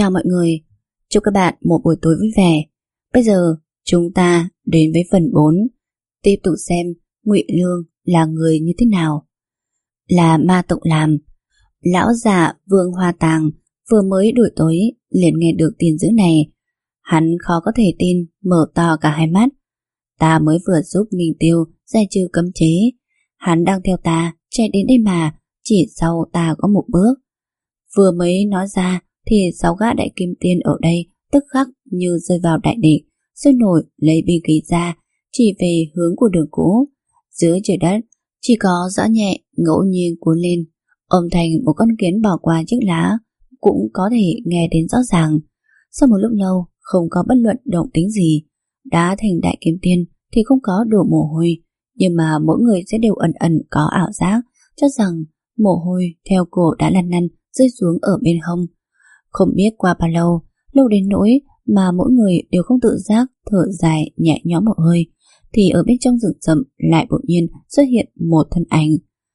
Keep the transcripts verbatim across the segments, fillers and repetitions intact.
Chào mọi người, chúc các bạn một buổi tối vui vẻ. Bây giờ chúng ta đến với phần bốn, tiếp tục xem Ngụy Lương là người như thế nào. Là ma tộc làm. Lão già Vương Hoa Tàng vừa mới đuổi tối liền nghe được tin dữ này. Hắn khó có thể tin, mở to cả hai mắt. Ta mới vừa giúp Minh Tiêu giải trừ cấm chế, hắn đang theo ta chạy đến đây mà, chỉ sau ta có một bước. Vừa mới nói ra thì sáu gã đại kim tiên ở đây tức khắc như rơi vào đại địch, sôi nổi lấy binh khí ra chỉ về hướng của đường cũ. Dưới trời đất chỉ có gió nhẹ ngẫu nhiên cuốn lên, âm thanh một con kiến bỏ qua chiếc lá cũng có thể nghe đến rõ ràng. Sau một lúc lâu không có bất luận động tĩnh gì, đã thành đại kim tiên thì không có đổ mồ hôi, nhưng mà mỗi người sẽ đều ẩn ẩn có ảo giác cho rằng mồ hôi theo cổ đã lăn lăn rơi xuống ở bên hông. Không biết qua bao lâu, lâu đến nỗi mà mỗi người đều không tự giác thở dài nhẹ nhõm một hơi, thì ở bên trong rừng rậm lại bỗng nhiên xuất hiện một thân ảnh.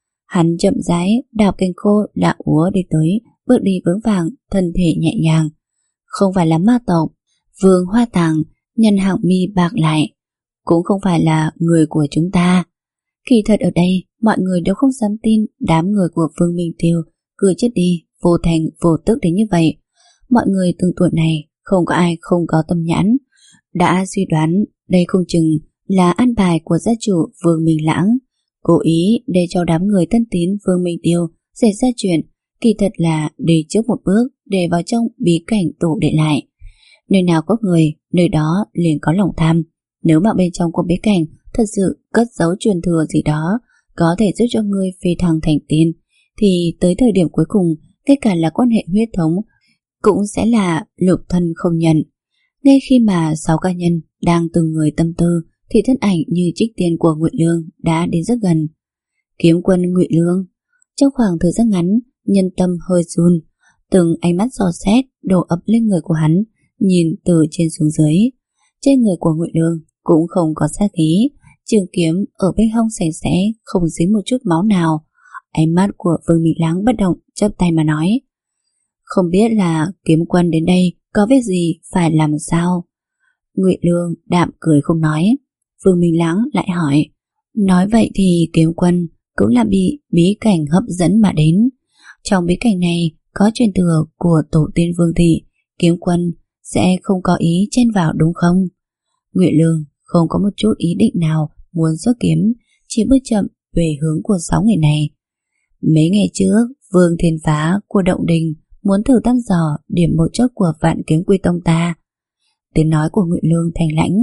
Hắn chậm rãi đạp cành khô lạ úa đi tới, bước đi vững vàng, thân thể nhẹ nhàng. Không phải là ma tộc. Vương Hoa Tàng nhăn hàng mi bạc lại, cũng không phải là người của chúng ta. Kỳ thật ở đây mọi người đều không dám tin đám người của Vương Minh Tiêu cứ chết đi vô thành vô tức đến như vậy. Mọi người từng tuổi này không có ai không có tâm nhãn, đã suy đoán đây không chừng là an bài của gia chủ Vương Minh Lãng, cố ý để cho đám người thân tín Vương Minh Tiêu xảy ra chuyện, kỳ thật là đi trước một bước để vào trong bí cảnh tổ để lại. Nơi nào có người, nơi đó liền có lòng tham. Nếu mà bên trong của bí cảnh thật sự cất giấu truyền thừa gì đó có thể giúp cho ngươi phi thăng thành tiên, thì tới thời điểm cuối cùng ngay cả là quan hệ huyết thống cũng sẽ là lục thân không nhận. Ngay khi mà sáu cá nhân đang từng người tâm tư thì thân ảnh như trích tiên của Ngụy Lương đã đến rất gần. Kiếm quân Ngụy Lương. Trong khoảng thời gian ngắn, nhân tâm hơi run, từng ánh mắt dò xét đổ ập lên người của hắn, nhìn từ trên xuống dưới. Trên người của Ngụy Lương cũng không có sát khí, trường kiếm ở bên hông sạch sẽ, không dính một chút máu nào. Ánh mắt của Vương Minh Lãng bất động, chớp tay mà nói: không biết là kiếm quân đến đây có việc gì phải làm sao? Ngụy Lương đạm cười không nói. Vương Minh Lãng lại hỏi: nói vậy thì kiếm quân cũng là bị bí cảnh hấp dẫn mà đến. Trong bí cảnh này có truyền thừa của tổ tiên Vương thị, kiếm quân sẽ không có ý chen vào đúng không? Ngụy Lương không có một chút ý định nào muốn xuất kiếm, chỉ bước chậm về hướng của sáu người này. Mấy ngày trước, Vương Thiên Phá của Động Đình muốn thử thăm dò điểm một chốc của Vạn Kiếm Quy Tông ta. Tiếng nói của Ngụy Lương thành lãnh.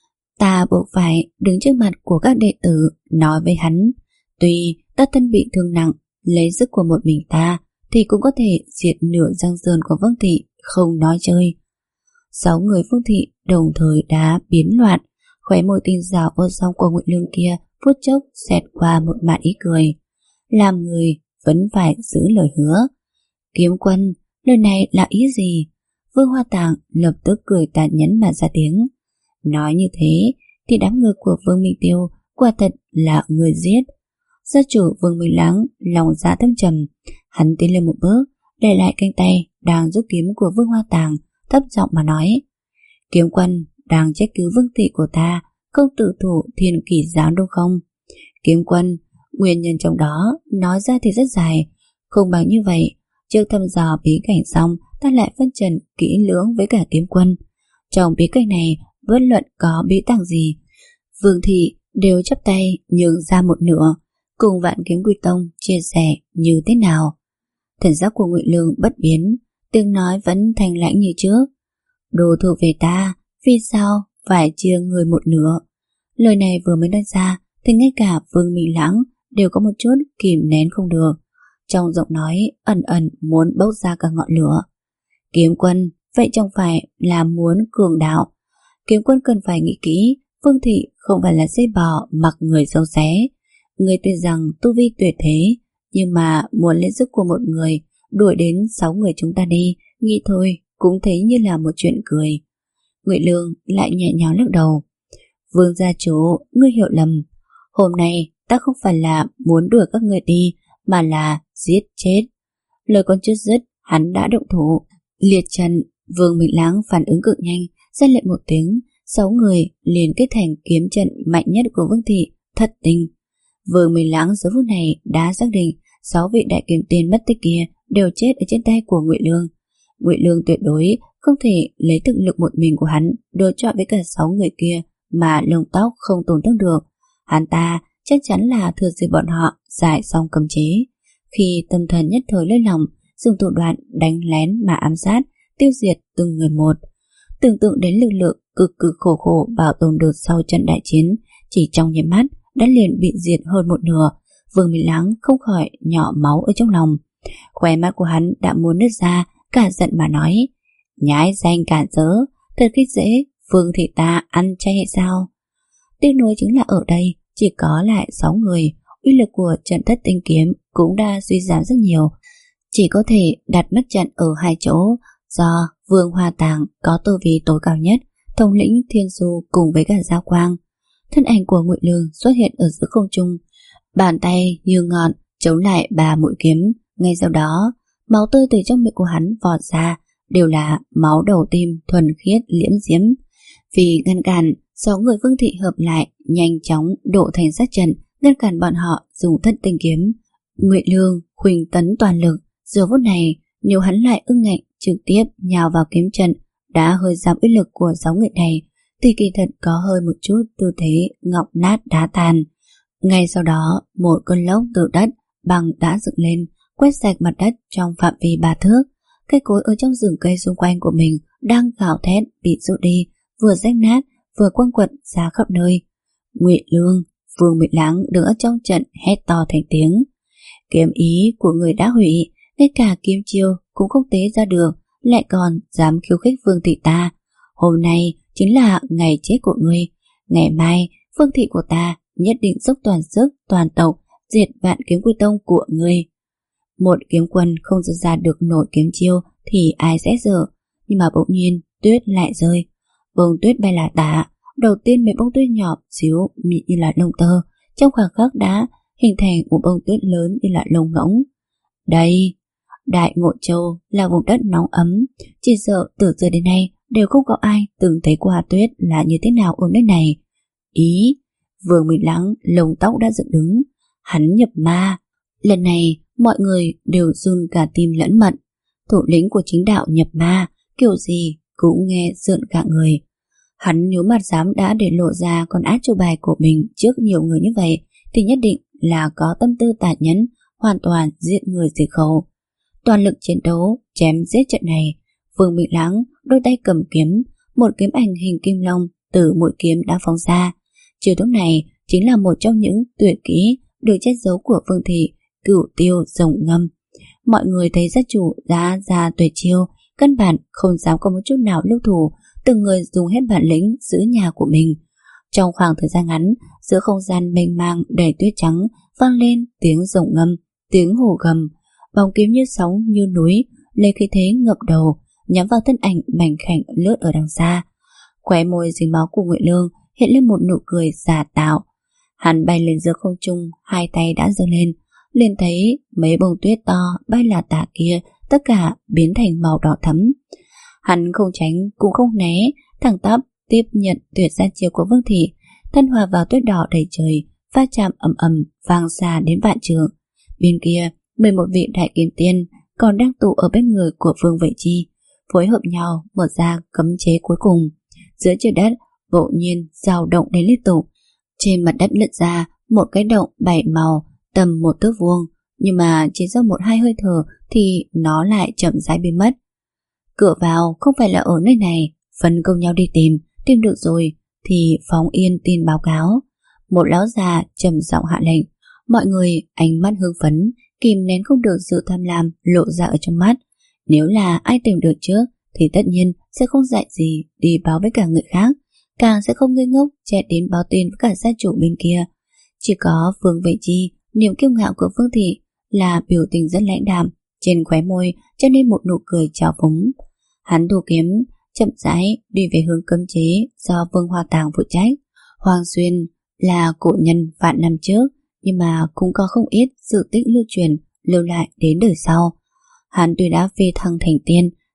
Ta buộc phải đứng trước mặt của các đệ tử nói với hắn, tuy ta thân bị thương nặng, lấy sức của một mình ta thì cũng có thể diệt nửa giang sơn của Vương thị, không nói chơi. Sáu người Vương thị đồng thời đã biến loạn, khóe môi tinh xảo vô song của Ngụy Lương kia phút chốc xẹt qua một màn ý cười. Làm người vẫn phải giữ lời hứa. Kiếm quân, lời này là ý gì? Vương Hoa Tàng lập tức cười tàn nhẫn mà ra tiếng. Nói như thế thì đám người của Vương Minh Tiêu quả thật là người giết. Gia chủ Vương Minh Lãng lòng dạ thâm trầm, hắn tiến lên một bước, để lại cánh tay đang rút kiếm của Vương Hoa Tàng, thấp giọng mà nói: kiếm quân đang trách cứ Vương thị của ta không tự thủ Thiên Kỷ giáo đúng không? Kiếm quân, nguyên nhân trong đó nói ra thì rất dài, không bằng như vậy, trước thăm dò bí cảnh xong ta lại phân trần kỹ lưỡng với cả kiếm quân. Trong bí cảnh này bất luận có bí tàng gì, Vương thị đều chắp tay nhường ra một nửa, cùng Vạn Kiếm Quy Tông chia sẻ như thế nào. Thần sắc của Ngụy Lương bất biến, tiếng nói vẫn thanh lãnh như trước. Đồ thuộc về ta, vì sao phải chia người một nửa? Lời này vừa mới nói ra thì ngay cả Vương Minh Lãng đều có một chút kìm nén không được, trong giọng nói ẩn ẩn muốn bốc ra cả ngọn lửa. Kiếm quân, vậy chẳng phải là muốn cường đạo? Kiếm quân cần phải nghĩ kỹ, Vương thị không phải là dây bò mặc người sâu xé. Người tuy rằng tu vi tuyệt thế, nhưng mà muốn lấy sức của một người đuổi đến sáu người chúng ta đi, nghĩ thôi cũng thấy như là một chuyện cười. Ngụy Lương lại nhẹ nhàng lắc đầu. Vương gia chủ, ngươi hiểu lầm. Hôm nay ta không phải là muốn đuổi các người đi, mà là giết chết. Lời còn chưa dứt, hắn đã động thủ, liệt trần Vương Minh Lãng phản ứng cực nhanh, ra lệnh một tiếng, sáu người liền kết thành kiếm trận mạnh nhất của Vương thị, Thất Tinh. Vương Minh Lãng giờ phút này đã xác định sáu vị đại kiếm tiên mất tích kia đều chết ở trên tay của Ngụy Lương. Ngụy Lương tuyệt đối không thể lấy thực lực một mình của hắn đối chọi với cả sáu người kia mà lông tóc không tổn thương được. Hắn ta chắc chắn là thừa dịp bọn họ giải xong cấm chế, khi tâm thần nhất thời lơi lỏng, dùng thủ đoạn đánh lén mà ám sát, tiêu diệt từng người một. Tưởng tượng đến lực lượng cực cực khổ khổ bảo tồn được sau trận đại chiến, chỉ trong nháy mắt đã liền bị diệt hơn một nửa. Vương Minh Lãng không khỏi nhỏ máu ở trong lòng. Khóe mắt của hắn đã muốn nứt ra, cả giận mà nói: nhái danh cả dỡ, thật khích dễ, Vương thị ta ăn chay hay sao? Tiếc nuối chính là ở đây chỉ có lại sáu người, uy lực của trận Thất Tinh kiếm cũng đã suy giảm rất nhiều, chỉ có thể đặt mất trận ở hai chỗ, do Vương Hoa Tàng có tu vi tối cao nhất, thống lĩnh Thiên Du cùng với cả Giao Quang. Thân ảnh của Ngụy Lương xuất hiện ở giữa không trung, bàn tay như ngọn chống lại ba mũi kiếm. Ngay sau đó, máu tươi từ trong miệng của hắn vọt ra, đều là máu đầu tim thuần khiết liễm diễm. Vì ngăn cản, sáu người Vương thị hợp lại, nhanh chóng độ thành sát trận, ngăn cản bọn họ dùng Thất Tinh kiếm. Ngụy Lương khuỳnh tấn toàn lực, giờ phút này nếu hắn lại ưng ngạnh trực tiếp nhào vào kiếm trận, đã hơi giảm uy lực của sáu người này, thì kỳ thật có hơi một chút tư thế ngọc nát đá tan. Ngay sau đó, một cơn lốc từ đất bằng đã dựng lên, quét sạch mặt đất trong phạm vi ba thước. Cây cối ở trong rừng cây xung quanh của mình đang gào thét bị rút đi, vừa rách nát vừa quăng quật ra khắp nơi. Ngụy Lương, Vương Minh Lãng đứng ở trong trận hét to thành tiếng: kiếm ý của người đã hủy, ngay cả kiếm chiêu cũng không tế ra được, lại còn dám khiêu khích Vương thị ta. Hôm nay chính là ngày chết của ngươi, ngày mai Vương thị của ta nhất định dốc toàn sức toàn tộc diệt Vạn Kiếm Quy Tông của ngươi. Một kiếm quân không dựa ra được nổi kiếm chiêu thì ai sẽ dở, nhưng mà bỗng nhiên tuyết lại rơi, bông tuyết bay là tả. Đầu tiên mấy bông tuyết nhỏ xíu mịn như là lông tơ, trong khoảng khắc đã hình thành một bông tuyết lớn như là lông ngỗng. Đây, Đại Ngộ Châu là vùng đất nóng ấm, chỉ sợ từ giờ đến nay đều không có ai từng thấy qua tuyết là như thế nào ở nơi này. Ý, Vương Minh Lãng lông tóc đã dựng đứng, hắn nhập ma. Lần này mọi người đều run cả tim lẫn mật. Thủ lĩnh của chính đạo nhập ma, kiểu gì cũng nghe rợn cả người. Hắn nếu mặt dám đã để lộ ra con át chủ bài của mình trước nhiều người như vậy, thì nhất định là có tâm tư tàn nhẫn, hoàn toàn giết người diệt khẩu. Toàn lực chiến đấu chém giết trận này, Vương Minh Lãng đôi tay cầm kiếm, một kiếm ảnh hình kim long từ mũi kiếm đã phóng ra. Chiêu thức này chính là một trong những tuyệt kỹ được che giấu của Vương thị, Cửu Tiêu Rồng Ngâm. Mọi người thấy gia chủ đã ra tuyệt chiêu, căn bản không dám có một chút nào lưu thủ, từng người dùng hết bản lĩnh giữ nhà của mình. Trong khoảng thời gian ngắn, giữa không gian mênh mang đầy tuyết trắng vang lên tiếng rồng ngâm, tiếng hổ gầm, bóng kiếm như sóng như núi, lấy khí thế ngập đầu nhắm vào thân ảnh mảnh khảnh lướt ở đằng xa. Khóe môi dính máu của Ngụy Lương hiện lên một nụ cười giả tạo. Hắn bay lên giữa không trung, hai tay đã giơ lên, liền thấy mấy bông tuyết to bay là tả kia tất cả biến thành màu đỏ thẫm. Hắn không tránh cũng không né, thẳng tắp tiếp nhận tuyệt gia chiêu của Vương thị, thân hòa vào tuyết đỏ đầy trời, va chạm ầm ầm vang xa đến vạn trượng. Bên kia, mười một vị đại kiếm tiên còn đang tụ ở bên người của Vương Vệ Chi, phối hợp nhau mở ra cấm chế cuối cùng. Giữa trời đất bỗng nhiên dao động đến liên tục, trên mặt đất lật ra một cái động bảy màu tầm một thước vuông, nhưng mà chỉ sau một hai hơi thở thì nó lại chậm rãi biến mất. Cửa vào không phải là ở nơi này, phân công nhau đi tìm, tìm được rồi thì phóng yên tin báo cáo. Một lão già trầm giọng hạ lệnh. Mọi người ánh mắt hưng phấn, kìm nén không được sự tham lam lộ ra ở trong mắt. Nếu là ai tìm được trước thì tất nhiên sẽ không dạy gì đi báo với cả người khác, càng sẽ không ngây ngốc chạy đến báo tin với cả gia chủ bên kia. Chỉ có Vương Vệ Chi, niềm kiêu ngạo của Vương thị là biểu tình rất lãnh đạm, trên khóe môi cho nên một nụ cười trào phúng. Hắn thu kiếm chậm rãi đi về hướng cấm chế do Vương Hoa Tàng phụ trách. Hoàng Xuyên là cổ nhân vạn năm trước, nhưng mà cũng có không ít sự tích lưu truyền lưu lại đến đời sau. Hắn tuy đã phi thăng thành tiên,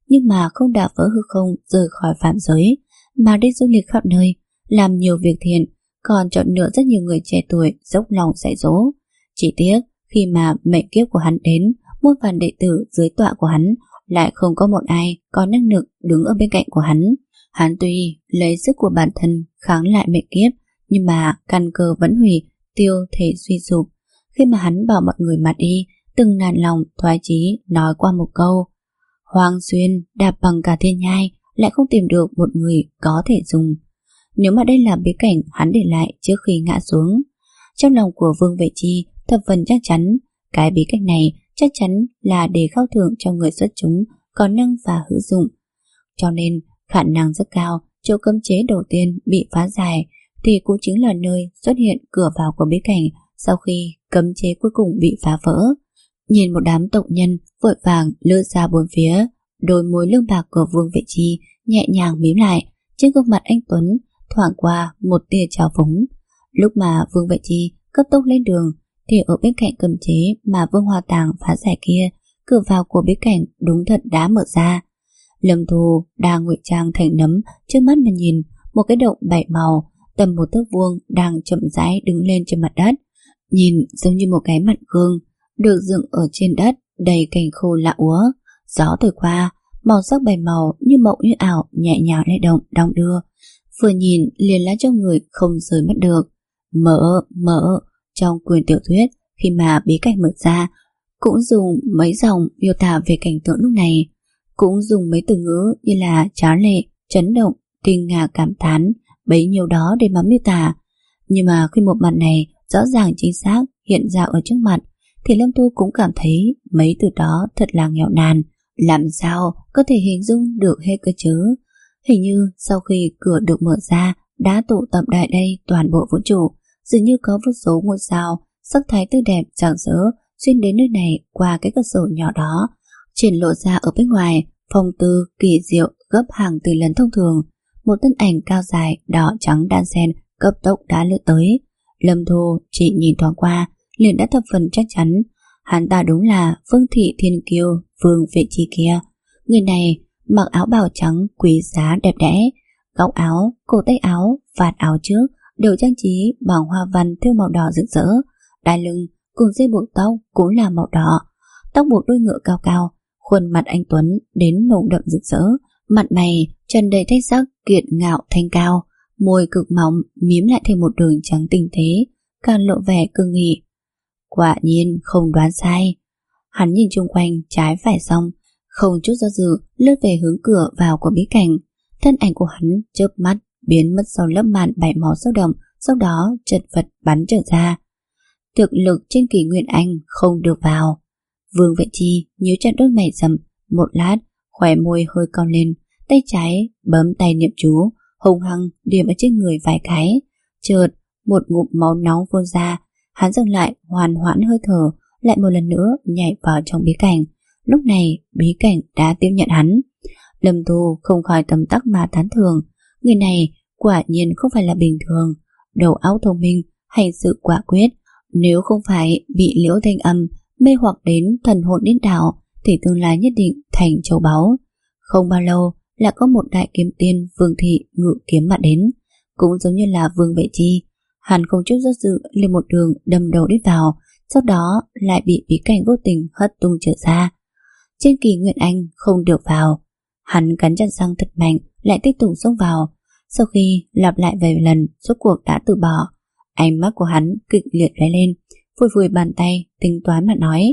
nhưng mà không đạp vỡ hư không rời khỏi phạm giới, mà đi du lịch khắp nơi, làm nhiều việc thiện, còn chọn lựa rất nhiều người trẻ tuổi dốc lòng dạy dỗ. Chỉ tiếc khi mà mệnh kiếp của hắn đến, muôn vàn đệ tử dưới tọa của hắn lại không có một ai có năng lực đứng ở bên cạnh của hắn. Hắn tuy lấy sức của bản thân kháng lại mệnh kiếp, nhưng mà căn cơ vẫn hủy, tiêu thể suy sụp. Khi mà hắn bảo mọi người mà đi, từng nản lòng thoái chí nói qua một câu: Hoàng Xuyên đạp bằng cả thiên nhai, lại không tìm được một người có thể dùng. Nếu mà đây là bí cảnh hắn để lại trước khi ngã xuống. Trong lòng của Vương Vệ Chi thập phần chắc chắn, cái bí cảnh này chắc chắn là để khao thưởng cho người xuất chúng có năng và hữu dụng. Cho nên khả năng rất cao chỗ cấm chế đầu tiên bị phá giải thì cũng chính là nơi xuất hiện cửa vào của bí cảnh sau khi cấm chế cuối cùng bị phá vỡ. Nhìn một đám tộc nhân vội vàng lướt ra bốn phía, đôi môi lương bạc của Vương Vệ Chi nhẹ nhàng mím lại, trên gương mặt anh Tuấn thoảng qua một tia trào phúng. Lúc mà Vương Vệ Chi cấp tốc lên đường thì ở bên cạnh cấm chế mà Vương Hoa Tàng phá giải kia, cửa vào của bí cảnh đúng thật đã mở ra. Lâm Thù đang ngụy trang thành nấm, trước mắt mà nhìn một cái động bảy màu tầm một thước vuông đang chậm rãi đứng lên trên mặt đất, nhìn giống như một cái mặt gương được dựng ở trên đất đầy cành khô lạ úa. Gió thổi qua, màu sắc bảy màu như mộng như ảo nhẹ nhàng lay động đong đưa, vừa nhìn liền lá cho người không rời mắt được. Mở mở trong quyển tiểu thuyết khi mà bí cảnh mở ra cũng dùng mấy dòng miêu tả về cảnh tượng lúc này, cũng dùng mấy từ ngữ như là tráng lệ, chấn động, kinh ngạc, cảm thán, bấy nhiêu đó để mà miêu tả. Nhưng mà khi một màn này rõ ràng chính xác hiện ra ở trước mặt thì Lâm Tu cũng cảm thấy mấy từ đó thật là nghèo nàn, làm sao có thể hình dung được hết cơ chứ. Hình như sau khi cửa được mở ra đã tụ tập tại đây toàn bộ vũ trụ, dường như có vô số ngôi sao sắc thái tươi đẹp rạng rỡ xuyên đến nơi này qua cái cửa sổ nhỏ đó, triển lộ ra ở bên ngoài phong tư kỳ diệu gấp hàng tỷ lần thông thường. Một thân ảnh cao dài đỏ trắng đan xen cấp tốc đã lướt tới. Lâm Thu chỉ nhìn thoáng qua liền đã thập phần chắc chắn hắn ta đúng là Vương Thị Thiên Kiêu, Vương Vệ Chi kia. Người này mặc áo bào trắng quý giá đẹp đẽ, góc áo, cổ tay áo, vạt áo trước đều trang trí bằng hoa văn thêu màu đỏ rực rỡ, đai lưng cùng dây buộc tóc cũng là màu đỏ, tóc buộc đuôi ngựa cao cao, khuôn mặt anh Tuấn đến nồng đậm rực rỡ, mặt mày tràn đầy thanh sắc kiệt ngạo thanh cao, môi cực mỏng mím lại thành một đường trắng tinh tế, càng lộ vẻ cương nghị. Quả nhiên không đoán sai. Hắn nhìn chung quanh trái phải xong, không chút do dự lướt về hướng cửa vào của bí cảnh. Thân ảnh của hắn chớp mắt biến mất sau lớp màn bảy màu sâu đậm, sau đó chật vật bắn trở ra. Thực lực trên Kỷ Nguyên Anh không được vào. Vương Vệ Chi nhíu chặt đôi mày rậm, một lát khóe môi hơi cong lên, tay trái bấm tay niệm chú, hung hăng điểm ở trên người vài cái. Chợt một ngụm máu nóng phun ra, hắn dừng lại hoàn hoãn hơi thở, lại một lần nữa nhảy vào trong bí cảnh. Lúc này bí cảnh đã tiếp nhận hắn. Lâm Tu không khỏi tấm tắc mà tán thưởng, người này quả nhiên không phải là bình thường, đầu óc thông minh, hành sự quả quyết. Nếu không phải bị Liễu Thanh Âm mê hoặc đến thần hồn điên đảo thì tương lai nhất định thành châu báu. Không bao lâu lại có một đại kiếm tiên Vương Thị ngự kiếm mà đến, cũng giống như là Vương Vệ Chi. Hắn không chút do dự lên một đường đâm đầu đi vào, sau đó lại bị bí cảnh vô tình hất tung trở ra. Trên Kỷ Nguyên Anh không được vào. Hắn cắn chặt răng thật mạnh, lại tiếp tục xông vào. Sau khi lặp lại vài lần, rốt cuộc đã từ bỏ. Ánh mắt của hắn kịch liệt lóe lên, phủi phủi bàn tay, tính toán mà nói: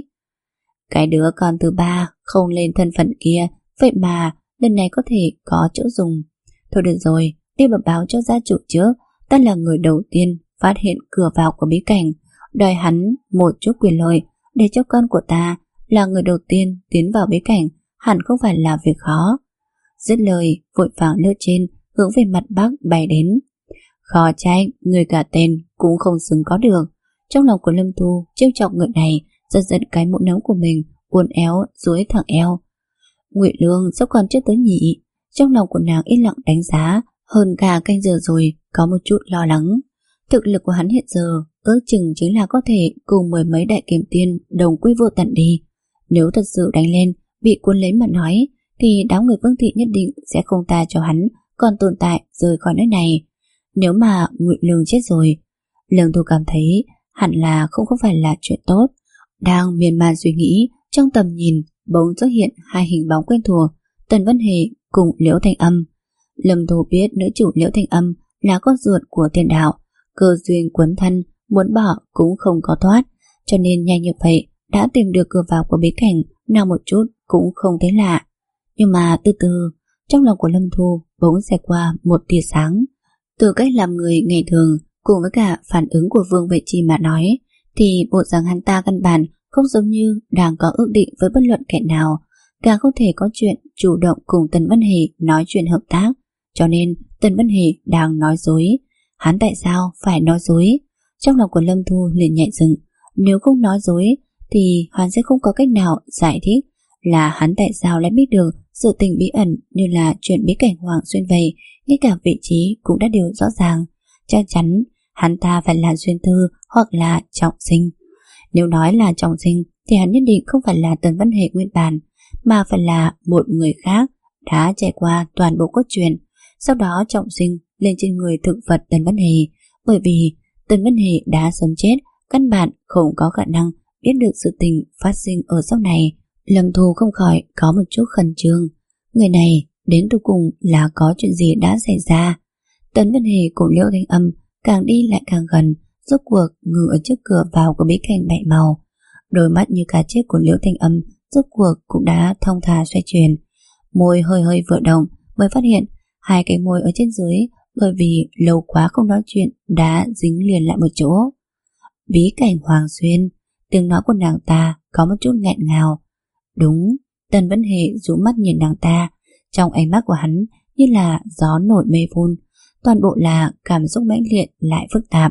cái đứa con thứ ba không lên thân phận kia, vậy mà lần này có thể có chỗ dùng. Thôi được rồi, đi bẩm báo cho gia chủ trước, ta là người đầu tiên phát hiện cửa vào của bí cảnh, đòi hắn một chút quyền lợi để cho con của ta là người đầu tiên tiến vào bí cảnh, hẳn không phải là việc khó. Dứt lời, vội vàng lướt trên, hướng về mặt bắc bay đến. Khó trách người cả tên cũng không xứng có được. Trong lòng của Lâm Thu trêu chọc người này, giật giật cái mũ nấm của mình, uốn éo duỗi thẳng eo. Ngụy Lương sao còn chưa tới nhỉ? Trong lòng của nàng yên lặng đánh giá, hơn cả canh giờ rồi, có một chút lo lắng. Thực lực của hắn hiện giờ ước chừng chính là có thể cùng mười mấy đại kiếm tiên đồng quy vô tận đi. Nếu thật sự đánh lên bị cuốn lấy mà nói thì đám người Vương Thị nhất định sẽ không tha cho hắn còn tồn tại rời khỏi nơi này. Nếu mà Ngụy Lương chết rồi, Lương Thu cảm thấy hẳn là không có phải là chuyện tốt. Đang miên man suy nghĩ, trong tầm nhìn bỗng xuất hiện hai hình bóng quen thuộc, Tần Vân Hề cùng Liễu Thanh Âm. Lâm Thu biết nữ chủ Liễu Thanh Âm là con ruột của Thiên Đạo, cơ duyên quấn thân, muốn bỏ cũng không có thoát, cho nên nhanh như vậy đã tìm được cửa vào của bí cảnh, nào một chút cũng không thấy lạ. Nhưng mà từ từ, trong lòng của Lâm Thu bỗng xẹt qua một tia sáng. Từ cách làm người ngày thường cùng với cả phản ứng của Vương Vệ Chi mà nói, thì bộ dạng hắn ta căn bản không giống như đang có ước định với bất luận kẻ nào, càng không thể có chuyện chủ động cùng Tần Vân Hề nói chuyện hợp tác. Cho nên Tần Vân Hề đang nói dối. Hắn tại sao phải nói dối? Trong lòng của Lâm Thu liền nhạy dựng, nếu không nói dối thì hắn sẽ không có cách nào giải thích là hắn tại sao lại biết được sự tình bí ẩn như là chuyện bí cảnh Hoàng Xuyên vậy. Ngay cả vị trí cũng đã đều rõ ràng. Chắc chắn hắn ta phải là Xuyên Thư hoặc là Trọng Sinh. Nếu nói là Trọng Sinh thì hắn nhất định không phải là Tần Vân Hề nguyên bản, mà phải là một người khác đã trải qua toàn bộ cốt truyện, sau đó Trọng Sinh lên trên người thực vật Tần Vân Hề. Bởi vì Tần Vân Hề đã sớm chết, căn bản không có khả năng biết được sự tình phát sinh ở sau này. Lâm Thu không khỏi có một chút khẩn trương. Người này đến cuối cùng là có chuyện gì đã xảy ra? Tần Vân Hề cùng Liễu Thanh Âm càng đi lại càng gần, rốt cuộc ngừng ở trước cửa vào của bí cảnh bảy màu. Đôi mắt như cá chết của Liễu Thanh Âm rốt cuộc cũng đã thong thả xoay chuyển, môi hơi hơi vỡ động, mới phát hiện hai cái môi ở trên dưới bởi vì lâu quá không nói chuyện đã dính liền lại một chỗ. Bí cảnh Hoàng Xuyên, tiếng nói của nàng ta có một chút nghẹn ngào. Đúng. Tần Vân Hề rũ mắt nhìn nàng ta, trong ánh mắt của hắn như là gió nổi mây phun, toàn bộ là cảm xúc mãnh liệt lại phức tạp.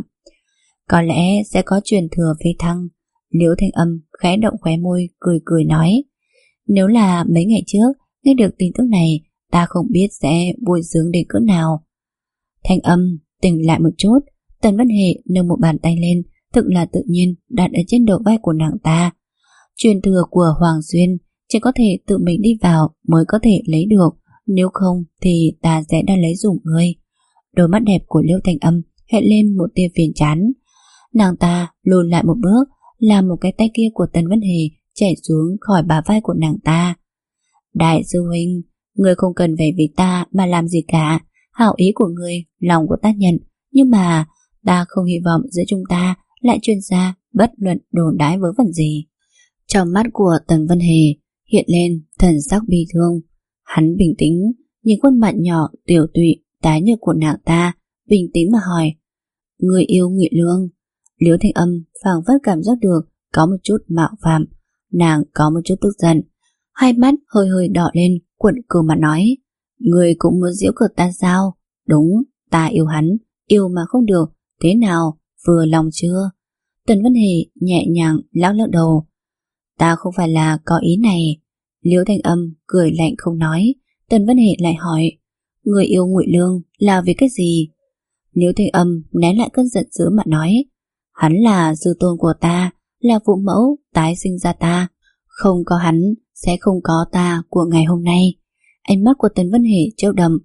Có lẽ sẽ có truyền thừa phi thăng. Liễu Thanh Âm khẽ động khóe môi, cười cười nói, nếu là mấy ngày trước nghe được tin tức này, ta không biết sẽ vui sướng đến cỡ nào. Thanh Âm tỉnh lại một chút. Tần Vân Hề nâng một bàn tay lên, thực là tự nhiên đặt ở trên đầu vai của nàng ta. Truyền thừa của Hoàng Xuyên chỉ có thể tự mình đi vào mới có thể lấy được, nếu không thì ta sẽ đã lấy dùng ngươi. Đôi mắt đẹp của Liễu Thanh Âm hiện lên một tia phiền chán. Nàng ta lùi lại một bước, làm một cái tay kia của Tần Vân Hề chảy xuống khỏi bả vai của nàng ta. Đại sư huynh, ngươi không cần về vì ta mà làm gì cả. Hảo ý của ngươi, lòng của ta nhận, nhưng mà ta không hy vọng giữa chúng ta lại truyền ra bất luận đồn đãi vớ vẩn gì. Trong mắt của Tần Vân Hề hiện lên thần sắc bi thương. Hắn bình tĩnh nhìn khuôn mặt nhỏ tiểu tụy tái nhợt của nàng ta, bình tĩnh mà hỏi, người yêu Ngụy Lương? Liễu Thanh Âm phảng phất cảm giác được có một chút mạo phạm, nàng có một chút tức giận, hai mắt hơi hơi đỏ lên, cuộn cừu mà nói, người cũng muốn giễu cợt ta sao? Đúng, ta yêu hắn, yêu mà không được, thế nào, vừa lòng chưa? Tần Vân Hề nhẹ nhàng lắc lắc đầu, ta không phải là có ý này. Liễu Thanh Âm cười lạnh không nói. Tần Vân Hề lại hỏi, người yêu Ngụy Lương là vì cái gì? Liễu Thanh Âm nén lại cơn giận dữ mà nói, hắn là sư tôn của ta, là phụ mẫu tái sinh ra ta, không có hắn sẽ không có ta của ngày hôm nay. Ánh mắt của Tần Vân Hề chớp động.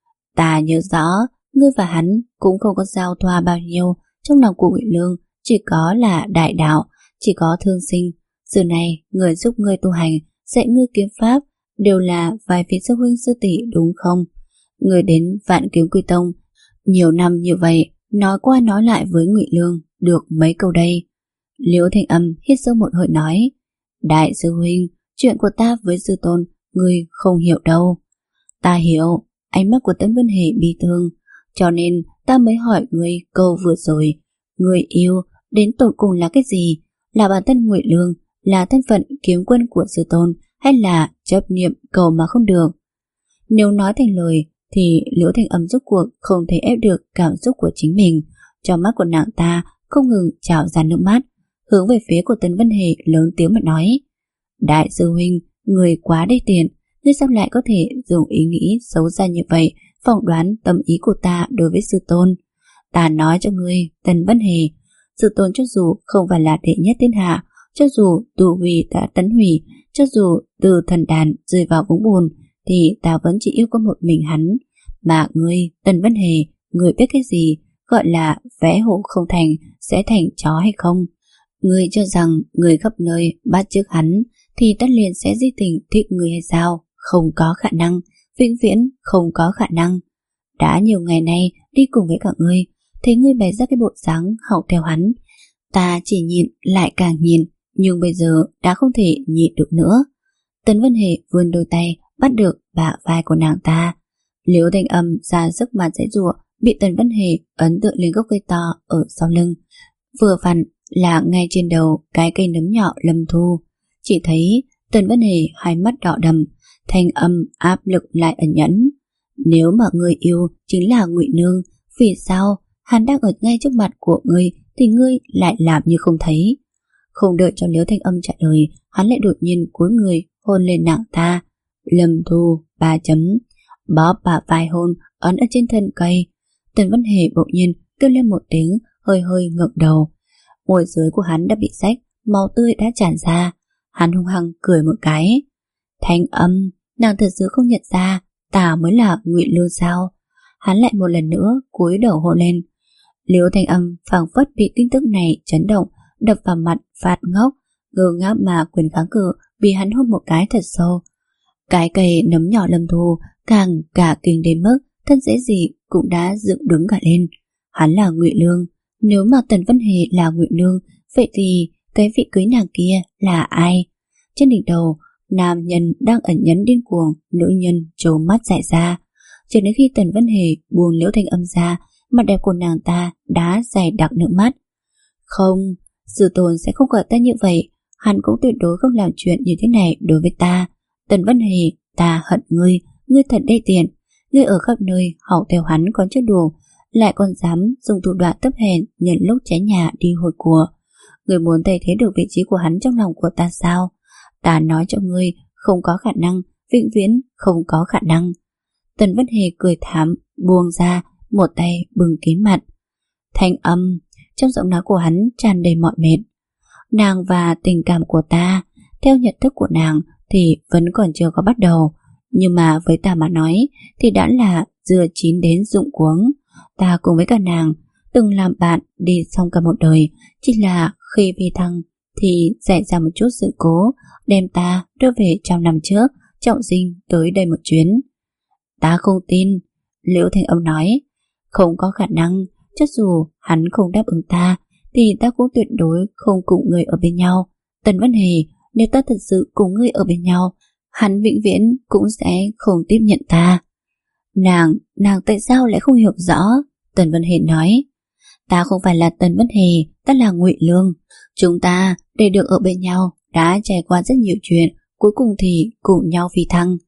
Ta nhớ rõ, ngươi và hắn cũng không có giao thoa bao nhiêu, trong lòng của Ngụy Lương chỉ có là đại đạo, chỉ có thương sinh. Giờ này người giúp ngươi tu hành, dạy ngươi kiếm pháp đều là vài vị sư huynh sư tỷ đúng không? Ngươi đến Vạn Kiếm Quy Tông nhiều năm như vậy, nói qua nói lại với Ngụy Lương được mấy câu đây. Liễu Thanh Âm hít sâu một hơi nói, đại sư huynh, chuyện của ta với sư tôn ngươi không hiểu đâu. Ta hiểu. Ánh mắt của Tần Vân Hề bi thương, cho nên ta mới hỏi ngươi câu vừa rồi, ngươi yêu đến tột cùng là cái gì? Là bản thân Ngụy Lương, là thân phận kiếm quân của sư tôn, hay là chấp niệm cầu mà không được? Nếu nói thành lời thì Liễu Thanh Âm rốt cuộc không thể ép được cảm xúc của chính mình. Trong mắt của nàng ta không ngừng trào ra nước mắt, hướng về phía của Tần Vân Hề lớn tiếng mà nói, đại sư huynh, người quá đê tiện, ngươi sao lại có thể dùng ý nghĩ xấu xa như vậy phỏng đoán tâm ý của ta đối với sư tôn? Ta nói cho ngươi, Tần Vân Hề, sư tôn cho dù không phải là đệ nhất thiên hạ, cho dù tu vi đã tấn hủy, cho dù từ thần đàn rơi vào vũng bùn, thì ta vẫn chỉ yêu có một mình hắn. Mà ngươi, Tần Vân Hề, ngươi biết cái gì gọi là vẽ hổ không thành sẽ thành chó hay không? Ngươi cho rằng ngươi khắp nơi bắt chước hắn thì tất liền sẽ di tình thích ngươi hay sao? Không có khả năng, vĩnh viễn không có khả năng. Đã nhiều ngày nay đi cùng với cả ngươi, thấy ngươi bày ra cái bộ dáng học theo hắn, ta chỉ nhìn lại càng nhìn, nhưng bây giờ đã không thể nhịn được nữa. Tần Vân Hề vươn đôi tay bắt được bả vai của nàng ta. Liễu Thanh Âm ra sức mà giãy giụa, bị Tần Vân Hề ấn tượng lên gốc cây to ở sau lưng, vừa vặn là ngay trên đầu cái cây nấm nhỏ Lâm Thu. Chỉ thấy Tần Vân Hề hai mắt đỏ đầm, thanh âm áp lực lại ẩn nhẫn. Nếu mà người yêu chính là Ngụy Nương, vì sao hắn đang ở ngay trước mặt của ngươi thì ngươi lại làm như không thấy? Không đợi cho Liễu Thanh Âm trả lời, hắn lại đột nhiên cúi người hôn lên nàng ta. Lâm Thu ba chấm bóp bả vai hôn ấn ở trên thân cây. Tần Vân Hề bỗng nhiên kêu lên một tiếng, hơi hơi ngẩng đầu. Môi dưới của hắn đã bị rách, máu tươi đã tràn ra. Hắn hung hăng cười một cái. Thanh Âm, nàng thật sự không nhận ra ta mới là Ngụy Lương sao? Hắn lại một lần nữa cúi đầu hôn lên. Liễu Thanh Âm phảng phất bị tin tức này chấn động, đập vào mặt phát ngốc, ngơ ngác mà quyền kháng cự vì hắn hôn một cái thật sâu. Cái cây nấm nhỏ Lâm Thu càng cả kinh đến mức thân dễ gì cũng đã dựng đứng cả lên. Hắn là Ngụy Lương, nếu mà Tần Vân Hề là Ngụy Lương, vậy thì cái vị cưới nàng kia là ai? Trên đỉnh đầu, nam nhân đang ẩn nhẫn điên cuồng, nữ nhân trố mắt dại ra. Cho đến khi Tần Vân Hề buông Liễu Thanh Âm ra, mặt đẹp của nàng ta đã dày đặc nước mắt. Không, Sư Tôn sẽ không gọi ta như vậy, hắn cũng tuyệt đối không làm chuyện như thế này đối với ta. Tần Vân Hề, ta hận ngươi, ngươi thật đê tiện. Ngươi ở khắp nơi học theo hắn còn chưa đủ, lại còn dám dùng thủ đoạn thấp hèn nhận lúc cháy nhà đi hồi của. Ngươi muốn thay thế được vị trí của hắn trong lòng của ta sao? Ta nói cho ngươi, không có khả năng, vĩnh viễn không có khả năng. Tần Vân Hề cười thảm, buông ra, một tay bưng kín mặt. Thanh Âm, trong giọng nói của hắn tràn đầy mỏi mệt. Nàng và tình cảm của ta, theo nhận thức của nàng thì vẫn còn chưa có bắt đầu, nhưng mà với ta mà nói thì đã là dưa chín đến rụng cuống. Ta cùng với cả nàng từng làm bạn đi xong cả một đời, chỉ là khi vi thăng thì xảy ra một chút sự cố đem ta đưa về trăm năm trước trọng sinh tới đây một chuyến. Ta không tin, Liễu Thanh Âm nói. Không có khả năng, cho dù hắn không đáp ứng ta thì ta cũng tuyệt đối không cùng người ở bên nhau. Tần Vân Hề, nếu ta thật sự cùng ngươi ở bên nhau, hắn vĩnh viễn cũng sẽ không tiếp nhận ta. Nàng, nàng tại sao lại không hiểu rõ? Tần Vân Hề nói. Ta không phải là Tần Vân Hề, ta là Ngụy Lương. Chúng ta để được ở bên nhau đã trải qua rất nhiều chuyện, cuối cùng thì cùng nhau phi thăng.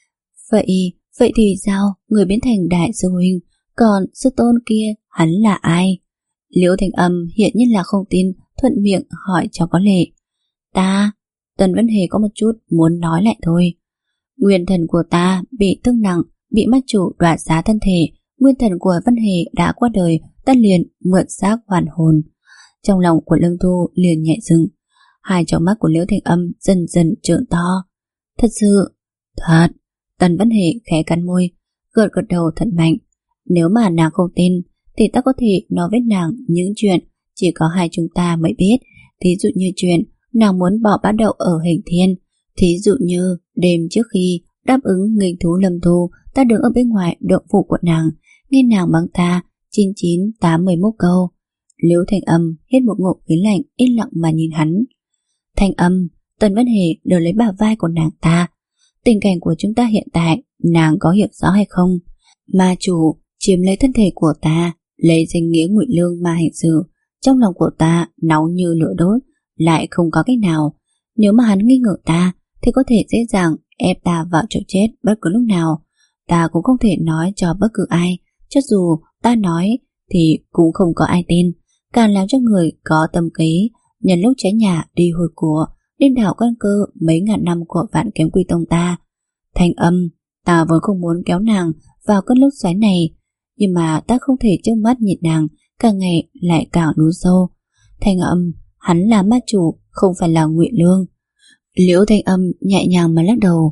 Vậy, vậy thì sao người biến thành đại sư huynh, còn sư tôn kia hắn là ai? Liễu Thanh Âm hiện nhiên là không tin, thuận miệng hỏi cho có lệ. Ta, Tần Vân Hề có một chút muốn nói lại thôi. Nguyên thần của ta bị thương nặng, bị mắt chủ đoạt giá thân thể. Nguyên thần của Vân Hề đã qua đời, ta liền mượn xác hoàn hồn. Trong lòng của Lâm Thu liền nhẹ dừng. Hai tròng mắt của Liễu Thanh Âm dần dần trợn to. Thật sự, thật. Tần Vân Hề khẽ cắn môi, gật gật đầu thật mạnh. Nếu mà nàng không tin thì ta có thể nói với nàng những chuyện chỉ có hai chúng ta mới biết. Thí dụ như chuyện nàng muốn bỏ bát đậu ở Hình Thiên, thí dụ như đêm trước khi đáp ứng nghênh thú Lâm Thu, ta đứng ở bên ngoài động phủ của nàng, nghe nàng mắng ta chín chín tám mươi mốt câu. Liễu Thanh Âm hít một ngụm khí lạnh, yên lặng mà nhìn hắn. Thanh Âm, Tần Vân Hề đỡ lấy bả vai của nàng ta. Tình cảnh của chúng ta hiện tại, nàng có hiểu rõ hay không? Ma chủ chiếm lấy thân thể của ta, lấy danh nghĩa Ngụy Lương mà hành sự. Trong lòng của ta nóng như lửa đốt, lại không có cách nào. Nếu mà hắn nghi ngờ ta thì có thể dễ dàng ép ta vào chỗ chết bất cứ lúc nào. Ta cũng không thể nói cho bất cứ ai, cho dù ta nói thì cũng không có ai tin. Càng làm cho người có tâm kế nhân lúc cháy nhà đi hồi của, điên đảo căn cơ mấy ngàn năm của Vạn Kiếm Quy Tông ta. Thanh Âm, ta vốn không muốn kéo nàng vào cơn lốc xoáy này, nhưng mà ta không thể trước mắt nhìn nàng càng ngày lại càng lún sâu. Thanh Âm, hắn là ma chủ, không phải là Ngụy Lương. Liễu Thanh Âm nhẹ nhàng mà lắc đầu.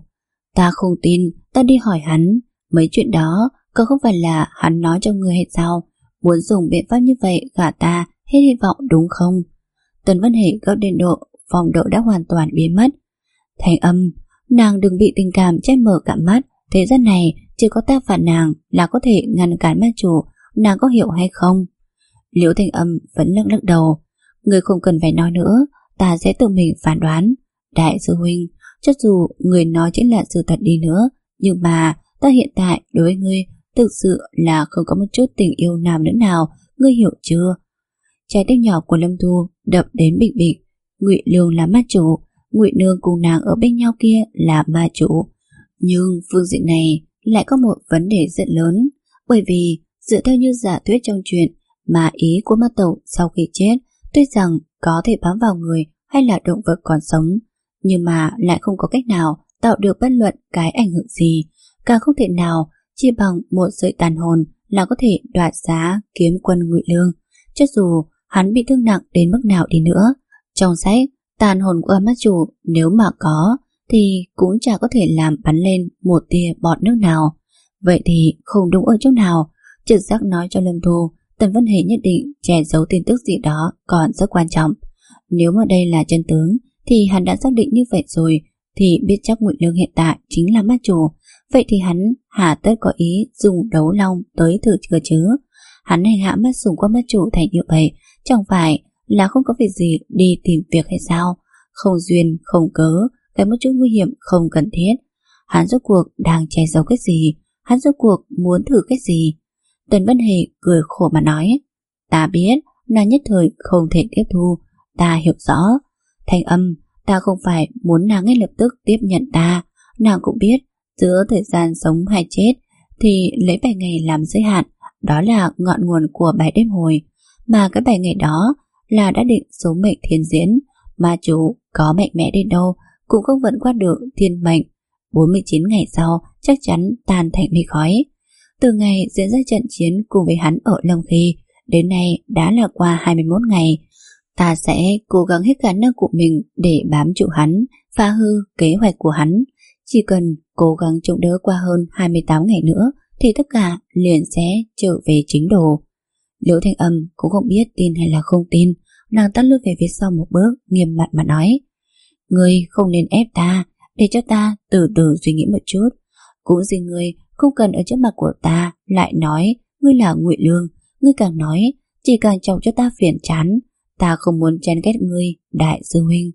Ta không tin, ta đi hỏi hắn. Mấy chuyện đó có không phải là hắn nói cho ngươi hay sao? Muốn dùng biện pháp như vậy gả ta hết hy vọng đúng không? Tần Văn Hệ gấp đến độ phong độ đã hoàn toàn biến mất. Thành Âm, nàng đừng bị tình cảm che mờ cả mắt. Thế gian này chỉ có ta và nàng là có thể ngăn cản ma chủ, nàng có hiểu hay không? Liễu Thành Âm vẫn lắc lắc đầu. Người không cần phải nói nữa, ta sẽ tự mình phán đoán. Đại sư huynh, cho dù người nói chính là sự thật đi nữa, nhưng mà ta hiện tại đối với ngươi thực sự là không có một chút tình yêu nam nữ nào, ngươi hiểu chưa? Trái tim nhỏ của Lâm Thu đập đến bịch bịch. Ngụy Lương là ma chủ, Ngụy Nương cùng nàng ở bên nhau kia là ma chủ. Nhưng phương diện này lại có một vấn đề rất lớn, bởi vì dựa theo như giả thuyết trong chuyện, mà ý của ma tộc sau khi chết tuy rằng có thể bám vào người hay là động vật còn sống, nhưng mà lại không có cách nào tạo được bất luận cái ảnh hưởng gì, càng không thể nào chỉ bằng một sợi tàn hồn là có thể đoạt giá kiếm quân Ngụy Lương. Cho dù hắn bị thương nặng đến mức nào đi nữa, trong sách tàn hồn của ma chủ nếu mà có thì cũng chả có thể làm bắn lên một tia bọt nước nào. Vậy thì không đúng ở chỗ nào? Trực giác nói cho Lâm Thu Tần Văn Hề nhất định che giấu tin tức gì đó còn rất quan trọng. Nếu mà đây là chân tướng thì hắn đã xác định như vậy rồi, thì biết chắc Ngụy Lương hiện tại chính là ma chủ. Vậy thì hắn hà tất có ý dùng đấu long tới thử cơ chứ? Hắn hành hạ mắt sủng qua ma chủ thành như vậy, chẳng phải là không có việc gì đi tìm việc hay sao? Không duyên không cớ, cái một chút nguy hiểm không cần thiết. Hắn rốt cuộc đang che giấu cái gì? Hắn rốt cuộc muốn thử cái gì? Tần Văn Hề cười khổ mà nói. Ta biết, nàng nhất thời không thể tiếp thu. Ta hiểu rõ. Thanh Âm, ta không phải muốn nàng ngay lập tức tiếp nhận ta. Nàng cũng biết, giữa thời gian sống hay chết thì lấy bảy ngày làm giới hạn. Đó là ngọn nguồn của bài đêm hồi. Mà cái bảy ngày đó là đã định số mệnh thiên diễn. Ma chủ có mạnh mẽ đến đâu cũng không vẫn qua được thiên mệnh. bốn mươi chín ngày sau chắc chắn tan thành mây khói. Từ ngày diễn ra trận chiến cùng với hắn ở Lâm Khi đến nay đã là qua hai mươi mốt ngày. Ta sẽ cố gắng hết khả năng của mình để bám trụ hắn, phá hư kế hoạch của hắn. Chỉ cần cố gắng chống đỡ qua hơn hai mươi tám ngày nữa thì tất cả liền sẽ trở về chính đồ. Liễu Thanh Âm cũng không biết tin hay là không tin. Nàng ta lùi về phía sau một bước, nghiêm mặt mà nói. Ngươi không nên ép ta, để cho ta từ từ suy nghĩ một chút. Cũng gì ngươi không cần ở trước mặt của ta lại nói ngươi là Ngụy Lương. Ngươi càng nói chỉ càng chọc cho ta phiền chán. Ta không muốn chán ghét ngươi, đại sư huynh.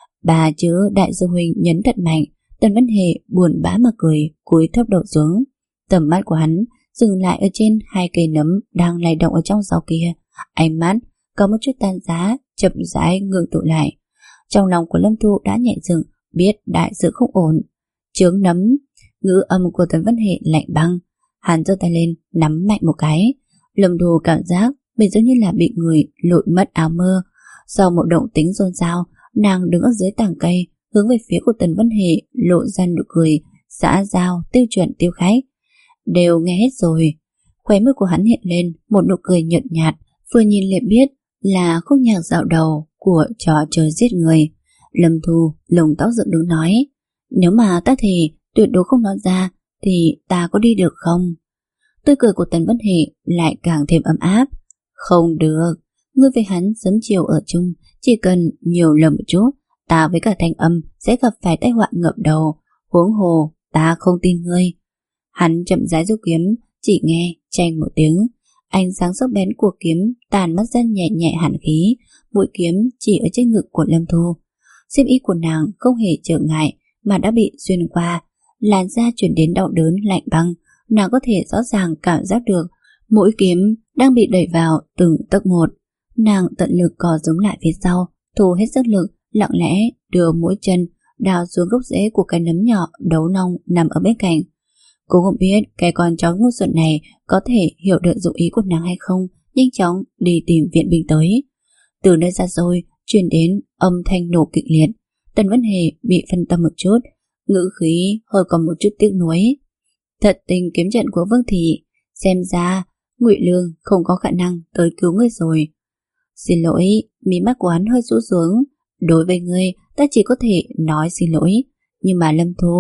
Bà chữ đại sư huynh nhấn thật mạnh. Tần Văn Hề buồn bã mà cười, cúi thấp đầu xuống. Tầm mắt của hắn dừng lại ở trên hai cây nấm đang lay động ở trong gió kia. Ánh mắt có một chút tan giá, chậm rãi ngừng tụ lại. Trong lòng của Lâm Thu đã nhẹ dựng, biết đại sự không ổn. Chướng nấm, ngữ âm của Tần Văn Hệ lạnh băng. Hắn giơ tay lên, nắm mạnh một cái. Lâm Thu cảm giác mình giống như là bị người lội mất áo mơ. Sau một động tính xôn xao, nàng đứng ở dưới tảng cây, hướng về phía của Tần Văn Hệ, lộ ra nụ cười xã giao tiêu chuẩn tiêu khách. Đều nghe hết rồi. Khóe môi của hắn hiện lên một nụ cười nhợt nhạt, vừa nhìn liền biết là khúc nhạc dạo đầu của trò chơi giết người. Lâm Thu lồng tóc dựng đứng nói, nếu mà ta thì tuyệt đối không nói ra thì ta có đi được không? Tươi cười của Tần Văn Hệ lại càng thêm ấm áp. Không được, ngươi với hắn sớm chiều ở chung, chỉ cần nhiều lần một chút, ta với cả Thanh Âm sẽ gặp phải tai họa ngập đầu. Huống hồ ta không tin ngươi. Hắn chậm rãi rút kiếm, chỉ nghe chanh một tiếng, ánh sáng sắc bén của kiếm tàn mắt ra nhẹ nhẹ hàn khí. Mũi kiếm chỉ ở trên ngực của Lâm Thu. Xiêm y của nàng không hề trở ngại mà đã bị xuyên qua, làn da chuyển đến đau đớn lạnh băng. Nàng có thể rõ ràng cảm giác được mũi kiếm đang bị đẩy vào từng tấc một. Nàng tận lực cò giống lại phía sau, thu hết sức lực, lặng lẽ đưa mũi chân đào xuống gốc rễ của cái nấm nhỏ đấu long nằm ở bên cạnh. Cô không biết cái con chó ngu xuẩn này có thể hiểu được dụng ý của nàng hay không, nhanh chóng đi tìm viện binh tới. Từ nơi xa xôi truyền đến âm thanh nổ kịch liệt. Tần Văn Hề bị phân tâm một chút, ngữ khí hơi còn một chút tiếc nuối. Thật tình kiếm trận của Vương Thị, xem ra Ngụy Lương không có khả năng tới cứu ngươi rồi. Xin lỗi, mí mắt của hắn hơi rũ xuống. Đối với ngươi, ta chỉ có thể nói xin lỗi. Nhưng mà Lâm Thu,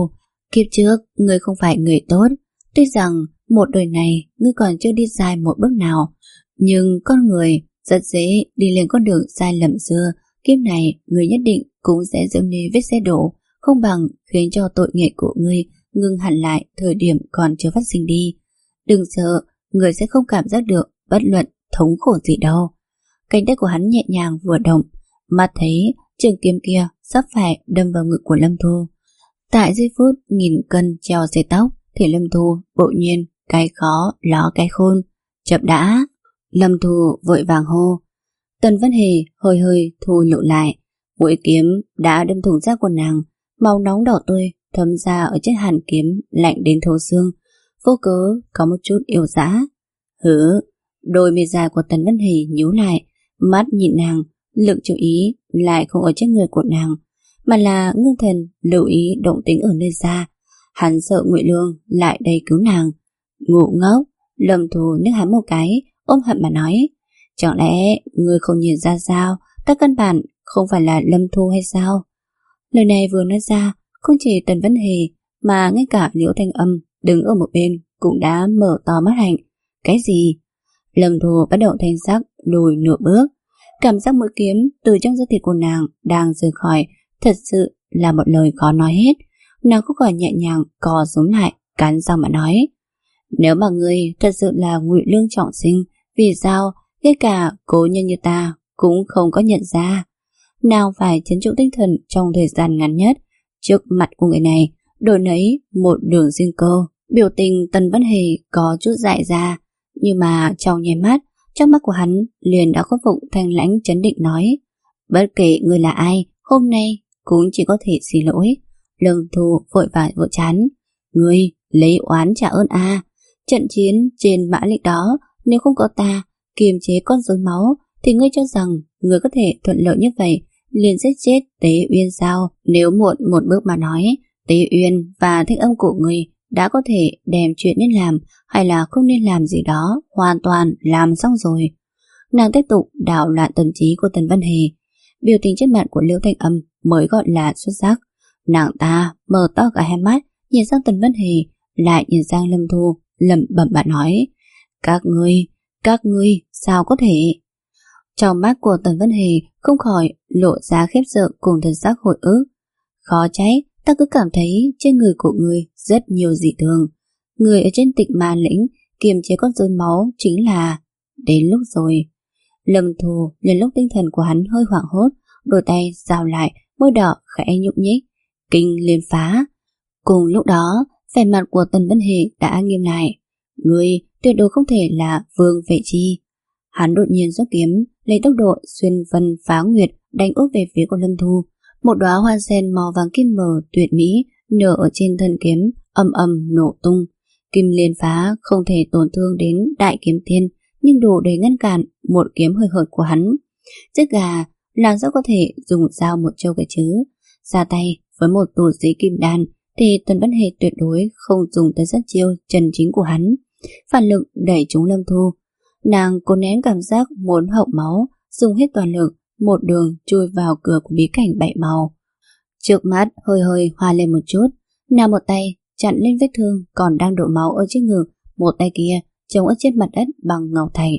Kiếp trước, ngươi không phải người tốt. Tuy rằng một đời này ngươi còn chưa đi sai một bước nào, nhưng con người rất dễ đi lên con đường sai lầm xưa. Kiếp này ngươi nhất định cũng sẽ dẫm lên vết xe đổ, không bằng khiến cho tội nghiệp của ngươi ngừng hẳn lại thời điểm còn chưa phát sinh đi. Đừng sợ, ngươi sẽ không cảm giác được bất luận thống khổ gì đâu. Cánh tay của hắn nhẹ nhàng vừa động, mắt thấy trường kiếm kia sắp phải đâm vào ngực của Lâm Thu. Tại giây phút nghìn cân treo dây tóc thì Lâm Thu bỗng nhiên cái khó ló cái khôn. Chậm đã. Lâm Thu vội vàng hô. Tần Vân Hề hơi hơi thu lụ lại. Mũi kiếm đã đâm thủng da của nàng, màu nóng đỏ tươi thấm ra ở trên hàn kiếm lạnh đến thấu xương, vô cớ có một chút yêu dã. Hứ. Đôi mi dài của Tần Vân Hề nhíu lại, mắt nhìn nàng, lực chú ý lại không ở trên người của nàng, mà là ngưng thần lưu ý động tĩnh ở nơi xa. Hắn sợ Ngụy Lương lại đây cứu nàng. Ngủ ngốc. Lâm Thu nước hắn một cái, ôm hận mà nói. Chẳng lẽ ngươi không nhìn ra sao, ta căn bản không phải là Lâm Thu hay sao? Lời này vừa nói ra, không chỉ Tần Vân Hề mà ngay cả Liễu Thanh Âm đứng ở một bên cũng đã mở to mắt hạnh. Cái gì? Lâm Thu bắt đầu thanh sắc lùi nửa bước. Cảm giác mũi kiếm từ trong da thịt của nàng đang rời khỏi thật sự là một lời khó nói hết. Nàng không khỏi nhẹ nhàng cò xuống lại, cắn răng mà nói. Nếu mà ngươi thật sự là Ngụy Lương trọng sinh, vì sao ngay cả cố nhân như ta cũng không có nhận ra? Nàng phải trấn trụ tinh thần trong thời gian ngắn nhất. Trước mặt của người này đổi nấy một đường riêng cơ. Biểu tình Tần Vân Hề có chút dại ra, nhưng mà trong nháy mắt, trong mắt của hắn liền đã khôi phục thanh lãnh trấn định nói. Bất kể người là ai, hôm nay cũng chỉ có thể xin lỗi. Lâm Thu vội vã vội chán. Ngươi lấy oán trả ơn a à. Trận chiến trên mã lịch đó, nếu không có ta kiềm chế con rối máu, thì ngươi cho rằng ngươi có thể thuận lợi như vậy liền giết chết Tế Uyên sao? Nếu muộn một bước mà nói, Tế Uyên và thích âm của ngươi đã có thể đem chuyện nên làm hay là không nên làm gì đó hoàn toàn làm xong rồi. Nàng tiếp tục đảo loạn tâm trí của Tần Vân Hề. Biểu tình trên mặt của Liễu Thanh Âm mới gọi là xuất sắc. Nàng ta mở to cả hai mắt, nhìn sang Tần Vân Hề, lại nhìn sang Lâm Thu, lẩm bẩm mà nói. Các ngươi, các ngươi sao có thể? Trong mắt của Tần Vân Hề không khỏi lộ ra khiếp sợ cùng thần sắc hồi ức. Khó trách, ta cứ cảm thấy trên người của ngươi rất nhiều dị thường. Người ở trên Tịnh Ma Lĩnh kiềm chế con rối máu chính là... Đến lúc rồi. Lâm Thu liền lúc tinh thần của hắn hơi hoảng hốt, đôi tay giao lại, môi đỏ khẽ nhúc nhích. Kinh liên phá. Cùng lúc đó, vẻ mặt của Tần Vân Hề đã nghiêm lại. Ngươi tuyệt đối không thể là Vương Vệ Chi. Hắn đột nhiên rút kiếm, lấy tốc độ xuyên vân phá nguyệt đánh úp về phía của Lâm Thu. Một đóa hoa sen màu vàng kim mờ tuyệt mỹ nở ở trên thân kiếm, ầm ầm nổ tung. Kim liên phá không thể tổn thương đến đại kiếm tiên, nhưng đủ để ngăn cản một kiếm hơi hợt của hắn. Giết gà, làm sao có thể dùng dao một châu cái chứ? Ra tay với một tù sĩ kim đan thì Tần Vân Hề tuyệt đối không dùng tới sát chiêu chân chính của hắn. Phản lực đẩy trúng Lâm Thu. Nàng cố nén cảm giác muốn hậu máu, dùng hết toàn lực, một đường chui vào cửa của bí cảnh bảy màu. Trước mắt hơi hơi hoa lên một chút, nàng một tay chặn lên vết thương còn đang đổ máu ở trên ngực, một tay kia chống ở trên mặt đất bằng ngọc thạch.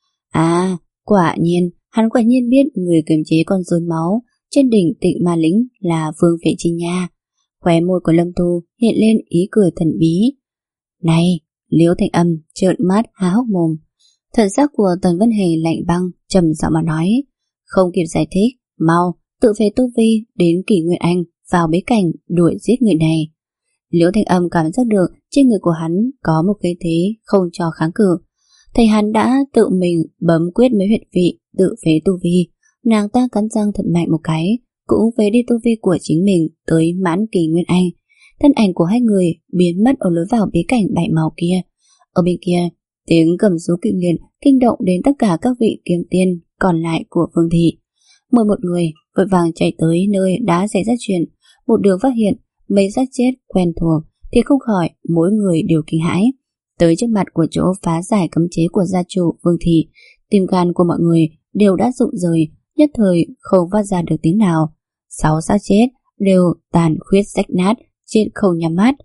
À, quả nhiên, hắn quả nhiên biết người kiềm chế con rối máu trên đỉnh Tịnh Ma Lĩnh là Vương Vệ Chi nha. Khóe môi của Lâm Thu hiện lên ý cười thần bí. Này, Liễu Thanh Âm trợn mắt há hốc mồm. Thần sắc của Tần Vân Hề lạnh băng, trầm giọng mà nói. Không kịp giải thích, mau tự về tu vi đến Kỷ Nguyên Anh vào bế cảnh đuổi giết người này. Liễu Thanh Âm cảm giác được trên người của hắn có một cái thế không cho kháng cự. Thầy hắn đã tự mình bấm quyết mấy huyệt vị tự phế tu vi. Nàng ta cắn răng thật mạnh một cái, cũng phế đi tu vi của chính mình tới mãn Kỷ Nguyên Anh. Thân ảnh của hai người biến mất ở lối vào bí cảnh bảy màu kia. Ở bên kia, tiếng cầm rú kịch liệt kinh động đến tất cả các vị kiếm tiên còn lại của Vương thị. Mười một người vội vàng chạy tới nơi đã xảy ra chuyện, một đường phát hiện mấy xác chết quen thuộc thì không khỏi mỗi người đều kinh hãi. Tới trước mặt của chỗ phá giải cấm chế của gia chủ Vương thị, tim gan của mọi người đều đã rụng rời, nhất thời không phát ra được tiếng nào. Sáu xác chết đều tàn khuyết rách nát, chết không nhắm mắt.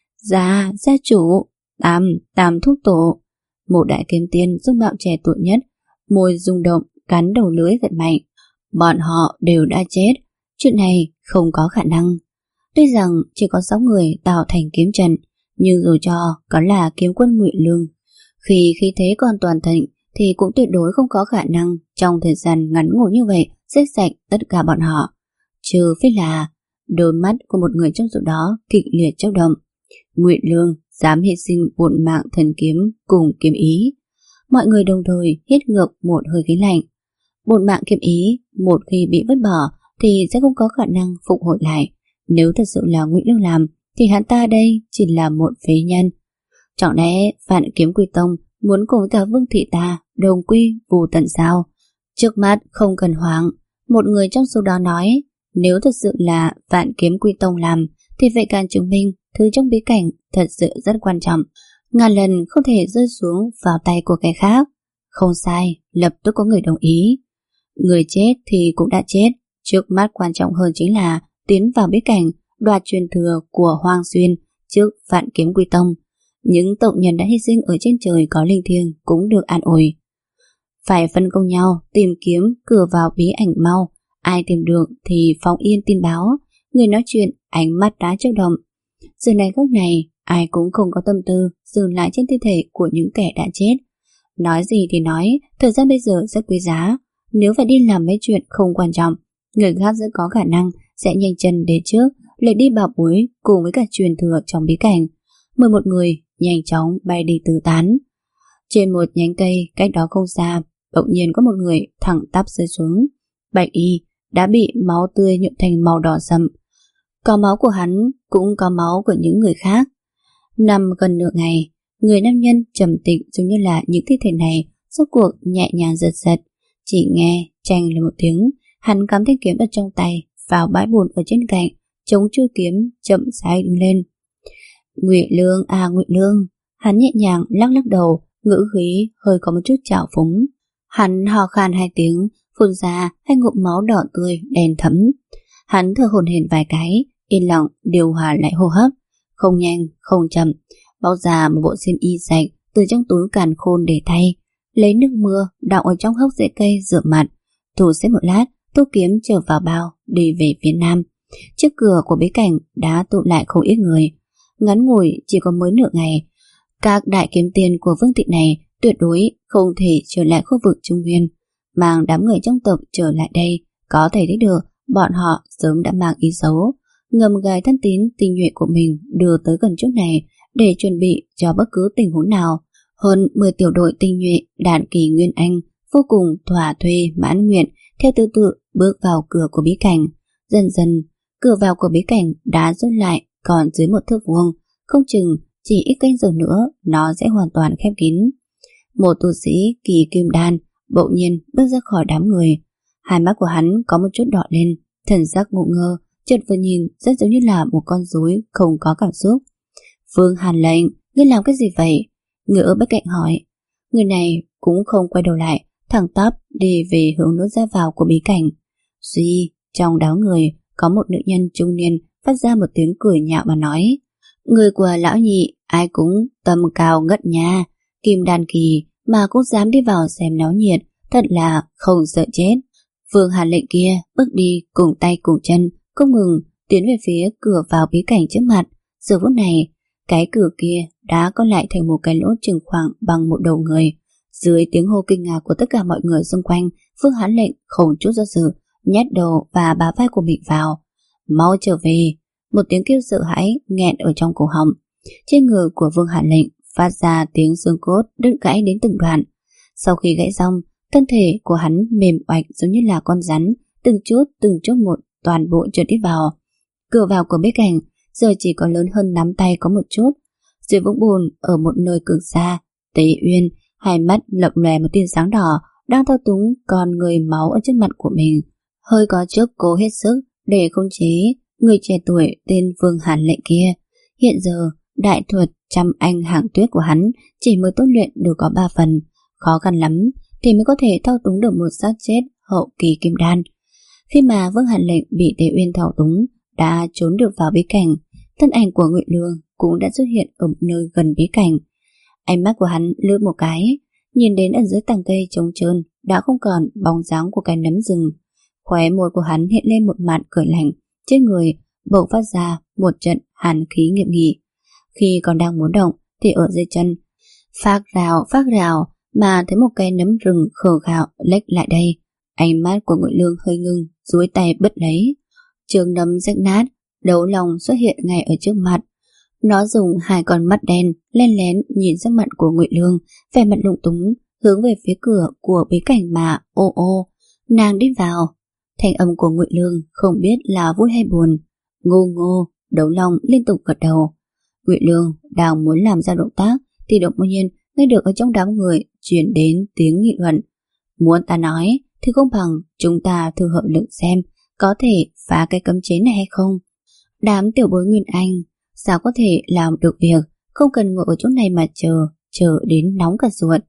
Gia, gia chủ, Tam, Tam thúc tổ. Một đại kiếm tiên dung mạo trẻ tuổi nhất, môi rung động, cắn đầu lưỡi giật mạnh. Bọn họ đều đã chết, chuyện này không có khả năng. Tuy rằng chỉ có sáu người tạo thành kiếm trận, nhưng dù cho có là kiếm quân Ngụy Lương, khi khí thế còn toàn thịnh thì cũng tuyệt đối không có khả năng trong thời gian ngắn ngủi như vậy giết sạch tất cả bọn họ. Trừ phi là đôi mắt của một người trong số đó kịch liệt chớp động. Ngụy Lương dám hy sinh bổn mạng thần kiếm cùng kiếm ý. Mọi người đồng thời hít ngược một hơi khí lạnh. Bổn mạng kiếm ý một khi bị vứt bỏ thì sẽ không có khả năng phục hồi lại. Nếu thật sự là Ngụy Lương làm thì hắn ta đây chỉ là một phế nhân. Chẳng lẽ Vạn Kiếm Quy Tông muốn cùng cả Vương thị ta đồng quy vu tận sao? Trước mắt không cần hoảng. Một người trong số đó nói, nếu thật sự là Vạn Kiếm Quy Tông làm thì vậy càng chứng minh thứ trong bí cảnh thật sự rất quan trọng, ngàn lần không thể rơi xuống vào tay của kẻ khác. Không sai, lập tức có người đồng ý. Người chết thì cũng đã chết, trước mắt quan trọng hơn chính là tiến vào bí cảnh, đoạt truyền thừa của Hoang Xuyên trước Vạn Kiếm Quy Tông. Những tộc nhân đã hy sinh ở trên trời có linh thiêng cũng được an ủi. Phải phân công nhau tìm kiếm cửa vào bí ảnh mau. Ai tìm được thì phóng yên tin báo. Người nói chuyện ánh mắt đã chớp động. Giờ này góc này ai cũng không có tâm tư dừng lại trên thi thể của những kẻ đã chết. Nói gì thì nói, thời gian bây giờ rất quý giá. Nếu phải đi làm mấy chuyện không quan trọng, người khác rất có khả năng sẽ nhanh chân đến trước, lấy đi bảo bối cùng với cả truyền thừa trong bí cảnh. Mười một người nhanh chóng bay đi tứ tán. Trên một nhánh cây cách đó không xa, đột nhiên có một người thẳng tắp rơi xuống. Bạch y đã bị máu tươi nhuộm thành màu đỏ sậm. Có máu của hắn cũng có máu của những người khác. Nằm gần nửa ngày, người nam nhân trầm tĩnh giống như là những thi thể này rốt cuộc nhẹ nhàng giật giật. Chỉ nghe chành lên một tiếng, hắn cắm thanh kiếm ở trong tay vào bãi bùn ở trên cạnh, chống chui kiếm chậm rãi đứng lên. Ngụy Lương à Ngụy Lương, hắn nhẹ nhàng lắc lắc đầu, ngữ khí hơi có một chút trào phúng. Hắn hò khan hai tiếng, phun ra hai ngụm máu đỏ tươi đen thẫm. Hắn thở hổn hển vài cái, yên lặng điều hòa lại hô hấp, không nhanh không chậm, bao ra một bộ xiêm y sạch từ trong túi càn khôn để thay, lấy nước mưa đọng ở trong hốc rễ cây rửa mặt, thủ xếp một lát, thu kiếm trở vào bao đi về phía nam. Trước cửa của bí cảnh đã tụ lại không ít người. Ngắn ngủi chỉ có mới nửa ngày, các đại kiếm tiên của Vương thị này tuyệt đối không thể trở lại khu vực Trung Nguyên. Mang đám người trong tộc trở lại đây, có thể thấy được bọn họ sớm đã mang ý xấu, ngầm gài thân tín tinh nhuệ của mình đưa tới gần chỗ này để chuẩn bị cho bất cứ tình huống nào. Hơn mười tiểu đội tinh nhuệ đạn kỳ Nguyên Anh vô cùng thỏa thuê mãn nguyện theo thứ tự bước vào cửa của bí cảnh. Dần dần, cửa vào của bí cảnh đã rút lại còn dưới một thước vuông, không chừng chỉ ít canh giờ nữa nó sẽ hoàn toàn khép kín. Một tu sĩ kỳ kim đan bỗng nhiên bước ra khỏi đám người. Hai mắt của hắn có một chút đỏ lên, thần sắc ngụ ngơ, chợt vừa nhìn rất giống như là một con rối không có cảm xúc. Vương Hàn lệnh, ngươi làm cái gì vậy? Người ở bên cạnh hỏi. Người này cũng không quay đầu lại, thẳng tắp đi về hướng lối ra vào của bí cảnh. Duy, trong đám người có một nữ nhân trung niên phát ra một tiếng cười nhạo mà nói: người của lão nhị ai cũng tầm cao ngất nha, kim đan kỳ mà cũng dám đi vào xem náo nhiệt, thật là không sợ chết. Vương Hàn lệnh kia bước đi cùng tay cùng chân, không ngừng tiến về phía cửa vào bí cảnh trước mặt. Giờ phút này, cái cửa kia đã có lại thành một cái lỗ chừng khoảng bằng một đầu người. Dưới tiếng hô kinh ngạc của tất cả mọi người xung quanh, Vương Hàn lệnh không chút do dự nhét đầu và bả vai của mình vào. Mau trở về! Một tiếng kêu sợ hãi nghẹn ở trong cổ họng. Trên người của Vương Hàn lệnh phát ra tiếng xương cốt đứt gãy đến từng đoạn. Sau khi gãy xong, thân thể của hắn mềm oạch giống như là con rắn, từng chút từng chút một toàn bộ trượt đi vào. Cửa vào của bí cảnh giờ chỉ có lớn hơn nắm tay có một chút. Dưới vũng bùn ở một nơi cực xa, Tế Uyên hai mắt lập lòe một tia sáng đỏ, đang thao túng con người máu ở trước mặt của mình, hơi có chút cố hết sức để khống chế người trẻ tuổi tên Vương Hàn lệnh kia. Hiện giờ đại thuật trăm anh hạng tuyết của hắn chỉ mới tốt luyện được có ba phần, khó khăn lắm thì mới có thể thao túng được một xác chết hậu kỳ kim đan. Khi mà Vương Hàn lệnh bị Tế Uyên thao túng đã trốn được vào bí cảnh, thân ảnh của Ngụy Lương cũng đã xuất hiện ở một nơi gần bí cảnh. Ánh mắt của hắn lướt một cái, nhìn đến ở dưới tầng cây trống trơn đã không còn bóng dáng của cái nấm rừng. Khóe môi của hắn hiện lên một màn cười lạnh, trên người bộc phát ra một trận hàn khí nghiêm nghị. Khi còn đang muốn động thì ở dưới chân phát rào phát rào mà thấy một cái nấm rừng khờ khạo lách lại đây. Ánh mắt của Ngụy Lương hơi ngưng, duỗi tay bứt lấy. Trường nấm rách nát, đấu lòng xuất hiện ngay ở trước mặt. Nó dùng hai con mắt đen len lén nhìn sắc mặt của Ngụy Lương, vẻ mặt lung túng, hướng về phía cửa của bí cảnh mà ô ô, nàng đi vào. Thanh âm của Ngụy Lương không biết là vui hay buồn. Ngô ngô, đấu lòng liên tục gật đầu. Ngụy Lương đang muốn làm ra động tác thì đột nhiên nghe được ở trong đám người truyền đến tiếng nghị luận. Muốn ta nói thì không bằng chúng ta thử hợp lực xem có thể phá cái cấm chế này hay không. Đám tiểu bối Nguyên Anh sao có thể làm được việc, không cần ngồi ở chỗ này mà chờ, chờ đến nóng cả ruột.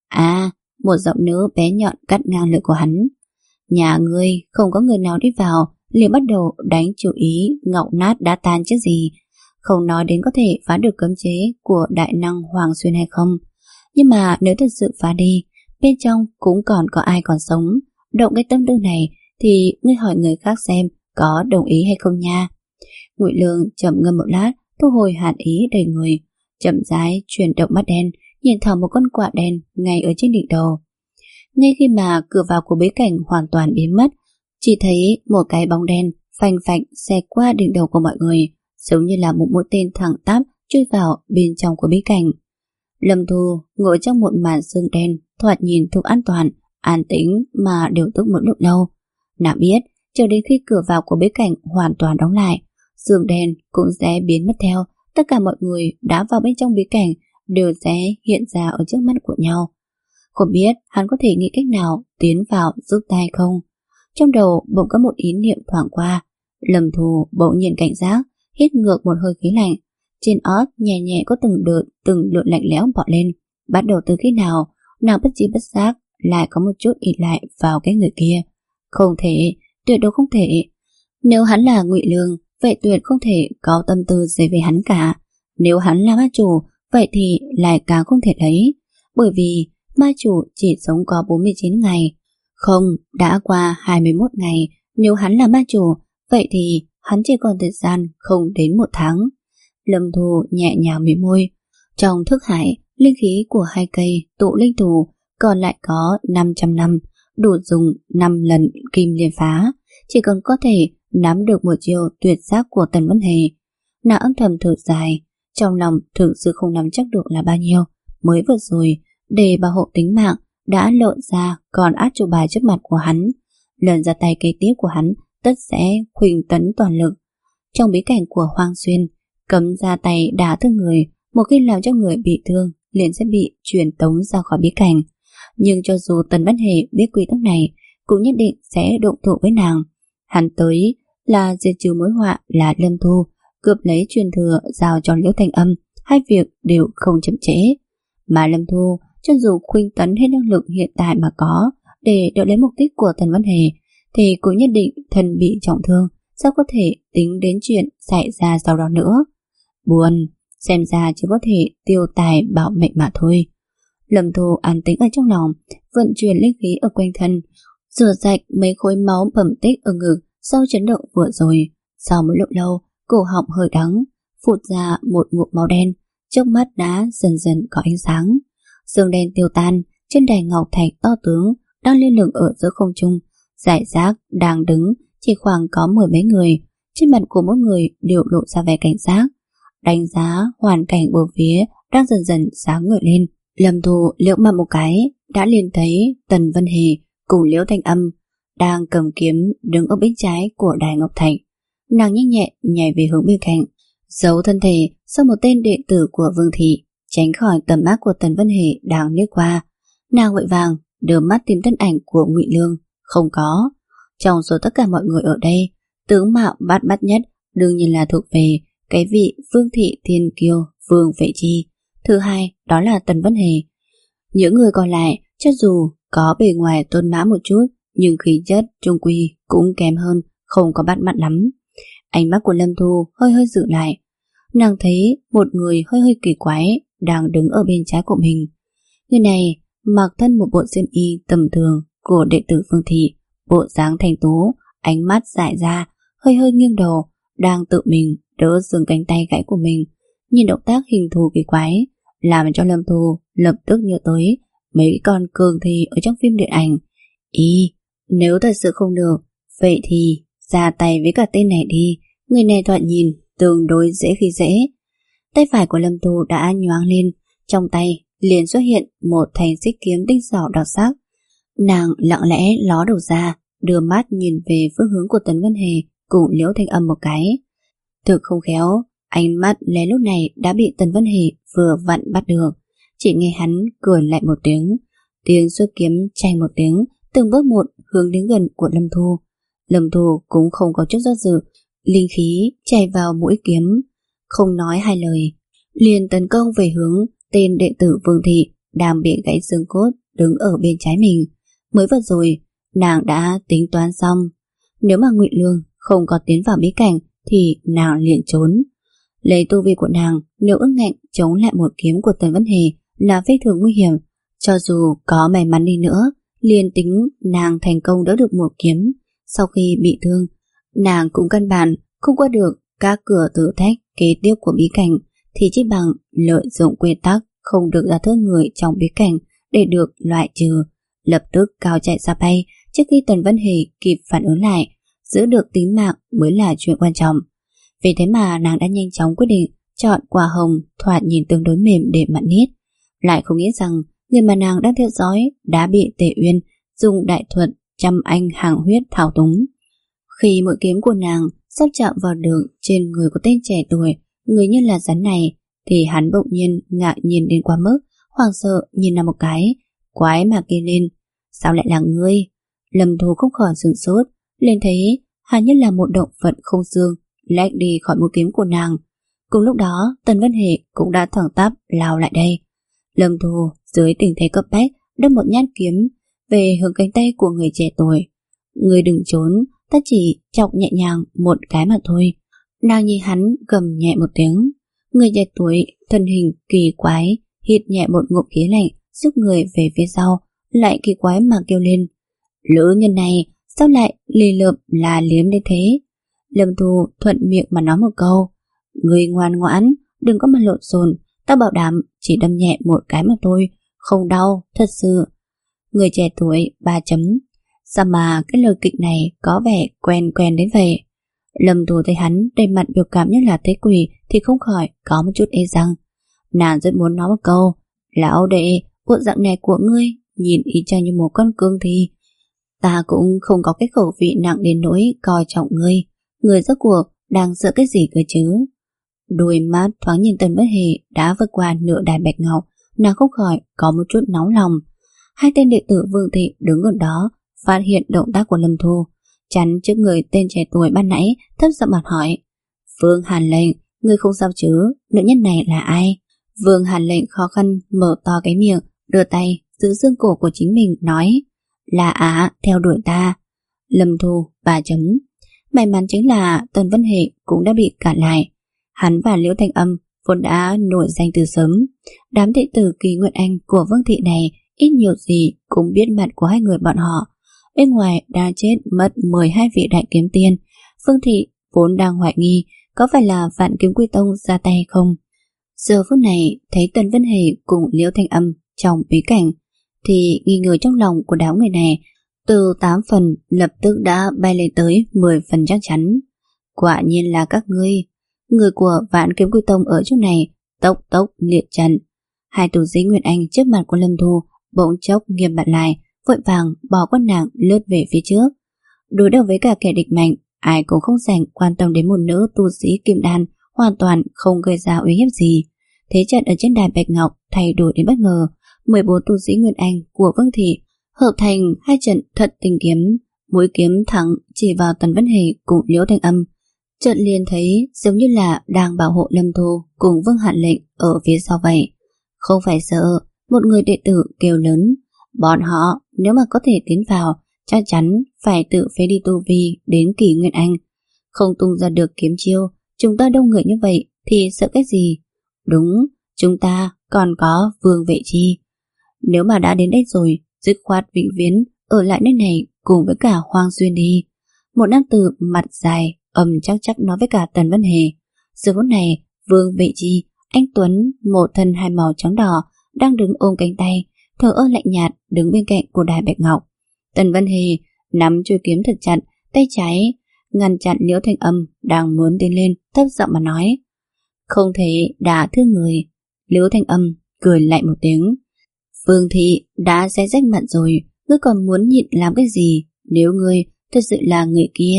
À, một giọng nữ bé nhọn cắt ngang lời của hắn. Nhà ngươi không có người nào đi vào liền bắt đầu đánh chủ ý ngọc nát đá tan chứ gì. Không nói đến có thể phá được cấm chế của đại năng Hoàng Xuyên hay không, nhưng mà nếu thật sự phá đi, bên trong cũng còn có ai còn sống. Động cái tâm tư này thì ngươi hỏi người khác xem có đồng ý hay không nha. Ngụy Lương chậm ngâm một lát, thu hồi hàn ý đầy người, chậm rãi chuyển động mắt đen, nhìn thẳng một con quạ đen ngay ở trên đỉnh đầu. Ngay khi mà cửa vào của bí cảnh hoàn toàn biến mất, chỉ thấy một cái bóng đen phanh phạch xẹt qua đỉnh đầu của mọi người, giống như là một mũi tên thẳng tắp chui vào bên trong của bí cảnh. Lâm Thu ngồi trong một màn sương đen, thoạt nhìn thuộc an toàn, an tĩnh mà đều tức một lúc lâu. Nào biết, chờ đến khi cửa vào của bí cảnh hoàn toàn đóng lại, sương đen cũng sẽ biến mất theo. Tất cả mọi người đã vào bên trong bí cảnh đều sẽ hiện ra ở trước mắt của nhau. Không biết hắn có thể nghĩ cách nào tiến vào giúp tay không? Trong đầu bỗng có một ý niệm thoảng qua. Lâm Thu bỗng nhiên cảnh giác, hít ngược một hơi khí lạnh. Trên ót nhẹ nhẹ có từng đợt từng lượn lạnh lẽo bọt lên. Bắt đầu từ khi nào nàng bất chi bất giác lại có một chút ỷ lại vào cái người kia. Không thể, tuyệt đối không thể. Nếu hắn là Ngụy Lương, vậy tuyệt không thể có tâm tư gì về hắn cả. Nếu hắn là ma chủ, vậy thì lại càng không thể lấy. Bởi vì ma chủ chỉ sống có bốn mươi chín ngày. Không, đã qua hai mươi mốt ngày. Nếu hắn là ma chủ, vậy thì hắn chỉ còn thời gian không đến một tháng. Lâm Thu nhẹ nhàng mỉm môi. Trong thức hải, linh khí của hai cây tụ linh thù còn lại có năm trăm năm, đủ dùng năm lần kim liên phá. Chỉ cần có thể nắm được một chiêu tuyệt giác của Tần Vân Hề. Nàng âm thầm thở dài, trong lòng thực sự không nắm chắc được là bao nhiêu. Mới vừa rồi, để bảo hộ tính mạng, đã lộn ra còn át chủ bài trước mặt của hắn. Lần ra tay kế tiếp của hắn tất sẽ khuỳnh tấn toàn lực. Trong bí cảnh của Hoang Xuyên, cấm ra tay đả thương người, một khi làm cho người bị thương liền sẽ bị truyền tống ra khỏi bí cảnh. Nhưng cho dù Tần Vân Hề biết quy tắc này, cũng nhất định sẽ động thủ với nàng. Hắn tới là diệt trừ mối họa là Lâm Thu, cướp lấy truyền thừa giao cho Liễu Thanh Âm, hai việc đều không chậm trễ. Mà Lâm Thu cho dù khuynh tấn hết năng lực hiện tại mà có để đợi lấy mục đích của Tần Vân Hề, thì cũng nhất định thân bị trọng thương, sao có thể tính đến chuyện xảy ra sau đó nữa. Buồn, xem ra chỉ có thể tiêu tài bảo mệnh mà thôi. Lâm Thu an tĩnh ở trong lòng, vận chuyển linh khí ở quanh thân, rửa sạch mấy khối máu bầm tích ở ngực sau chấn động vừa rồi. Sau một lúc lâu, cổ họng hơi đắng, phụt ra một ngụm máu đen, trước mắt đã dần dần có ánh sáng. Sương đen tiêu tan, trên đài ngọc thạch to tướng đang lơ lửng ở giữa không trung, rải rác đang đứng chỉ khoảng có mười mấy người. Trên mặt của mỗi người đều lộ ra vẻ cảnh giác, đánh giá hoàn cảnh bốn phía đang dần dần sáng ngời lên. Lâm Thu liếc mắt một cái đã liền thấy Tần Vân Hề cùng Liễu Thanh Âm đang cầm kiếm đứng ở bên trái của đài ngọc thạch. Nàng nhanh nhẹ nhảy về hướng bên cạnh, giấu thân thể sau một tên đệ tử của Vương Thị, tránh khỏi tầm mắt của Tần Vân Hề đang liếc qua. Nàng vội vàng đưa mắt tìm thân ảnh của Ngụy Lương, không có. Trong số tất cả mọi người ở đây, tướng mạo bát bát nhất đương nhiên là thuộc về cái vị Vương Thị Thiên Kiêu Vương Vệ Chi. Thứ hai đó là Tần Vân Hề. Những người còn lại cho dù có bề ngoài tôn mã một chút, nhưng khí chất trung quy cũng kém hơn, không có bắt mắt lắm. Ánh mắt của Lâm Thu hơi hơi dịu lại. nàng thấy một người hơi hơi kỳ quái đang đứng ở bên trái của mình. Người này mặc thân một bộ xiêm y tầm thường của đệ tử Phương Thị, bộ dáng thanh tú, ánh mắt dại ra, hơi hơi nghiêng đầu, đang tự mình đỡ xương cánh tay gãy của mình. Nhìn động tác hình thù kỳ quái, làm cho Lâm Thu lập tức nhớ tới mấy con cường thi ở trong phim điện ảnh. Ý, nếu thật sự không được, vậy thì ra tay với cả tên này đi. Người này thoạt nhìn tương đối dễ khi dễ. Tay phải của Lâm Thu đã nhoáng lên, trong tay liền xuất hiện một thanh xích kiếm tinh xảo đặc sắc. Nàng lặng lẽ ló đầu ra, đưa mắt nhìn về phương hướng của Tần Vân Hề cùng Liễu Thanh Âm một cái. Thực không khéo, ánh mắt lén lúc này đã bị Tần Vân Hề vừa vặn bắt được. Chỉ nghe hắn cười lại một tiếng, tiếng xuất kiếm chanh một tiếng, từng bước một hướng đến gần của Lâm Thu. Lâm Thu cũng không có chút do dự, linh khí chảy vào mũi kiếm, không nói hai lời, liền tấn công về hướng tên đệ tử Vương Thị đang bị gãy xương cốt đứng ở bên trái mình. Mới vừa rồi, nàng đã tính toán xong, nếu mà Ngụy Lương không có tiến vào bí cảnh thì nàng liền trốn. Lấy tu vi của nàng, nếu ưng ngạnh chống lại một kiếm của Tần Vân Hề là phi thường nguy hiểm. Cho dù có may mắn đi nữa, liền tính nàng thành công đỡ được một kiếm, sau khi bị thương, nàng cũng căn bản không qua được các cửa thử thách kế tiếp của bí cảnh, thì chỉ bằng lợi dụng quy tắc không được ra thương người trong bí cảnh để được loại trừ. Lập tức cao chạy ra bay trước khi Tần Vân Hề kịp phản ứng lại. Giữ được tính mạng mới là chuyện quan trọng. Vì thế mà nàng đã nhanh chóng quyết định chọn quả hồng thoạt nhìn tương đối mềm để mặn nít. Lại không nghĩ rằng người mà nàng đang theo dõi đã bị Tề Uyên dùng đại thuật chăm anh hàng huyết thao túng. Khi mũi kiếm của nàng sắp chạm vào đường trên người của tên trẻ tuổi, người như là rắn này, thì hắn bỗng nhiên ngạc nhiên đến quá mức, hoảng sợ nhìn nàng một cái, quái mà kêu lên: sao lại là ngươi? Lâm Thu không khỏi sửng sốt, lên thấy hắn như là một động vật không xương lách đi khỏi mũi kiếm của nàng. Cùng lúc đó, Tần Vân Hề cũng đã thẳng tắp lao lại đây. Lâm Thu dưới tình thế cấp bách đâm một nhát kiếm về hướng cánh tay của người trẻ tuổi. Ngươi đừng trốn, ta chỉ chọc nhẹ nhàng một cái mà thôi. Nàng nhìn hắn gầm nhẹ một tiếng. Người trẻ tuổi thân hình kỳ quái hít nhẹ một ngụm khí lạnh, giúp người về phía sau, lại kỳ quái mà kêu lên: lữ nhân này sao lại lì lợm là liếm đến thế? Lâm Thu thuận miệng mà nói một câu: người ngoan ngoãn, đừng có mà lộn xộn, ta bảo đảm chỉ đâm nhẹ một cái mà thôi, không đau, thật sự. Người trẻ tuổi ba chấm. Sao mà cái lời kịch này có vẻ quen quen đến vậy? Lâm Thu thấy hắn đầy mặt biểu cảm như là thấy quỷ thì không khỏi có một chút ê răng. Nàng rất muốn nói một câu: lão đệ, bộ dạng này của ngươi nhìn y chang như một con cương thi. Ta cũng không có cái khẩu vị nặng đến nỗi coi trọng ngươi. Người rốt cuộc đang sợ cái gì cơ chứ? Đôi mắt thoáng nhìn Tần Bất Hề đã vượt qua nửa đài bạch ngọc, nàng không khỏi có một chút nóng lòng. Hai tên đệ tử Vương Thị đứng gần đó phát hiện động tác của Lâm Thu, chắn trước người tên trẻ tuổi ban nãy, thấp giọng mặt hỏi: Vương Hàn Lệnh, ngươi không sao chứ? Nữ nhân này là ai? Vương Hàn Lệnh khó khăn mở to cái miệng, đưa tay giữ xương cổ của chính mình nói: là Á theo đuổi ta. Lâm Thu ba chấm. May mắn chính là Tần Vân Hề cũng đã bị cản lại. Hắn và Liễu Thanh Âm vốn đã nổi danh từ sớm. Đám đệ tử Kỳ Nguyệt Anh của Vương Thị này ít nhiều gì cũng biết mặt của hai người bọn họ. Bên ngoài đã chết mất mười hai vị đại kiếm tiên. Vương Thị vốn đang hoài nghi có phải là Vạn Kiếm Quy Tông ra tay hay không. Giờ phút này thấy Tần Vân Hề cùng Liễu Thanh Âm trong bí cảnh, thì nghi ngờ trong lòng của đám người này từ tám phần lập tức đã bay lên tới mười phần chắc chắn. Quả nhiên là các ngươi. Người của Vạn Kiếm Quy Tông ở chỗ này tốc tốc liệt trận. Hai tù sĩ Nguyệt Anh trước mặt của Lâm Thu bỗng chốc nghiêm mặt lại, vội vàng bỏ con nàng lướt về phía trước. Đối đầu với cả kẻ địch mạnh, ai cũng không dành quan tâm đến một nữ tu sĩ kim đan hoàn toàn không gây ra uy hiếp gì. Thế trận ở trên đài bạch ngọc thay đổi đến bất ngờ. mười bốn tu sĩ Nguyên Anh của Vương Thị hợp thành hai trận thật tình kiếm, mũi kiếm thẳng chỉ vào Tần Vân Hề cùng Liễu Thanh Âm. Trận liền thấy giống như là đang bảo hộ Lâm Thu cùng Vương Hàn Lệnh ở phía sau vậy. Không phải sợ, một người đệ tử kêu lớn: bọn họ nếu mà có thể tiến vào, chắc chắn phải tự phế đi tu vi đến Kỳ Nguyên Anh. Không tung ra được kiếm chiêu, chúng ta đông người như vậy thì sợ cái gì? Đúng, chúng ta còn có Vương Vệ Chi. Nếu mà đã đến đây rồi, dứt khoát vĩnh viễn ở lại nơi này cùng với cả Hoang Duyên đi. Một nam tử mặt dài ầm chắc chắc nói với cả Tần Vân Hề. Giờ phút này, Vương Vệ Chi, anh Tuấn, một thân hai màu trắng đỏ, đang đứng ôm cánh tay, thờ ơ lạnh nhạt đứng bên cạnh của Đài Bạch Ngọc. Tần Vân Hề nắm chuôi kiếm thật chặt, tay trái ngăn chặn Liễu Thanh Âm đang muốn tiến lên, thấp giọng mà nói: không thể đả thương người. Liễu Thanh Âm cười lại một tiếng: Vương thị đã xé rách mặt rồi, ngươi còn muốn nhịn làm cái gì? Nếu ngươi thật sự là người kia,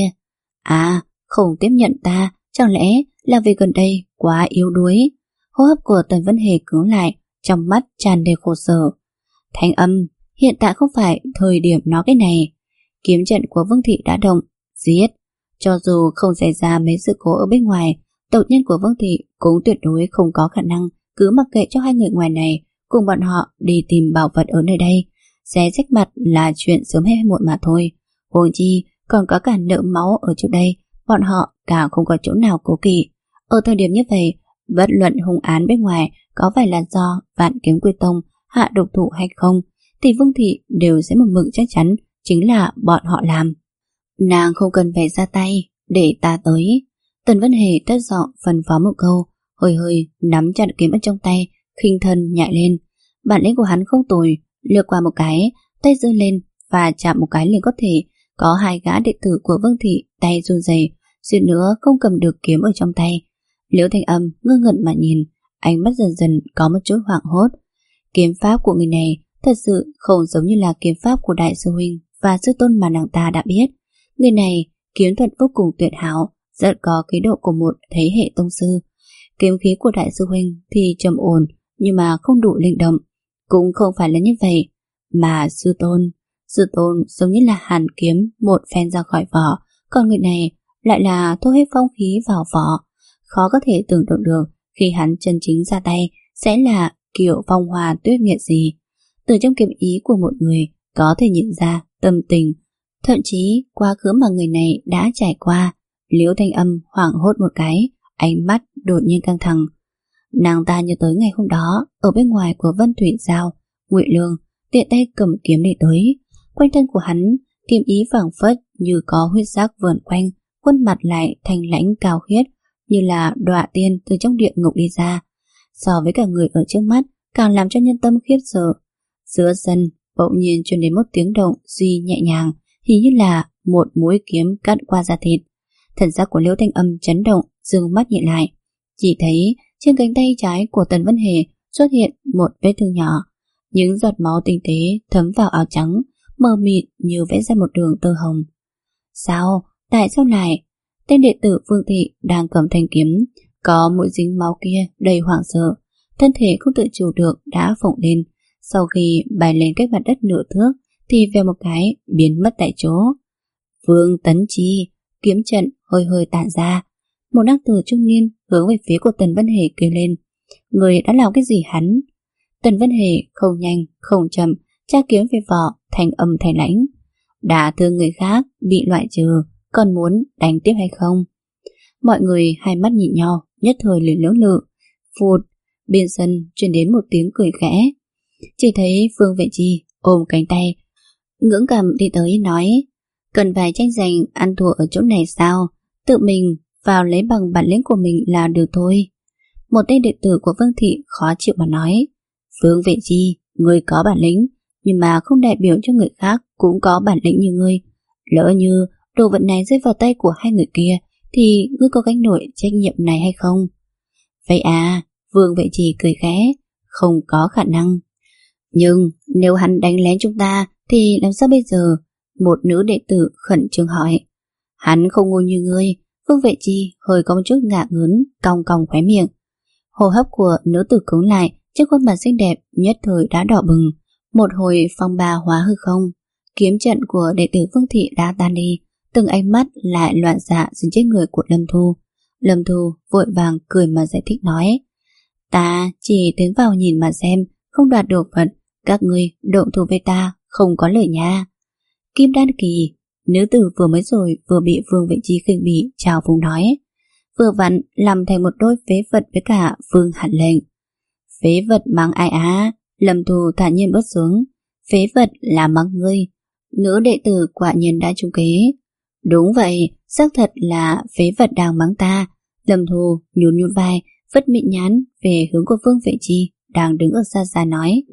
à, không tiếp nhận ta, chẳng lẽ là vì gần đây quá yếu đuối? Hô hấp của Tần Vân Hề cứng lại, trong mắt tràn đầy khổ sở. Thanh Âm, hiện tại không phải thời điểm nói cái này. Kiếm trận của Vương thị đã động, giết. Cho dù không xảy ra mấy sự cố ở bên ngoài, tộc nhân của Vương thị cũng tuyệt đối không có khả năng cứ mặc kệ cho hai người ngoài này cùng bọn họ đi tìm bảo vật ở nơi đây. Xé rách mặt là chuyện sớm hay muộn mà thôi. Huống chi còn có cả nợ máu ở chỗ đây, bọn họ càng không có chỗ nào cố kỵ. Ở thời điểm như vậy, bất luận hung án bên ngoài có phải là do Vạn Kiếm Quy Tông hạ độc thủ hay không, thì Vương thị đều sẽ một mực chắc chắn chính là bọn họ làm. Nàng không cần phải ra tay, để ta tới. Tần Vân Hề thất giọng phân phó một câu, hơi hơi nắm chặt kiếm ở trong tay, khinh thân nhảy lên. Bản lĩnh của hắn không tồi, lướt qua một cái, tay giơ lên và chạm một cái liền có thể có hai gã đệ tử của Vương thị tay run rẩy, suýt nữa không cầm được kiếm ở trong tay. Liễu Thanh Âm ngơ ngẩn mà nhìn, ánh mắt dần dần có một chút hoảng hốt. Kiếm pháp của người này thật sự không giống như là kiếm pháp của đại sư huynh và sư tôn mà nàng ta đã biết. Người này kiếm thuật vô cùng tuyệt hảo, rất có khí độ của một thế hệ tông sư. Kiếm khí của đại sư huynh thì trầm ổn nhưng mà không đủ linh động. Cũng không phải là như vậy, mà sư tôn sư tôn giống như là hàn kiếm một phen ra khỏi vỏ, còn người này lại là thu hết phong khí vào vỏ. Khó có thể tưởng tượng được khi hắn chân chính ra tay sẽ là kiểu phong hòa tuyết nghiệt gì. Từ trong kiếm ý của một người có thể nhận ra tâm tình, thậm chí quá khứ mà người này đã trải qua. Liễu Thanh Âm hoảng hốt một cái, ánh mắt đột nhiên căng thẳng. Nàng ta nhớ tới ngày hôm đó ở bên ngoài của Vân Thủy Giao, Ngụy Lương tiện tay cầm kiếm đi tới. Quanh thân của hắn kiếm ý phảng phất như có huyết sắc vờn quanh, khuôn mặt lại thanh lãnh cao khiết như là đọa tiên từ trong địa ngục đi ra. So với cả người ở trước mắt càng làm cho nhân tâm khiếp sợ. Giữa sân bỗng nhiên truyền đến một tiếng động duy nhẹ nhàng, hình như là một mũi kiếm cắt qua da thịt. Thần sắc của Liễu Thanh Âm chấn động, dương mắt nhìn lại, chỉ thấy trên cánh tay trái của Tần Vân Hề xuất hiện một vết thương nhỏ. Những giọt máu tinh tế thấm vào áo trắng, mờ mịt như vẽ ra một đường tơ hồng. Sao? Tại sao lại? Tên đệ tử Vương thị đang cầm thanh kiếm, có mũi dính máu kia đầy hoảng sợ, thân thể không tự chủ được đã phồng lên. Sau khi bay lên cách mặt đất nửa thước thì về một cái biến mất tại chỗ. Vương Tấn Chi, kiếm trận hơi hơi tản ra. Một nam tử trung niên hướng về phía của Tần Vân Hề kêu lên: người đã làm cái gì hắn? Tần Vân Hề không nhanh không chậm tra kiếm về vỏ, thành âm thành lãnh: đã thương người khác bị loại trừ, còn muốn đánh tiếp hay không? Mọi người hai mắt nhìn nhau, nhất thời liền lưỡng lự. Phụt, bên sân truyền đến một tiếng cười khẽ. Chỉ thấy Phương Vệ Chi ôm cánh tay, ngưỡng cầm đi tới nói: cần phải tranh giành ăn thua ở chỗ này sao? Tự mình vào lấy bằng bản lĩnh của mình là được thôi. Một tên đệ tử của Vương thị khó chịu mà nói: Phương Vệ Chi, ngươi có bản lĩnh, nhưng mà không đại biểu cho người khác cũng có bản lĩnh như ngươi. Lỡ như đồ vật này rơi vào tay của hai người kia thì ngươi có gánh nổi trách nhiệm này hay không? Vậy à? Vương Vệ Chi cười khẽ: không có khả năng. Nhưng nếu hắn đánh lén chúng ta thì làm sao bây giờ? Một nữ đệ tử khẩn trương hỏi. Hắn không ngu như ngươi. Vương Vệ Chi hơi có một chút ngạ ngớn, cong cong khóe miệng. Hô hấp của nữ tử cứng lại, trên khuôn mặt xinh đẹp nhất thời đã đỏ bừng. Một hồi phong ba hóa hư không, kiếm trận của đệ tử Vương thị đã tan đi, từng ánh mắt lại loạn xạ dính trên người của Lâm Thu. Lâm Thu vội vàng cười mà giải thích nói: ta chỉ tiến vào nhìn mà xem, không đoạt đồ vật, các ngươi động thủ với ta không có lời nha. Kim Đan Kỳ, nữ tử vừa mới rồi vừa bị Vương Vệ Chi khinh bỉ chào phúng nói: vừa vặn làm thành một đôi phế vật với cả Vương Hàn Lệnh. Phế vật mắng ai á? Lâm Thu thản nhiên bước xuống. Phế vật là mắng ngươi. Nữ đệ tử quả nhiên đã trúng kế. Đúng vậy, xác thật là phế vật đang mắng ta. Lâm Thu nhún nhún vai, vất mịn nhán về hướng của Vương Vệ Chi đang đứng ở xa xa nói: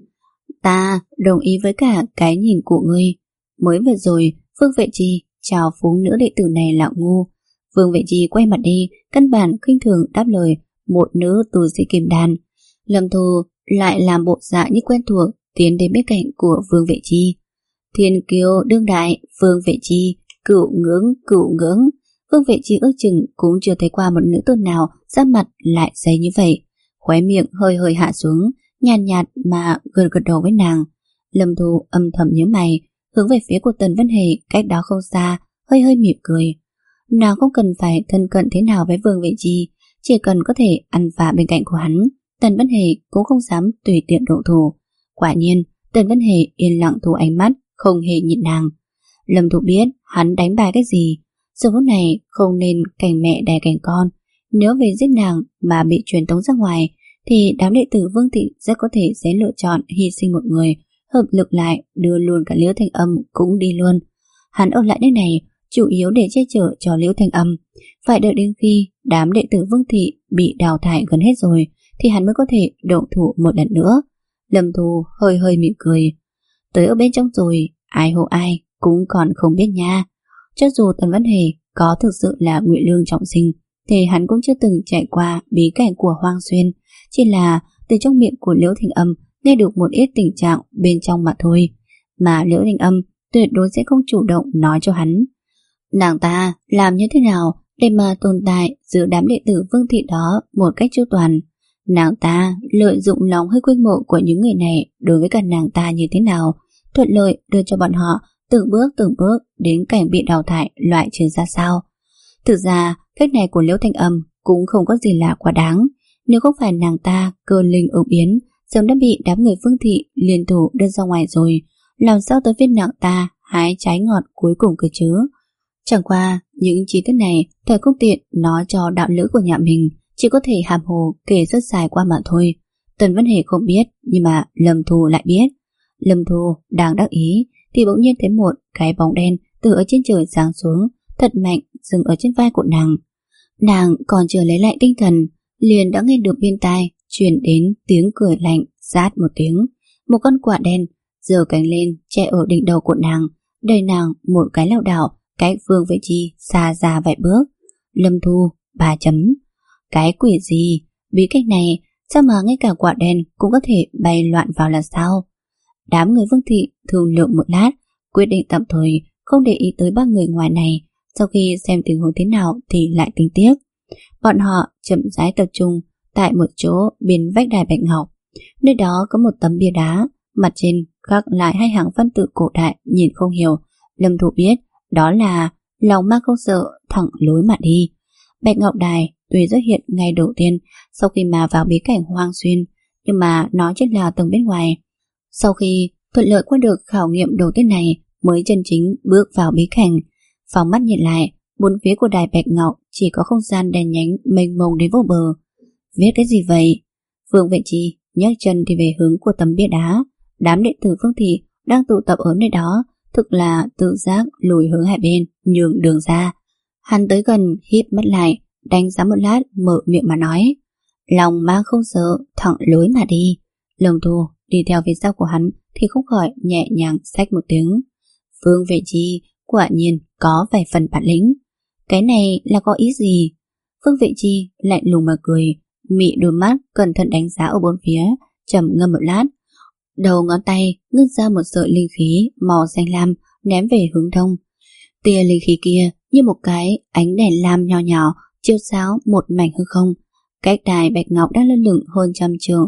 Ta đồng ý với cả cái nhìn của ngươi. Mới vừa rồi Vương Vệ Chi chào phúng nữ đệ tử này là ngu. Vương Vệ Chi quay mặt đi, căn bản khinh thường đáp lời một nữ tù sĩ kim đan. Lâm Thu lại làm bộ dạng như quen thuộc, tiến đến bên cạnh của Vương Vệ Chi. Thiên kiêu đương đại, Vương Vệ Chi, cửu ngưỡng, cửu ngưỡng. Vương Vệ Chi ước chừng cũng chưa thấy qua một nữ tôn nào ra mặt lại dày như vậy. Khóe miệng hơi hơi hạ xuống, nhàn nhạt, nhạt mà gật gật đầu với nàng. Lâm Thu âm thầm nhớ mày, hướng về phía của Tần Vân Hề cách đó không xa, hơi hơi mỉm cười. Nàng không cần phải thân cận thế nào với Vương Vệ Chi, chỉ cần có thể ăn vạ bên cạnh của hắn, Tần Vân Hề cũng không dám tùy tiện động thủ. Quả nhiên, Tần Vân Hề yên lặng thu ánh mắt, không hề nhịn nàng. Lâm Thu biết hắn đánh bài cái gì. Giờ phút này không nên cảnh mẹ đẻ cảnh con. Nếu về giết nàng mà bị truyền tống ra ngoài, thì đám đệ tử Vương Thị rất có thể sẽ lựa chọn hy sinh một người, hợp lực lại đưa luôn cả Liễu Thanh Âm cũng đi luôn. Hắn ở lại nơi này chủ yếu để che chở cho Liễu Thanh Âm. Phải đợi đến khi đám đệ tử Vương Thị bị đào thải gần hết rồi thì hắn mới có thể động thủ một lần nữa. Lâm Thu hơi hơi mỉm cười. Tới ở bên trong rồi, ai hộ ai cũng còn không biết nha. Cho dù Tần Văn Hề có thực sự là ngụy lương trọng sinh, thì hắn cũng chưa từng trải qua bí cảnh của Hoang Xuyên, chỉ là từ trong miệng của Liễu Thanh Âm nghe được một ít tình trạng bên trong mà thôi. Mà Liễu Thanh Âm tuyệt đối sẽ không chủ động nói cho hắn. Nàng ta làm như thế nào để mà tồn tại giữa đám đệ tử Vương Thị đó một cách chu toàn? Nàng ta lợi dụng lòng hơi khuynh mộ của những người này đối với cả nàng ta như thế nào, thuận lợi đưa cho bọn họ từng bước từng bước đến cảnh bị đào thải loại trừ ra sao? Thực ra cách này của Liễu Thanh Âm cũng không có gì lạ quá đáng. Nếu không phải nàng ta cơ linh ứng biến, sớm đã bị đám người Vương Thị liên thủ đưa ra ngoài rồi, làm sao tới viên nàng ta hái trái ngọt cuối cùng cơ chứ? Chẳng qua những chi tiết này thời không tiện nói cho đạo lữ của nhà mình, chỉ có thể hàm hồ kể rất dài qua mà thôi. Tần Vân Hề không biết, nhưng mà Lâm Thu lại biết. Lâm Thu đang đắc ý thì bỗng nhiên thấy một cái bóng đen từ ở trên trời giáng xuống, thật mạnh dừng ở trên vai của nàng. Nàng còn chưa lấy lại tinh thần, liền đã nghe được bên tai truyền đến tiếng cười lạnh, rát một tiếng. Một con quạ đen giơ cánh lên che ở đỉnh đầu của nàng, đẩy nàng một cái lảo đảo cách Vương Vệ Chi xa ra vài bước. Lâm Thu ba chấm. Cái quỷ gì? Bí cách này sao mà ngay cả quạ đen cũng có thể bay loạn vào là sao? Đám người Vương Thị thương lượng một lát, quyết định tạm thời không để ý tới ba người ngoài này. Sau khi xem tình huống thế nào thì lại tính tiếp. Bọn họ chậm rãi tập trung tại một chỗ bên vách đài bạch ngọc. Nơi đó có một tấm bia đá, mặt trên khắc lại hai hàng văn tự cổ đại nhìn không hiểu. Lâm Thu biết đó là lòng ma không sợ, thẳng lối mà đi. Bạch ngọc đài tuy xuất hiện ngày đầu tiên sau khi mà vào bí cảnh Hoang Xuyên, nhưng mà nó chỉ là tầng bên ngoài. Sau khi thuận lợi qua được khảo nghiệm đầu tiên này mới chân chính bước vào bí cảnh. Phóng mắt nhìn lại, bốn phía của đài bạch ngọc chỉ có không gian đen nhánh mênh mông đến vô bờ. Viết cái gì vậy? Vương Vệ Chi nhấc chân đi về hướng của tấm bia đá. Đám đệ tử Vương Thị đang tụ tập ở nơi đó thực là tự giác lùi hướng hai bên, nhường đường ra. Hắn tới gần híp mắt lại, đánh giá một lát, mở miệng mà nói: lòng mang không sợ, thẳng lối mà đi. Lâm Thu đi theo phía sau của hắn thì không khỏi nhẹ nhàng xách một tiếng. Vương Vệ Chi quả nhiên có vài phần bản lĩnh. Cái này là có ý gì? Vương Vệ Chi lạnh lùng mà cười, mị đôi mắt cẩn thận đánh giá ở bốn phía, trầm ngâm một lát. Đầu ngón tay ngưng ra một sợi linh khí màu xanh lam ném về hướng đông. Tia linh khí kia như một cái ánh đèn lam nhỏ nhỏ chiếu sáng một mảnh hư không. Cách đài bạch ngọc đang lơ lửng hơn trăm trượng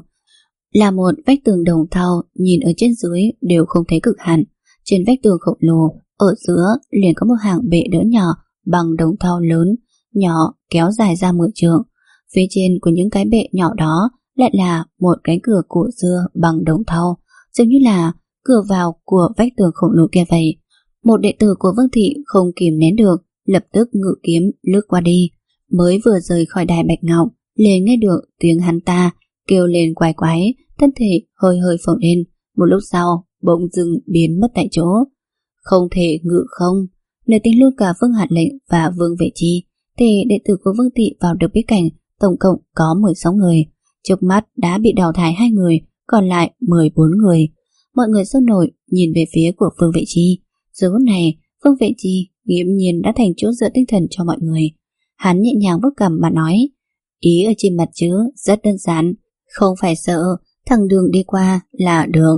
là một vách tường đồng thau, nhìn ở trên dưới đều không thấy cực hạn. Trên vách tường khổng lồ ở giữa liền có một hàng bệ đỡ nhỏ bằng đồng thau lớn nhỏ kéo dài ra mười trượng. Phía trên của những cái bệ nhỏ đó lại là một cánh cửa cổ xưa bằng đồng thau, giống như là cửa vào của vách tường khổng lồ kia vậy. Một đệ tử của Vương Thị không kìm nén được, lập tức ngự kiếm lướt qua đi. Mới vừa rời khỏi đài Bạch Ngọc, liền nghe được tiếng hắn ta kêu lên quái quái, thân thể hơi hơi phồng lên, một lúc sau bỗng dưng biến mất tại chỗ. Không thể ngự không. Nếu tính luôn cả Vương Hàn Lệnh và Vương Vệ Chi, thì đệ tử của Vương Thị vào được bí cảnh tổng cộng có mười sáu người. Trước mắt đã bị đào thải hai người, còn lại mười bốn người. Mọi người sôi nổi nhìn về phía của Vương Vệ Chi. Giờ phút này, Vương Vệ Chi nghiễm nhiên đã thành chỗ dựa tinh thần cho mọi người. Hắn nhẹ nhàng vuốt cằm mà nói, ý ở trên mặt chữ rất đơn giản, không phải sợ, thằng đường đi qua là được.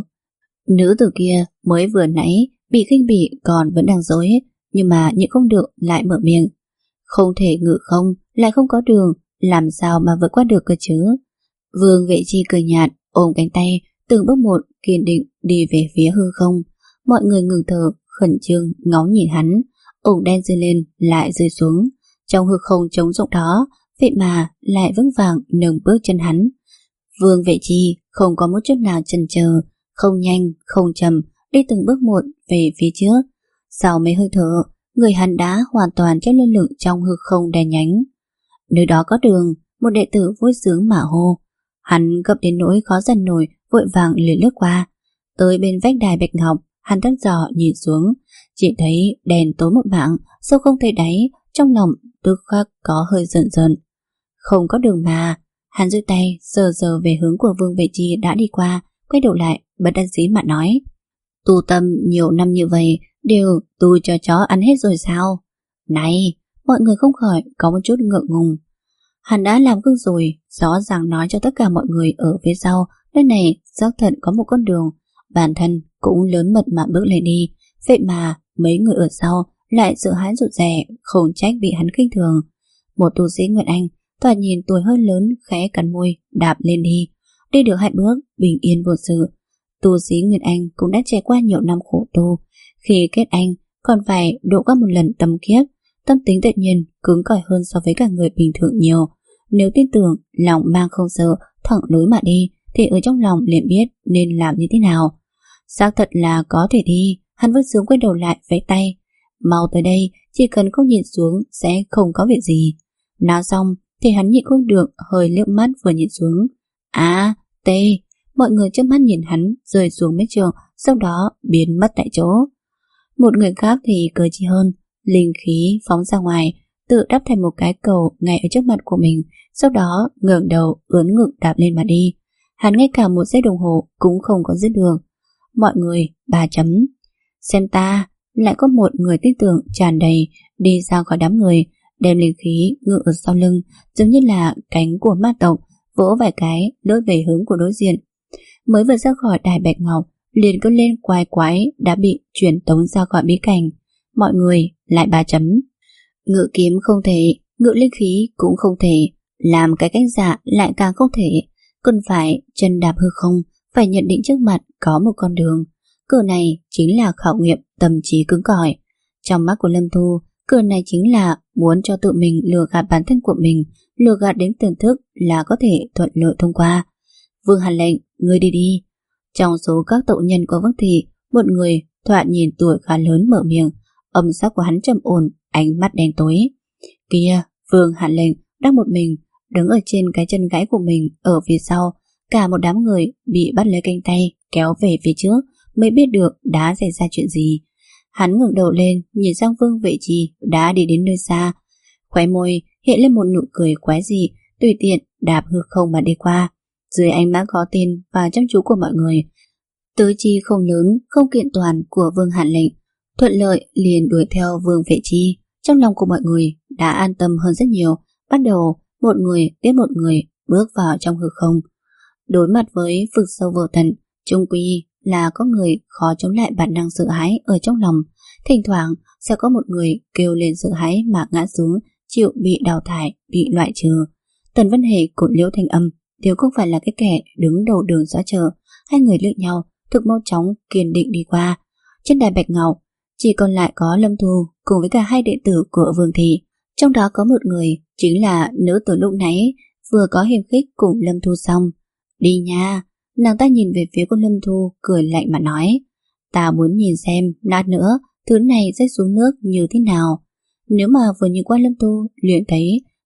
Nữ tử kia mới vừa nãy bị khinh bỉ còn vẫn đang dối, nhưng mà nhịn không được lại mở miệng. Không thể ngự không, lại không có đường, làm sao mà vượt qua được cơ chứ? Vương Vệ Chi cười nhạt, ôm cánh tay, từng bước một kiên định đi về phía hư không. Mọi người ngừng thở, khẩn trương ngó nhìn hắn. Ủng đen rơi lên lại rơi xuống. Trong hư không trống rộng đó, vậy mà lại vững vàng nâng bước chân hắn. Vương Vệ Chi không có một chút nào chần chờ, không nhanh không chậm, đi từng bước một về phía trước. Sau mấy hơi thở, người hắn đã hoàn toàn treo lơ lửng trong hư không đen nhánh. Nơi đó có đường, một đệ tử vui sướng mà hô. Hắn gấp đến nỗi khó dằn nổi, vội vàng liền lướt qua. Tới bên vách đài Bạch Ngọc, hắn thăm dò nhìn xuống, chỉ thấy đèn tối một mảng, sâu không thấy đáy, trong lòng tức khắc có hơi giận giận. Không có đường mà. Hắn giơ tay sờ sờ về hướng của Vương Vệ Chi đã đi qua, quay đầu lại bất đắc dĩ mà nói, tu tâm nhiều năm như vậy đều tu cho chó ăn hết rồi sao? Này, mọi người không khỏi có một chút ngượng ngùng. Hắn đã làm gương rồi, rõ ràng nói cho tất cả mọi người ở phía sau, nơi này xác thật có một con đường. Bản thân cũng lớn mật mà bước lên đi, vậy mà mấy người ở sau lại sợ hãi rụt rè, không trách bị hắn khinh thường. Một tu sĩ Nguyệt Anh thoạt nhìn tuổi hơi lớn, khẽ cắn môi đạp lên đi, đi được hai bước bình yên vô sự. Tu sĩ Nguyệt Anh cũng đã trải qua nhiều năm khổ tu, khi kết anh còn phải độ qua một lần tâm kiếp, tâm tính tự nhiên cứng cỏi hơn so với cả người bình thường nhiều. Nếu tin tưởng, lòng mang không sợ, thẳng lối mà đi, thì ở trong lòng liền biết nên làm như thế nào. Xác thật là có thể đi. Hắn vẫn sướng quay đầu lại vẫy tay, mau tới đây, chỉ cần không nhìn xuống sẽ không có việc gì. Nói xong thì hắn nhịn không được, hơi liếc mắt vừa nhìn xuống. À, tê. Mọi người trước mắt nhìn hắn rơi xuống mét trường, sau đó biến mất tại chỗ. Một người khác thì cười chi hơn, linh khí phóng ra ngoài, tự đắp thành một cái cầu ngay ở trước mặt của mình, sau đó ngẩng đầu ướn ngực đạp lên mà đi. Hắn ngay cả một giây đồng hồ cũng không có dứt đường. Mọi người ba chấm. Xem ta, lại có một người tin tưởng tràn đầy đi ra khỏi đám người, đem linh khí ngự ở sau lưng, giống như là cánh của ma tộc, vỗ vài cái đốt về hướng của đối diện. Mới vừa ra khỏi đài Bạch Ngọc, liền cứ lên quái quái đã bị chuyển tống ra khỏi bí cảnh. Mọi người lại ba chấm. Ngự kiếm không thể, ngự linh khí cũng không thể, làm cái cách giả lại càng không thể, cần phải chân đạp hư không, phải nhận định trước mặt có một con đường. Cửa này chính là khảo nghiệm tâm trí cứng cỏi. Trong mắt của Lâm Thu, cửa này chính là muốn cho tự mình lừa gạt bản thân của mình, lừa gạt đến tưởng thức là có thể thuận lợi thông qua. Vương Hàn Lệnh, ngươi đi đi. Trong số các tộc nhân của Vương Thị, một người thoạt nhìn tuổi khá lớn mở miệng, âm sắc của hắn trầm ổn, ánh mắt đen tối. Kia, Vương Hàn Lệnh đang một mình đứng ở trên cái chân gãy của mình ở phía sau, cả một đám người bị bắt lấy cánh tay kéo về phía trước mới biết được đã xảy ra chuyện gì. Hắn ngẩng đầu lên nhìn sang Vương Vệ Chi đã đi đến nơi xa, khóe môi hiện lên một nụ cười quái dị, tùy tiện đạp hư không mà đi qua. Dưới ánh mắt khó tin và chăm chú của mọi người, tứ chi không lớn không kiện toàn của Vương Hàn Lệnh thuận lợi liền đuổi theo Vương Vệ Chi. Trong lòng của mọi người đã an tâm hơn rất nhiều. Bắt đầu một người tiếp một người bước vào trong hư không. Đối mặt với vực sâu vô tận, chung quy là có người khó chống lại bản năng sợ hãi ở trong lòng. Thỉnh thoảng sẽ có một người kêu lên sợ hãi mà ngã xuống, chịu bị đào thải, bị loại trừ. Tần Vân Hề cùng Liễu Thanh Âm đều không phải là cái kẻ đứng đầu đường xóa chờ. Hai người lựa nhau thực mau chóng kiên định đi qua. Trên đài Bạch Ngọc chỉ còn lại có Lâm Thu cùng với cả hai đệ tử của Vương Thị. Trong đó có một người chính là nữ tử lúc nãy vừa có hiềm khích cùng Lâm Thu xong. Đi nha. Nàng ta nhìn về phía của Lâm Thu, cười lạnh mà nói, ta muốn nhìn xem lát nữa thứ này rơi xuống nước như thế nào. Nếu mà vừa nhìn qua Lâm Thu liền thấy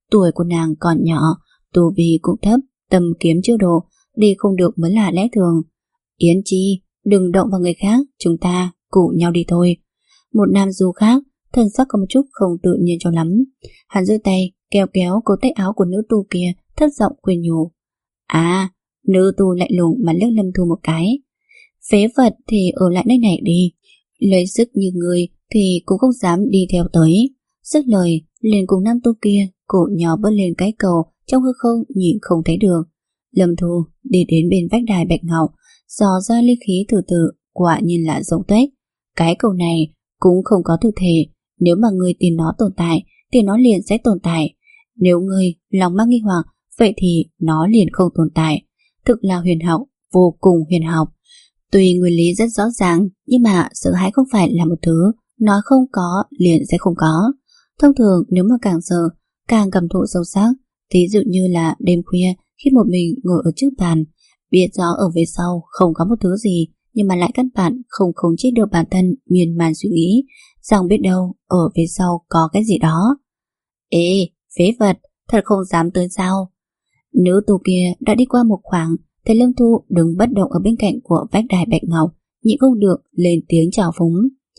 Tuổi của nàng còn nhỏ, tu vi cũng thấp, tâm kiếm chưa độ, đi không được mới là lẽ thường. Yến Chi, đừng động vào người khác, chúng ta cùng nhau đi thôi. Một nam du khác, thân sắc có một chút không tự nhiên cho lắm. Hắn giơ tay kéo kéo cổ tay áo của nữ tu kia, thấp giọng khuyên nhủ. À, nữ tu lạnh lùng mà liếc Lâm Thu một cái. Phế vật thì ở lại nơi này đi, lấy sức như người thì cũng không dám đi theo tới. Dứt lời, liền cùng nam tu kia cổ nhỏ bước lên cái cầu trong hư không nhìn không thấy được. Lâm Thu đi đến bên vách đài bạch ngọc, dò ra linh khí từ từ, quả nhiên là rỗng tuếch. Cái cầu này cũng không có thực thể, nếu mà người tin nó tồn tại thì nó liền sẽ tồn tại. Nếu người lòng mang nghi hoặc, vậy thì nó liền không tồn tại. Thực là huyền học, vô cùng huyền học. Tuy nguyên lý rất rõ ràng, nhưng mà sợ hãi không phải là một thứ nói không có liền sẽ không có. Thông thường nếu mà càng sợ, càng cảm thụ sâu sắc. Ví dụ như là đêm khuya khi một mình ngồi ở trước bàn, biết rõ ở phía sau không có một thứ gì, nhưng mà lại căn bản không khống chế được bản thân miên man suy nghĩ rằng biết đâu ở phía sau có cái gì đó. Ê, phế vật, thật không dám tới sao? Nữ tu kia đã đi qua một khoảng, thấy Lâm Thu đứng bất động ở bên cạnh của vách đài bạch ngọc, nhịn không được lên tiếng chào phúng.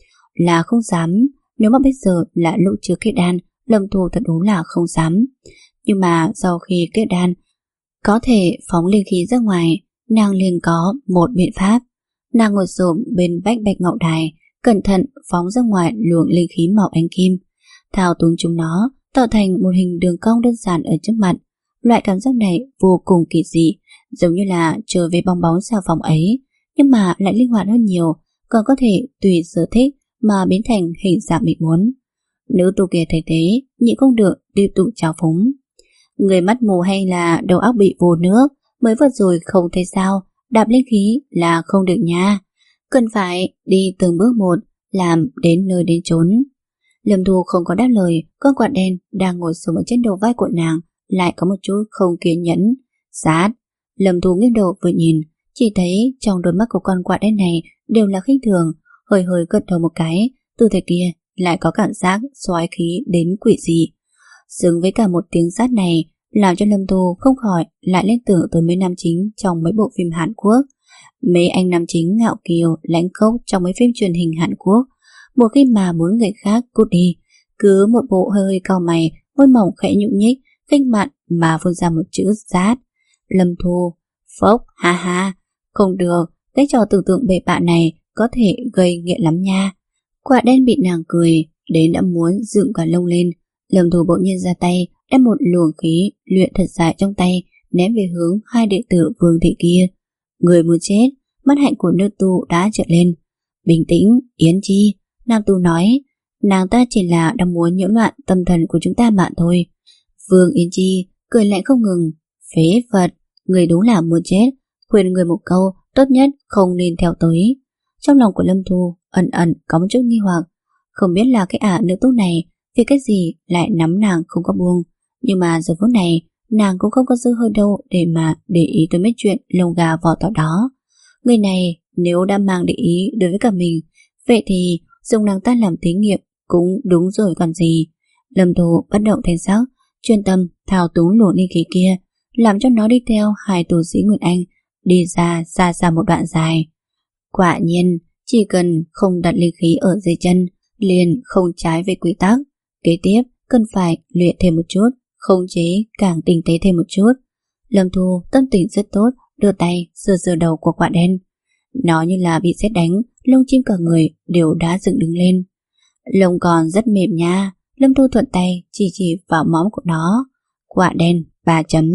Là không dám, nếu mà bây giờ là lúc chưa kết đan, Lâm Thu thật đúng là không dám. Nhưng mà sau khi kết đan, có thể phóng linh khí ra ngoài, nàng liền có một biện pháp. Nàng ngồi xổm bên vách bạch ngọc đài, cẩn thận phóng ra ngoài luồng linh khí màu ánh kim, thao túng chúng nó tạo thành một hình đường cong đơn giản ở trước mặt. Loại cảm giác này vô cùng kỳ dị, giống như là trở về bong bóng xà phòng ấy, nhưng mà lại linh hoạt hơn nhiều, còn có thể tùy sở thích mà biến thành hình dạng mình muốn. Nữ tu kia thấy thế, nhịn không được tiếp tục chào phúng. Người mắt mù hay là đầu óc bị vô nước, mới vừa rồi không thấy sao, đạp linh khí là không được nha. Cần phải đi từng bước một, làm đến nơi đến chốn. Lâm Thu không có đáp lời, con quạt đen đang ngồi xuống ở trên đầu vai của nàng lại có một chút không kiên nhẫn. Sát. Lâm Thu nghiêng đầu vừa nhìn, chỉ thấy trong đôi mắt của con quạt đen này đều là khinh thường, hơi hơi gật đầu một cái, tư thế kia lại có cảm giác xoáy khí đến quỷ dị. Xứng với cả một tiếng sát này, làm cho Lâm Thu không khỏi lại lên tưởng tới mấy nam chính trong mấy bộ phim Hàn Quốc. Mấy anh nam chính ngạo kiều, lãnh khốc trong mấy phim truyền hình Hàn Quốc, một khi mà muốn người khác cút đi, cứ một bộ hơi hơi cau mày, môi mỏng khẽ nhụng nhích, khinh mạn mà phun ra một chữ rát. Lâm Thu, phốc, ha ha, không được, cái trò tưởng tượng bậy bạ này có thể gây nghiện lắm nha. Quả đen bị nàng cười đến đã muốn dựng cả lông lên. Lâm Thu bỗng nhiên ra tay, đem một luồng khí luyện thật dài trong tay ném về hướng hai đệ tử Vương thị kia. Người muốn chết, mắt hạnh của nữ tu đã trợn lên. Bình tĩnh, Yến Chi, nam tu nói, nàng ta chỉ là đang muốn nhiễu loạn tâm thần của chúng ta mà thôi. Vương Yến Chi cười lạnh không ngừng. Phế vật, người đúng là muốn chết, khuyên người một câu, tốt nhất không nên theo tới. Trong lòng của Lâm Thu ẩn ẩn có một chút nghi hoặc, không biết là cái ả nữ tu này vì cái gì lại nắm nàng không có buông. Nhưng mà giờ phút này nàng cũng không có dư hơi đâu để mà để ý tới mấy chuyện lông gà vỏ tỏi đó. Người này nếu đã mang để ý đối với cả mình, vậy thì dùng nàng ta làm thí nghiệm cũng đúng rồi còn gì. Lâm Thu bất động thanh sắc, chuyên tâm thao túng luồng linh khí kia, làm cho nó đi theo hai tu sĩ Nguyên Anh đi ra xa xa một đoạn dài. Quả nhiên, chỉ cần không đặt linh khí ở dưới chân, liền không trái về quy tắc. Kế tiếp, cần phải luyện thêm một chút, khống chế càng tinh tế thêm một chút. Lâm Thu tâm tình rất tốt, đưa tay sờ sờ đầu của quả đen. Nó như là bị sét đánh, lông chim cả người đều đã dựng đứng lên. Lông còn rất mềm nha. Lâm Thu thuận tay chỉ chỉ vào móng của nó. Quả đen, ba chấm.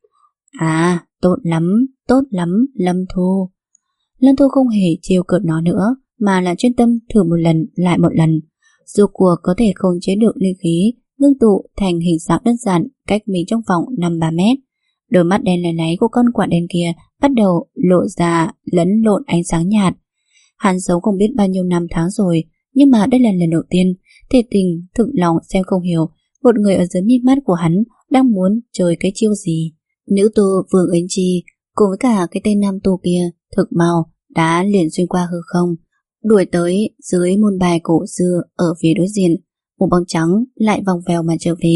À, tốt lắm, tốt lắm, Lâm Thu. Lâm Thu không hề trêu cợt nó nữa, mà là chuyên tâm thử một lần lại một lần. Dù cuộc có thể khống chế được linh khí ngưng tụ thành hình dạng đơn giản cách mình trong vòng năm ba mét. Đôi mắt đen láy láy của con quả đen kia bắt đầu lộ ra lẫn lộn ánh sáng nhạt. Hắn sống không biết bao nhiêu năm tháng rồi, nhưng mà đây là lần đầu tiên thiệt tình thực lòng xem không hiểu một người ở dưới mi mắt của hắn đang muốn chơi cái chiêu gì. Nữ tu Vương Yến Chi cùng với cả cái tên nam tu kia thực mau đã liền xuyên qua hư không, đuổi tới dưới môn bài cổ xưa ở phía đối diện. Một bóng trắng lại vòng vèo mà trở về.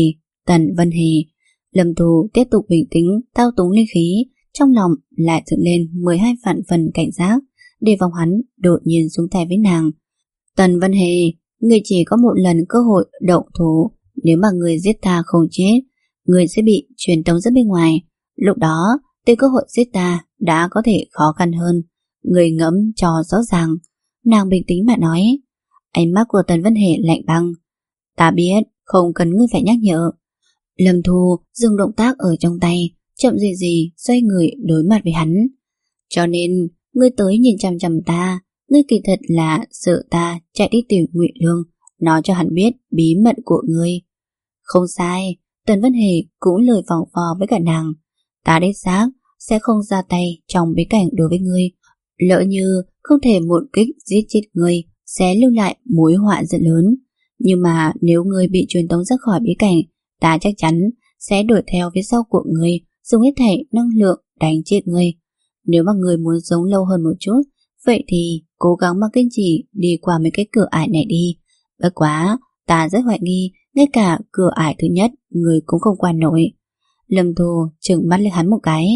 Tần Vân Hề. Lâm Thu tiếp tục bình tĩnh thao túng linh khí, trong lòng lại dựng lên mười hai vạn phần cảnh giác, để phòng hắn đột nhiên xuống tay với nàng. Tần Vân Hề, người chỉ có một lần cơ hội động thủ, nếu mà người giết ta không chết, người sẽ bị truyền tống ra bên ngoài. Lúc đó, tìm cơ hội giết ta đã có thể khó khăn hơn. Người ngẫm cho rõ ràng. Nàng bình tĩnh mà nói. Ánh mắt của Tần Vân Hề lạnh băng. Ta biết, không cần ngươi phải nhắc nhở. Lâm Thu dừng động tác ở trong tay, chậm gì gì xoay người đối mặt với hắn. Cho nên, ngươi tới nhìn chằm chằm ta, ngươi kỳ thật là sợ ta chạy đi tìm Ngụy Lương, nói cho hắn biết bí mật của ngươi. Không sai, Tần Vân Hề cũng lời vòng vò với cả nàng. Ta đích xác sẽ không ra tay trong bối cảnh đối với ngươi. Lỡ như không thể một kích giết chết ngươi, sẽ lưu lại mối họa rất lớn. Nhưng mà nếu ngươi bị truyền tống ra khỏi bí cảnh, ta chắc chắn sẽ đuổi theo phía sau của ngươi, dùng hết thảy năng lượng đánh chết ngươi. Nếu mà ngươi muốn sống lâu hơn một chút, vậy thì cố gắng mà kiên trì đi qua mấy cái cửa ải này đi. Bất quá, ta rất hoài nghi, ngay cả cửa ải thứ nhất ngươi cũng không qua nổi. Lâm Thu trừng mắt lên hắn một cái.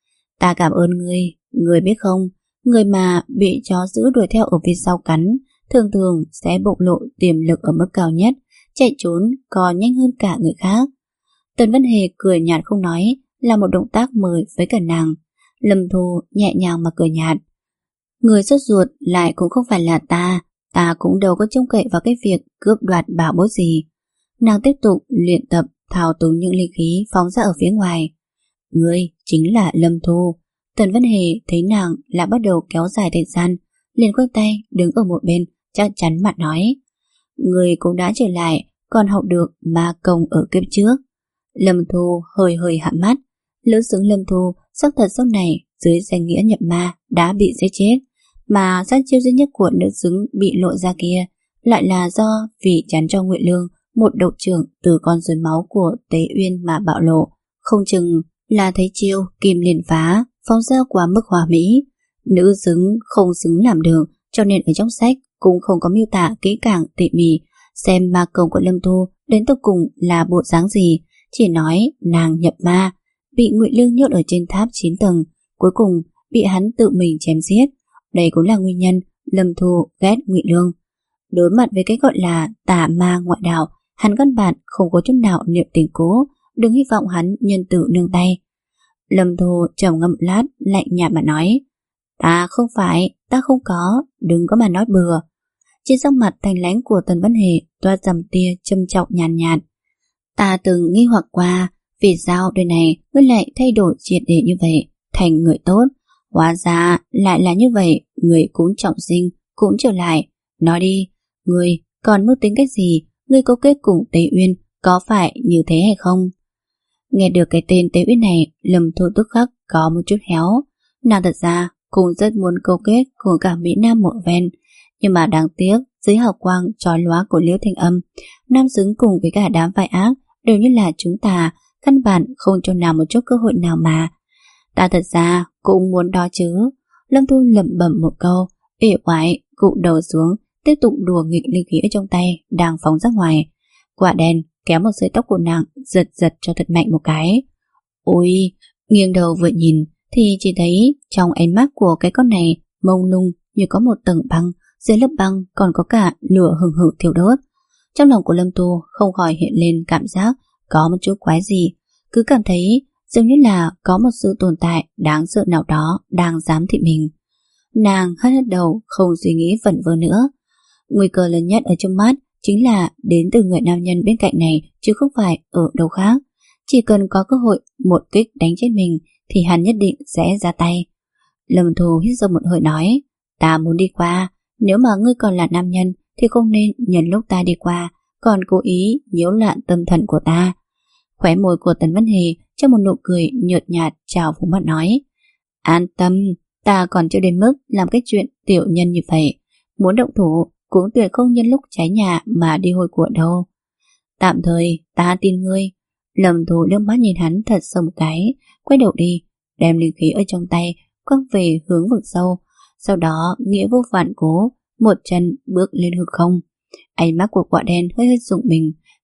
Ta cảm ơn ngươi, ngươi biết không, người mà bị chó dữ đuổi theo ở phía sau cắn, thường thường sẽ bộc lộ tiềm lực ở mức cao nhất, chạy trốn còn nhanh hơn cả người khác. Tần Vân Hề cười nhạt không nói, là một động tác mới với cả nàng. Lâm Thu nhẹ nhàng mà cười nhạt. Người sốt ruột lại cũng không phải là ta, ta cũng đâu có trông cậy vào cái việc cướp đoạt bảo bối gì. Nàng tiếp tục luyện tập thao túng những linh khí phóng ra ở phía ngoài. Ngươi chính là Lâm Thu. Tần Vân Hề thấy nàng lại bắt đầu kéo dài thời gian, liền quay tay đứng ở một bên, chắc chắn mặt nói. Ngươi cũng đã trở lại, còn học được ma công ở kiếp trước. Lâm Thu hơi hơi hạ mắt. Lữ xứng Lâm Thu sắc thật sau này dưới danh nghĩa nhập ma đã bị giết chết, mà sát chiêu duy nhất của nữ xứng bị lộ ra kia lại là do vì chắn cho Ngụy Lương một độc trưởng từ con rối máu của Tế Uyên mà bạo lộ. Không chừng là thấy chiêu kim liền phá phóng ra quá mức hòa mỹ. Nữ xứng không xứng làm được, cho nên ở trong sách cũng không có miêu tả kỹ càng tỉ mỉ xem ma công của Lâm Thu đến cuối cùng là bộ dáng gì, chỉ nói nàng nhập ma, bị Ngụy Lương nhốt ở trên tháp chín tầng, cuối cùng bị hắn tự mình chém giết. Đây cũng là nguyên nhân Lâm Thu ghét Ngụy Lương. Đối mặt với cái gọi là tà ma ngoại đạo, hắn căn bản không có chút nào niệm tình cố, đừng hy vọng hắn nhân từ nương tay. Lâm Thu trầm ngâm lát, lạnh nhạt mà nói. Ta không phải, ta không có, đừng có mà nói bừa. Trên sắc mặt thanh lãnh của Tần Vân Hề toát dầm tia châm trọng nhàn nhạt, nhạt. Ta từng nghi hoặc qua, vì sao đời này ngươi lại thay đổi triệt để như vậy, thành người tốt. Hóa ra lại là như vậy, người cũng trọng sinh, cũng trở lại. Nói đi, ngươi còn mưu tính cái gì? Ngươi câu kết cùng Tế Uyên có phải như thế hay không? Nghe được cái tên Tế Uyên này, Lâm Thu tức khắc có một chút héo. Nàng thật ra cũng rất muốn câu kết cùng cả Mỹ Nam một ven, nhưng mà đáng tiếc dưới hào quang chói lóa của Liễu Thanh Âm, nam xứng cùng với cả đám vai ác đều như là chúng ta, căn bản không cho nào một chút cơ hội nào mà. Ta thật ra cũng muốn đó chứ. Lâm Thu lẩm bẩm một câu, ỉ oải gục đầu xuống, tiếp tục đùa nghịch linh khí ở trong tay đang phóng ra ngoài. Quả đen kéo một sợi tóc của nàng giật giật cho thật mạnh một cái. Ôi, nghiêng đầu vừa nhìn thì chỉ thấy trong ánh mắt của cái con này mông lung như có một tầng băng, dưới lớp băng còn có cả lửa hừng hực thiêu đốt. Trong lòng của Lâm Tu không khỏi hiện lên cảm giác có một chút quái gì, cứ cảm thấy giống như là có một sự tồn tại đáng sợ nào đó đang giám thị mình. Nàng hất hất đầu, không suy nghĩ vẩn vơ nữa. Nguy cơ lớn nhất ở trong mắt chính là đến từ người nam nhân bên cạnh này, chứ không phải ở đâu khác. Chỉ cần có cơ hội một kích đánh chết mình thì hắn nhất định sẽ ra tay. Lâm Thu hít sâu một hơi nói, ta muốn đi qua, nếu mà ngươi còn là nam nhân thì không nên nhân lúc ta đi qua còn cố ý nhiễu loạn tâm thần của ta. Khóe môi của Tần Vân Hề cho một nụ cười nhợt nhạt chào phúng mặt nói, an tâm, ta còn chưa đến mức làm cái chuyện tiểu nhân như vậy. Muốn động thủ cũng tuyệt không nhân lúc cháy nhà mà đi hôi của đâu. Tạm thời ta tin ngươi. Lâm Thu liếc mắt nhìn hắn thật sâu một cái, quay đầu đi, đem linh khí ở trong tay quăng về hướng vực sâu. Sau đó nghĩa vô phản cố, một chân bước lên hư không. Ánh mắt của quả đen hơi hơi rụng mình,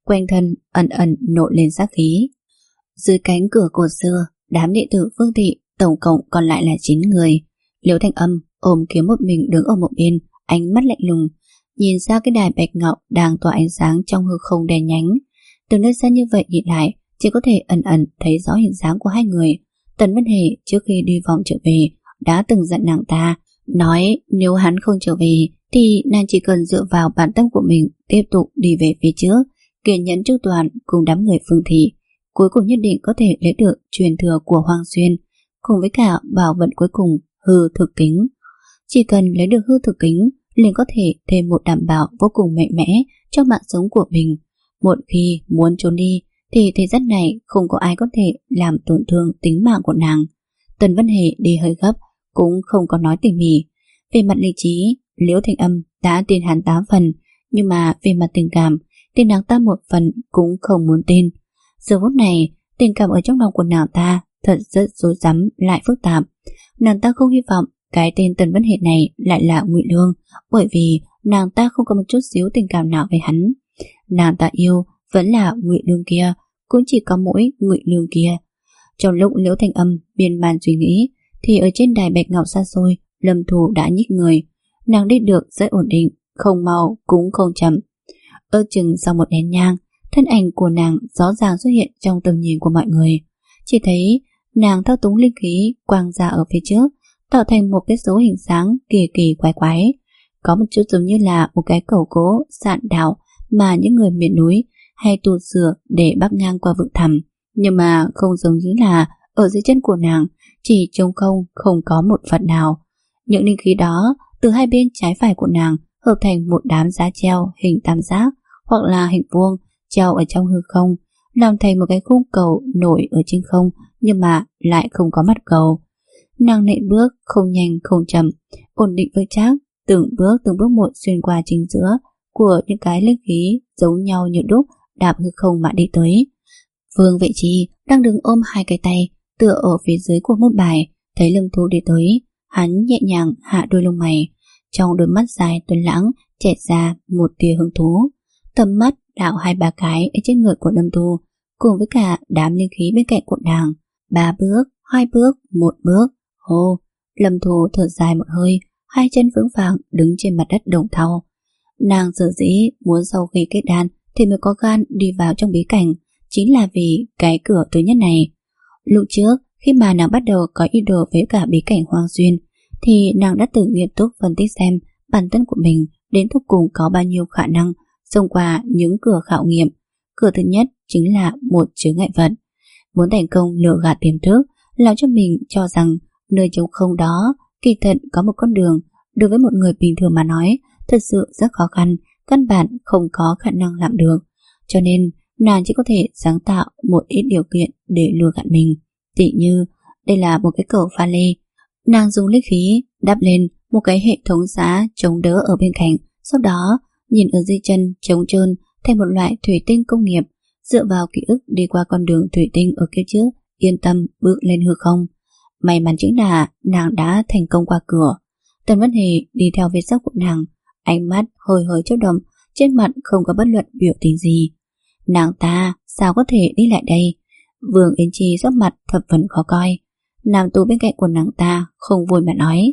quanh thân ẩn ẩn nổi lên sát khí. Dưới cánh cửa cổ xưa, đám đệ tử Vương thị tổng cộng còn lại là chín người. Liễu Thanh Âm ôm kiếm một mình đứng ở một bên, ánh mắt lạnh lùng, nhìn ra cái đài bạch ngọc đang tỏa ánh sáng trong hư không đen nhánh. Từ nơi xa như vậy nhìn lại, chỉ có thể ẩn ẩn thấy rõ hình dáng của hai người. Tần Vân Hề trước khi đi vòng trở về đã từng dặn nàng ta, nói nếu hắn không trở về thì nàng chỉ cần dựa vào bản tâm của mình tiếp tục đi về phía trước, kiên nhẫn chu toàn cùng đám người Phương thị, cuối cùng nhất định có thể lấy được truyền thừa của Hoàng Xuyên, cùng với cả bảo vật cuối cùng hư thực kính. Chỉ cần lấy được hư thực kính liền có thể thêm một đảm bảo vô cùng mạnh mẽ cho mạng sống của mình. Một khi muốn trốn đi thì thế gian này không có ai có thể làm tổn thương tính mạng của nàng. Tần Vân Hề đi hơi gấp, cũng không có nói tỉ mỉ. Về mặt lý trí, Liễu Thanh Âm đã tin hắn tám phần, nhưng mà về mặt tình cảm thì nàng ta một phần cũng không muốn tin. Giờ phút này, tình cảm ở trong lòng của nàng ta thật rất rối rắm lại phức tạp. Nàng ta không hy vọng cái tên Tần Vân Hề này lại là Ngụy Lương, bởi vì nàng ta không có một chút xíu tình cảm nào với hắn. Nàng ta yêu vẫn là Ngụy Lương kia, cũng chỉ có mỗi Ngụy Lương kia. Trong lúc Liễu Thanh Âm biên bàn suy nghĩ thì ở trên đài bạch ngọc xa xôi, Lâm Thù đã nhích người. Nàng đi được rất ổn định, không mau cũng không chậm. Ước chừng sau một nén nhang, thân ảnh của nàng rõ ràng xuất hiện trong tầm nhìn của mọi người. Chỉ thấy nàng thao túng linh khí quang ra ở phía trước, tạo thành một cái số hình dáng kỳ kỳ quái quái, có một chút giống như là một cái cầu cố sạn đảo mà những người miền núi hay tu sửa để bắc ngang qua vực thẳm, nhưng mà không giống như là ở dưới chân của nàng chỉ trống không, không có một vật nào. Những linh khí đó từ hai bên trái phải của nàng hợp thành một đám giá treo hình tam giác hoặc là hình vuông treo ở trong hư không, làm thành một cái khung cầu nổi ở trên không nhưng mà lại không có mắt cầu. Nàng nện bước không nhanh không chậm, ổn định vững chắc, từng bước từng bước một xuyên qua chính giữa của những cái linh khí giống nhau như đúc đạp hư không mà đi tới. Vương Vệ Chi đang đứng ôm hai cái tay tựa ở phía dưới của một bài, thấy Lâm Thu đi tới, hắn nhẹ nhàng hạ đôi lông mày, trong đôi mắt dài tuấn lãng chảy ra một tia hứng thú. Tầm mắt đảo hai ba cái ở trên người của Lâm Thu cùng với cả đám linh khí bên cạnh của nàng. Ba bước, hai bước, một bước. Hô, Lâm Thu thở dài một hơi, hai chân vững vàng đứng trên mặt đất đồng thau. Nàng sở dĩ muốn sau khi kết đan thì mới có gan đi vào trong bí cảnh, chính là vì cái cửa thứ nhất này. Lúc trước khi mà nàng bắt đầu có ý đồ với cả bí cảnh Hoang Xuyên thì nàng đã từng nghiêm túc phân tích xem bản thân của mình đến cuối cùng có bao nhiêu khả năng xông qua những cửa khảo nghiệm. Cửa thứ nhất chính là một chướng ngại vật, muốn thành công lừa gạt tiềm thức, làm cho mình cho rằng nơi trống không đó kỳ thật có một con đường. Đối với một người bình thường mà nói, thật sự rất khó khăn, căn bản không có khả năng làm được. Cho nên nàng chỉ có thể sáng tạo một ít điều kiện để lừa gạt mình. Tỉ như đây là một cái cầu pha lê, nàng dùng linh khí đắp lên một cái hệ thống giá chống đỡ ở bên cạnh, sau đó nhìn ở dưới chân trống trơn thành một loại thủy tinh công nghiệp, dựa vào ký ức đi qua con đường thủy tinh ở phía trước, yên tâm bước lên hư không. May mắn chính là nàng đã thành công qua cửa. Tần Vân Hề đi theo phía sau của nàng, ánh mắt hơi hơi chớp động, trên mặt không có bất luận biểu tình gì. Nàng ta sao có thể đi lại đây? Vương Yến Chi sắc mặt thập phần khó coi. Nam tu bên cạnh của nàng ta không vui mà nói,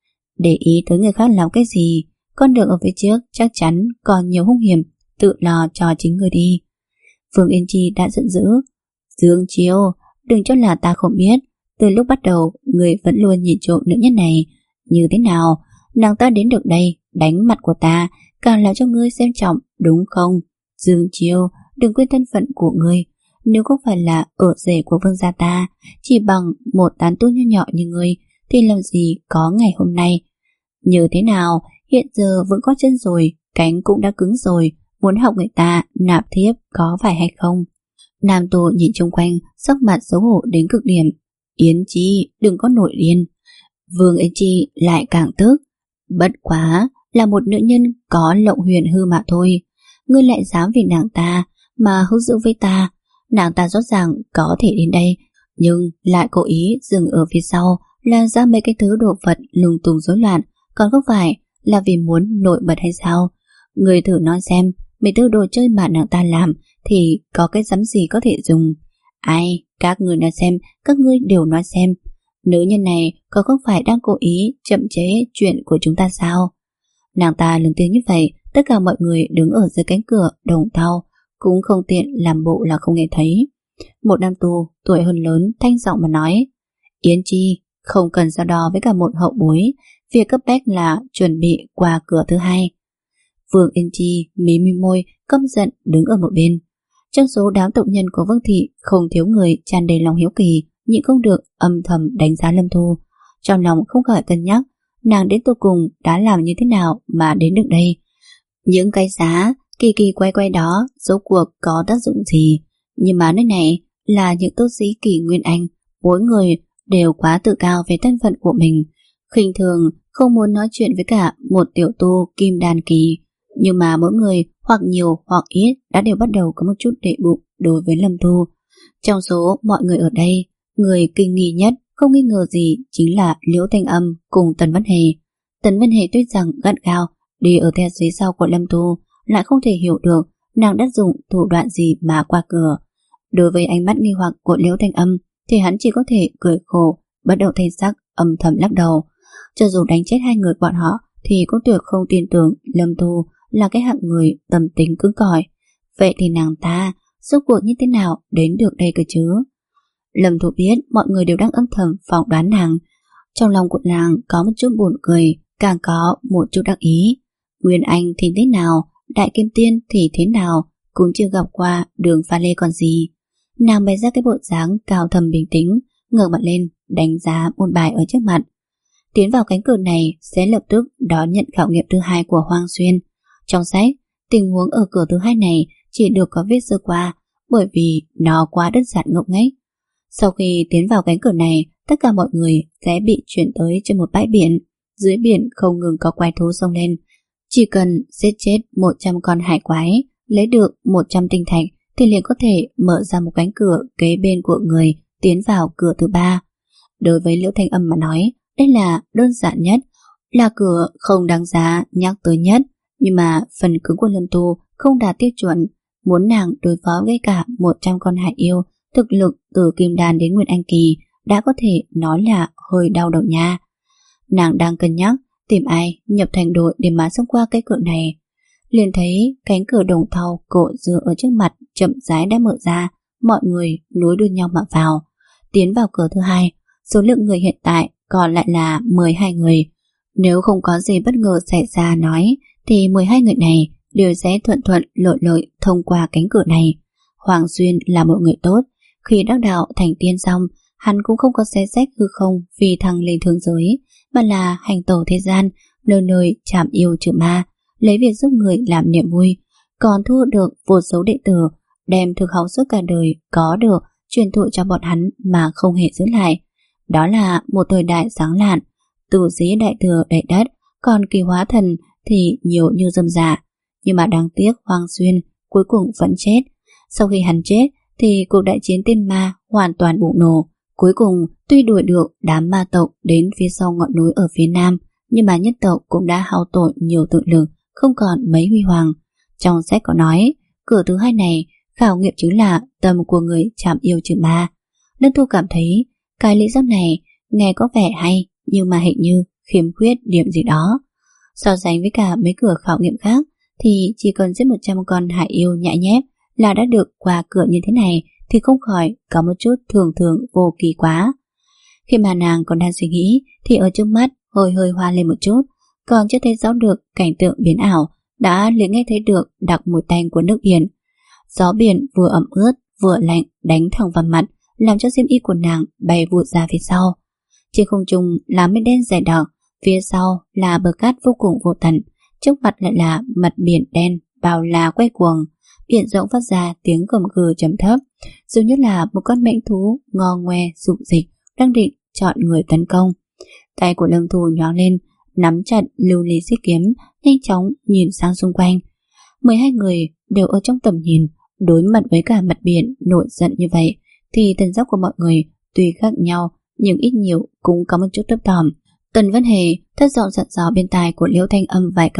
để ý tới người khác làm cái gì? Con đường ở phía trước chắc chắn còn nhiều hung hiểm, tự lo cho chính người đi. Vương Yến Chi đã giận dữ. Dương Chiêu, đừng cho là ta không biết, từ lúc bắt đầu người vẫn luôn nhìn trộm nữ nhân này. Như thế nào, nàng ta đến được đây đánh mặt của ta càng làm cho ngươi xem trọng, đúng không? Dương Chiêu, đừng quên thân phận của ngươi. Nếu không phải là ở rể của vương gia ta, chỉ bằng một tán tu nho nhỏ như ngươi thì làm gì có ngày hôm nay. Như thế nào, hiện giờ vẫn có chân rồi, cánh cũng đã cứng rồi, muốn học người ta nạp thiếp có phải hay không? Nam tu nhìn xung quanh, sắc mặt xấu hổ đến cực điểm. Yến Chi, đừng có nổi điên. Vương Yến Chi lại càng tức. Bất quá là một nữ nhân có lộng huyền hư mà thôi, ngươi lại dám vì nàng ta mà hữu dữ với ta. Nàng ta rõ ràng có thể đến đây, nhưng lại cố ý dừng ở phía sau, làm ra mấy cái thứ đồ vật lung tung rối loạn, còn không phải là vì muốn nổi bật hay sao? Người thử nói xem, mấy thứ đồ chơi mà nàng ta làm thì có cái dám gì có thể dùng. Ai, các người nói xem, các ngươi đều nói xem, nữ nhân này có không phải đang cố ý chậm chế chuyện của chúng ta sao? Nàng ta lớn tiếng như vậy, tất cả mọi người đứng ở dưới cánh cửa đồng thau cũng không tiện làm bộ là không nghe thấy. Một nam tù tuổi hơn lớn thanh giọng mà nói: Yến Chi, không cần so đo với cả một hậu bối, việc cấp bách là chuẩn bị qua cửa thứ hai. Vương Yến Chi mí mí môi, căm giận đứng ở một bên. Trong số đám tộc nhân của Vương thị không thiếu người tràn đầy lòng hiếu kỳ, nhịn không được âm thầm đánh giá Lâm Thu. Trong lòng không khỏi cân nhắc nàng đến cuối cùng đã làm như thế nào mà đến được đây. Những cái giá kỳ kỳ quay quay đó rốt cuộc có tác dụng gì? Nhưng mà nơi này là những tốt sĩ kỷ nguyên Anh, mỗi người đều quá tự cao về thân phận của mình, khinh thường không muốn nói chuyện với cả một tiểu tu kim đan kỳ. Nhưng mà mỗi người hoặc nhiều hoặc ít đã đều bắt đầu có một chút đệ bụng đối với Lâm Thu. Trong số mọi người ở đây, người kinh nghi nhất không nghi ngờ gì chính là Liễu Thanh Âm cùng Tần Văn Hề. Tần Văn Hề tuy rằng gắt gao đi ở theo phía sau của Lâm Thu, lại không thể hiểu được nàng đã dùng thủ đoạn gì mà qua cửa. Đối với ánh mắt nghi hoặc của Liễu Thanh Âm thì hắn chỉ có thể cười khổ, bất động thanh sắc âm thầm lắc đầu. Cho dù đánh chết hai người bọn họ thì cũng tuyệt không tin tưởng Lâm Thu là cái hạng người tâm tính cứng cỏi. Vậy thì nàng ta rốt cuộc như thế nào đến được đây cơ chứ? Lâm Thu biết mọi người đều đang âm thầm phỏng đoán nàng. Trong lòng của nàng có một chút buồn cười, càng có một chút đắc ý. Nguyên Anh thì thế nào, Đại Kim Tiên thì thế nào, cũng chưa gặp qua đường pha lê còn gì. Nàng bày ra cái bộ dáng cao thầm bình tĩnh, ngẩng mặt lên đánh giá một bài ở trước mặt. Tiến vào cánh cửa này sẽ lập tức đón nhận khảo nghiệm thứ hai của Hoang Xuyên. Trong sách, tình huống ở cửa thứ hai này chỉ được có viết sơ qua, bởi vì nó quá đơn giản ngốc nghếch. Sau khi tiến vào cánh cửa này, tất cả mọi người sẽ bị chuyển tới trên một bãi biển. Dưới biển không ngừng có quái thú xông lên. Chỉ cần giết chết một trăm con hải quái, lấy được một trăm tinh thạch thì liền có thể mở ra một cánh cửa kế bên của người tiến vào cửa thứ ba. Đối với Liễu Thanh Âm mà nói, đây là đơn giản nhất, là cửa không đáng giá nhắc tới nhất. Nhưng mà phần cứng của Lâm Thu không đạt tiêu chuẩn, muốn nàng đối phó với cả một trăm con hải yêu, thực lực từ kim đan đến nguyên anh kỳ đã có thể nói là hơi đau đầu nha. Nàng đang cân nhắc tìm ai nhập thành đội để mà xông qua cái cửa này, liền thấy cánh cửa đồng thau cổ dựa ở trước mặt chậm rãi đã mở ra, mọi người nối đuôi nhau mà vào. Tiến vào cửa thứ hai, số lượng người hiện tại còn lại là mười hai người. Nếu không có gì bất ngờ xảy ra nói thì mười hai người này đều sẽ thuận thuận lợi lợi thông qua cánh cửa này. Hoàng Xuyên là một người tốt, khi đắc đạo thành tiên xong, hắn cũng không có xé rách hư không vì thăng lên thương giới, mà là hành tẩu thế gian, nơi nơi chạm yêu trừ ma, lấy việc giúp người làm niềm vui, còn thu được vô số đệ tử, đem thực học suốt cả đời có được truyền thụ cho bọn hắn mà không hề giữ lại. Đó là một thời đại sáng lạn, tu sĩ đại thừa đầy đất, còn kỳ hóa thần thì nhiều như dâm dạ. Nhưng mà đáng tiếc Hoàng Xuyên cuối cùng vẫn chết. Sau khi hắn chết thì cuộc đại chiến tiên ma hoàn toàn bùng nổ. Cuối cùng tuy đuổi được đám ma tộc đến phía sau ngọn núi ở phía nam, nhưng mà nhất tộc cũng đã hao tổn nhiều tự lực, không còn mấy huy hoàng. Trong sách có nói, cửa thứ hai này khảo nghiệm chính là tâm của người chạm yêu trừ ma. Lâm Thu cảm thấy cái lý do này nghe có vẻ hay, nhưng mà hình như khiếm khuyết điểm gì đó. So sánh với cả mấy cửa khảo nghiệm khác thì chỉ cần giết một trăm con hải yêu nhãi nhép là đã được qua cửa như thế này, thì không khỏi có một chút thường thường vô kỳ quá. Khi mà nàng còn đang suy nghĩ thì ở trước mắt hơi hơi hoa lên một chút, còn chưa thấy rõ được cảnh tượng biến ảo, đã liền nghe thấy được đặc mùi tanh của nước biển. Gió biển vừa ẩm ướt vừa lạnh đánh thẳng vào mặt, làm cho xiêm y của nàng bay vụt ra phía sau. Trên không trung là mây đen dày đặc, phía sau là bờ cát vô cùng vô tận, trước mặt lại là mặt biển đen bao la quay cuồng. Biển rộng phát ra tiếng gầm gừ trầm thấp, giống như là một con mãnh thú ngò ngoe dục dịch đang định chọn người tấn công. Tay của Lâm Thu nhoáng lên, nắm chặt lưu ly xích kiếm, nhanh chóng nhìn sang xung quanh. mười hai người đều ở trong tầm nhìn, đối mặt với cả mặt biển nổi giận như vậy thì thần sắc của mọi người tuy khác nhau nhưng ít nhiều cũng có một chút thấp thỏm. Tần Văn Hề thất giọng giận dò bên tai của Liễu Thanh Âm vài câu,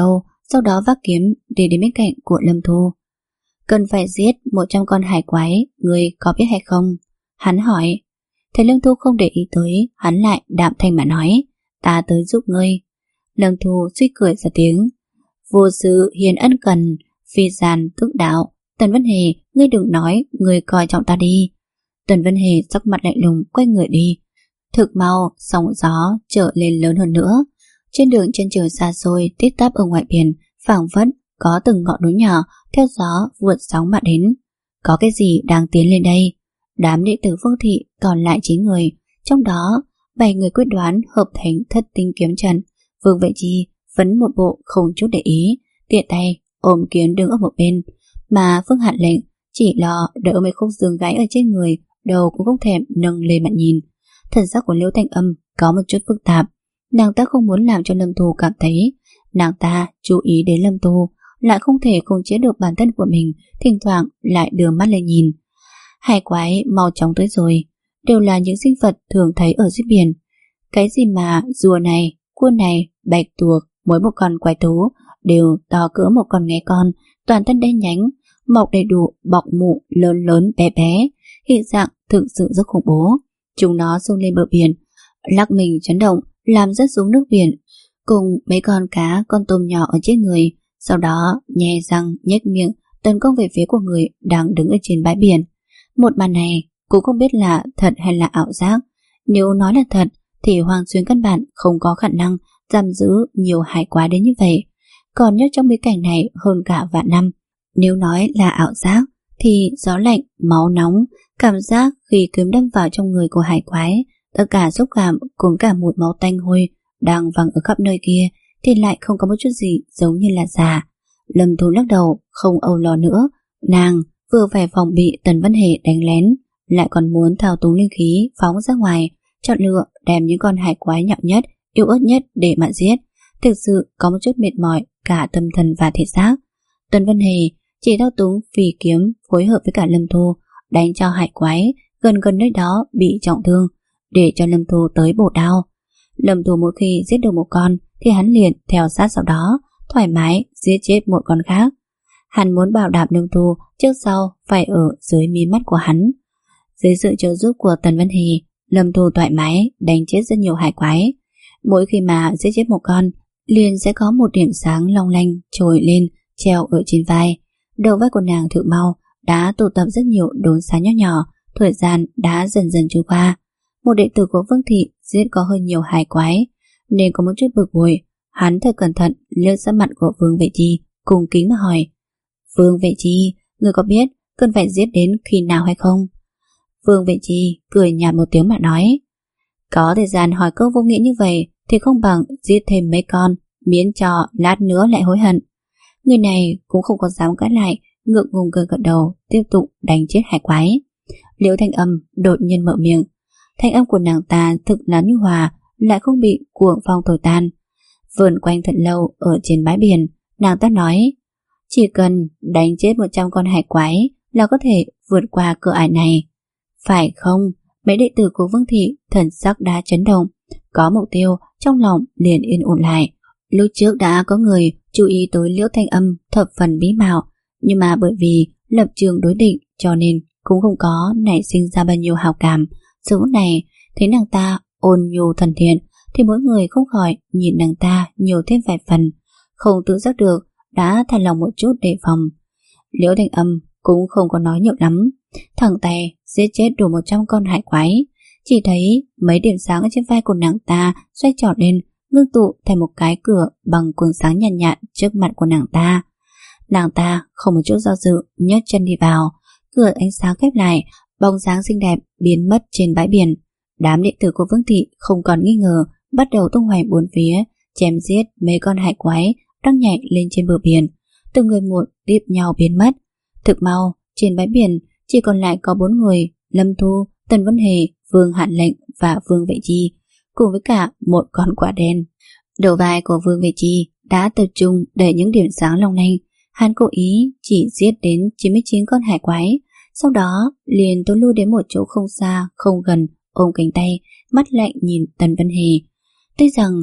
sau đó vác kiếm đi đến bên cạnh của Lâm Thu. Cần phải giết một trăm con hải quái, người có biết hay không? Hắn hỏi. Thấy Lâm Thu không để ý tới, hắn lại đạm thanh mà nói, ta tới giúp ngươi. Lâm Thu suýt cười ra tiếng. Vô sự hiền ân cần, phi gian tức đạo. Tần Vân Hề, ngươi đừng nói, ngươi coi trọng ta đi. Tần Vân Hề sắc mặt lạnh lùng quay người đi. Thực mau, sóng gió trở lên lớn hơn nữa. Trên đường chân trời xa xôi tít tắp ở ngoại biển, phảng phất có từng ngọn núi nhỏ theo gió vượt sóng mà đến. Có cái gì đang tiến lên đây? Đám đệ tử Vương Thị còn lại chín người, trong đó bảy người quyết đoán hợp thành thất tinh kiếm trận. Vương Vệ Chi vẫn một bộ không chút để ý, tiện tay ôm kiếm đứng ở một bên, mà Phương Hạn Lệnh chỉ lo đỡ mấy khúc xương gãy ở trên người, đầu cũng không thèm nâng lên mà nhìn. Thần sắc của Liễu Thanh Âm có một chút phức tạp. Nàng ta không muốn làm cho Lâm Thu cảm thấy nàng ta chú ý đến Lâm Thu, lại không thể khống chế được bản thân của mình, thỉnh thoảng lại đưa mắt lên nhìn. Hải quái mau chóng tới rồi, đều là những sinh vật thường thấy ở dưới biển. Cái gì mà rùa này, cua này, bạch tuộc, mỗi một con quái thú đều to cỡ một con nghé con, toàn thân đen nhánh, mọc đầy đủ bọc mụ lớn lớn bé bé, hình dạng thực sự rất khủng bố. Chúng nó xông lên bờ biển, lắc mình chấn động, làm rớt xuống nước biển, cùng mấy con cá, con tôm nhỏ ở trên người, sau đó nhe răng nhếch miệng tấn công về phía của người đang đứng ở trên bãi biển. Một màn này cũng không biết là thật hay là ảo giác. Nếu nói là thật thì Hoàng Xuyên căn bản không có khả năng giam giữ nhiều hải quái đến như vậy, còn nhất trong bối cảnh này hơn cả vạn năm. Nếu nói là ảo giác thì gió lạnh, máu nóng, cảm giác khi kiếm đâm vào trong người của hải quái, tất cả xúc cảm cùng cả mùi máu tanh hôi đang văng ở khắp nơi kia thì lại không có một chút gì giống như là giả. Lâm Thu lắc đầu, không âu lo nữa. Nàng vừa phải phòng bị Tần Vân Hề đánh lén, lại còn muốn thao túng linh khí phóng ra ngoài, chọn lựa đem những con hải quái nhỏ nhất, yếu ớt nhất để mà giết. Thực sự có một chút mệt mỏi cả tâm thần và thể xác. Tần Vân Hề chỉ thao túng phi kiếm phối hợp với cả Lâm Thu đánh cho hải quái gần gần nơi đó bị trọng thương, để cho Lâm Thu tới bổ đao. Lâm Thu mỗi khi giết được một con thì hắn liền theo sát sau đó thoải mái giết chết một con khác. Hắn muốn bảo đảm Lâm Thu trước sau phải ở dưới mí mắt của hắn. Dưới sự trợ giúp của Tần Vân Hề, Lâm Thu thoải mái đánh chết rất nhiều hải quái. Mỗi khi mà giết chết một con, liền sẽ có một điểm sáng long lanh trồi lên treo ở trên vai. Đầu vai của nàng thực mau đã tụ tập rất nhiều đốm sáng nhỏ nhỏ. Thời gian đã dần dần trôi qua. Một đệ tử của Vương Thị giết có hơi nhiều hải quái, nên có một chút bực bội. Hắn thật cẩn thận lướt sát mặt của Vương Vệ Chi, cung kính mà hỏi: Vương Vệ Chi, người có biết cần phải giết đến khi nào hay không? Vương Vệ Chi cười nhạt một tiếng mà nói: Có thời gian hỏi câu vô nghĩa như vậy thì không bằng giết thêm mấy con, miễn cho lát nữa lại hối hận. Người này cũng không có dám cãi lại, ngượng ngùng gật gật đầu, tiếp tục đánh chết hải quái. Liễu Thanh Âm đột nhiên mở miệng. Thanh âm của nàng ta thực là nhu hòa, lại không bị cuồng phong thổi tan. Vườn quanh thật lâu ở trên bãi biển, nàng ta nói: Chỉ cần đánh chết một trăm con hải quái là có thể vượt qua cửa ải này. Phải không? Mấy đệ tử của Vương Thị thần sắc đã chấn động, có mục tiêu trong lòng liền yên ổn lại. Lúc trước đã có người chú ý tới Liễu Thanh Âm thập phần bí mạo, nhưng mà bởi vì lập trường đối định cho nên cũng không có nảy sinh ra bao nhiêu hào cảm. Giờ phút này thấy nàng ta ôn nhu thân thiện thì mỗi người không khỏi nhìn nàng ta nhiều thêm vài phần, không tự giác được đã thả lòng một chút đề phòng. Liễu Thanh Âm cũng không có nói nhiều lắm, thẳng tay giết chết đủ một trăm con hải quái. Chỉ thấy mấy điểm sáng ở trên vai của nàng ta xoay tròn lên, ngưng tụ thành một cái cửa bằng quầng sáng nhàn nhạt, nhạt trước mặt của nàng ta. Nàng ta không một chút do dự nhấc chân đi vào, cửa ánh sáng khép lại, bóng dáng xinh đẹp biến mất trên bãi biển. Đám đệ tử của Vương Thị không còn nghi ngờ, bắt đầu tung hoành bốn phía, chém giết mấy con hải quái đang nhảy lên trên bờ biển. Từng người một tiếp nhau biến mất. Thực mau trên bãi biển chỉ còn lại có bốn người: Lâm Thu, Tần Vân Hề, Vương Hạn Lệnh và Vương Vệ Chi, cùng với cả một con quả đen. Đầu vai của Vương Vệ Chi đã tập trung để những điểm sáng long lanh. Hắn cố ý chỉ giết đến chín mươi chín con hải quái, sau đó liền tối lui đến một chỗ không xa không gần, ôm cánh tay, mắt lạnh nhìn Tần Vân Hề. Tuy rằng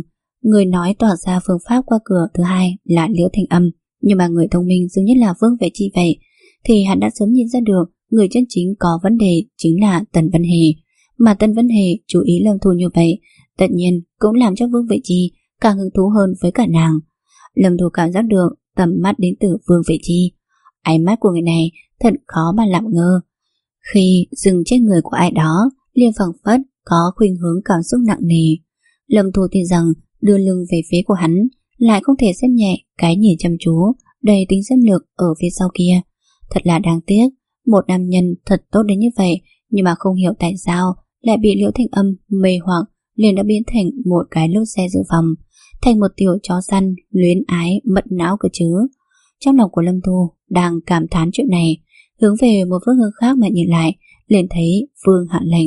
Người nói tỏ ra phương pháp qua cửa thứ hai là Liễu Thanh Âm, nhưng mà người thông minh dường như là Vương Vệ Chi vậy, thì hắn đã sớm nhìn ra được người chân chính có vấn đề chính là Tần Vân Hề. Mà Tần Vân Hề chú ý Lâm Thu như vậy, tất nhiên cũng làm cho Vương Vệ Chi càng hứng thú hơn với cả nàng. Lâm Thu cảm giác được tầm mắt đến từ Vương Vệ Chi. Ánh mắt của người này thật khó mà làm ngơ. Khi dừng trên người của ai đó, liền phảng phất có khuynh hướng cảm xúc nặng nề. Lâm Thu tin rằng đưa lưng về phía của hắn, lại không thể xem nhẹ cái nhìn chăm chú đầy tính xâm lược ở phía sau kia. Thật là đáng tiếc, một nam nhân thật tốt đến như vậy, nhưng mà không hiểu tại sao lại bị Liễu Thanh Âm mê hoặc, liền đã biến thành một cái lốp xe dự phòng, thành một tiểu chó săn luyến ái mật não cơ chứ. Trong lòng của Lâm Thu đang cảm thán chuyện này, hướng về một phương hướng khác mà nhìn lại, liền thấy Vương Hạn Lệnh.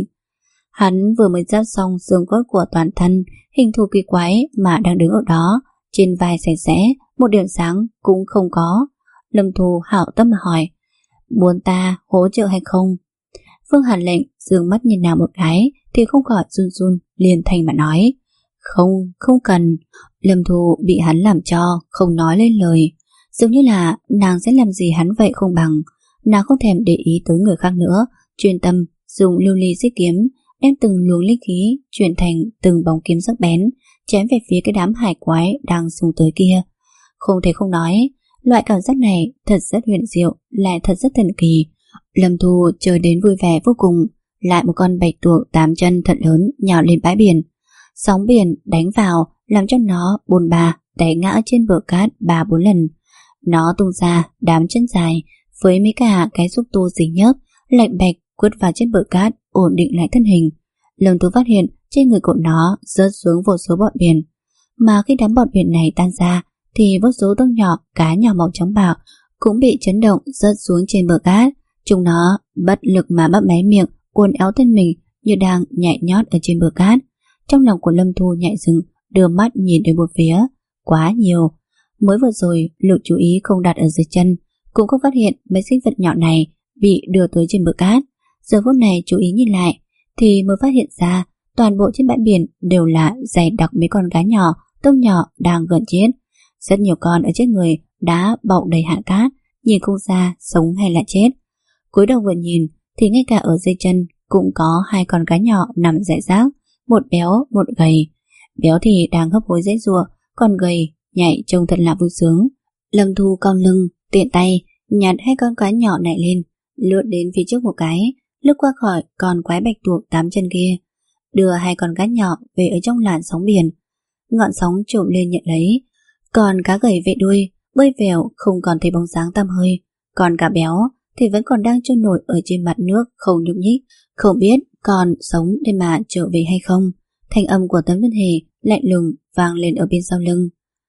Hắn vừa mới giáp xong xương cốt của toàn thân, hình thù kỳ quái mà đang đứng ở đó, trên vai sạch sẽ, một điểm sáng cũng không có. Lâm Thu hảo tâm mà hỏi, muốn ta hỗ trợ hay không? Vương Hàn Lệnh dường mắt nhìn nào một cái thì không khỏi run run, liền thành mà nói, không, không cần. Lâm Thu bị hắn làm cho không nói lên lời, giống như là nàng sẽ làm gì hắn vậy không bằng. Nàng không thèm để ý tới người khác nữa, chuyên tâm dùng lưu ly xích kiếm đem từng luồng linh khí chuyển thành từng bóng kiếm sắc bén, chém về phía cái đám hải quái đang xung tới kia. Không thể không nói, loại cảm giác này thật rất huyền diệu, lại thật rất thần kỳ. Lâm Thu chờ đến vui vẻ vô cùng. Lại một con bạch tuộc tám chân thật lớn nhào lên bãi biển. Sóng biển đánh vào làm cho nó bồn bà té ngã trên bờ cát ba bốn lần. Nó tung ra đám chân dài với mấy cả cái xúc tu dính nhớp lạnh bạch quất vào trên bờ cát, ổn định lại thân hình. Lâm Thu phát hiện trên người của nó rớt xuống vô số bọt biển, mà khi đám bọt biển này tan ra thì vô số tông nhỏ cá nhỏ màu trắng bạc cũng bị chấn động rớt xuống trên bờ cát. Chúng nó bất lực mà bắp máy miệng, uốn éo thân mình như đang nhảy nhót ở trên bờ cát. Trong lòng của Lâm Thu nhạy dựng, đưa mắt nhìn đến một phía. Quá nhiều. Mới vừa rồi lực chú ý không đặt ở dưới chân, cũng không phát hiện mấy sinh vật nhỏ này bị đưa tới trên bờ cát. Giờ phút này chú ý nhìn lại thì mới phát hiện ra toàn bộ trên bãi biển đều là dày đặc mấy con cá nhỏ, tôm nhỏ đang gần chết. Rất nhiều con ở trên người đã bọc đầy hạt cát, nhìn không ra sống hay là chết. Cúi đầu vừa nhìn thì ngay cả ở dưới chân cũng có hai con cá nhỏ nằm rải rác, một béo một gầy. Béo thì đang hấp hối dãy giụa, còn gầy nhảy trông thật là vui sướng. Lâm Thu cong lưng, tiện tay nhặt hai con cá nhỏ này lên, lướt đến phía trước một cái, lướt qua khỏi con quái bạch tuộc tám chân kia, đưa hai con cá nhỏ về ở trong làn sóng biển. Ngọn sóng trộm lên nhận lấy, còn cá gầy vệ đuôi bơi vèo không còn thấy bóng dáng tăm hơi, còn cá béo thì vẫn còn đang trôi nổi ở trên mặt nước không nhúc nhích, không biết còn sống để mà trở về hay không. Thanh âm của Tấn Vân Hề lạnh lùng vang lên ở bên sau lưng.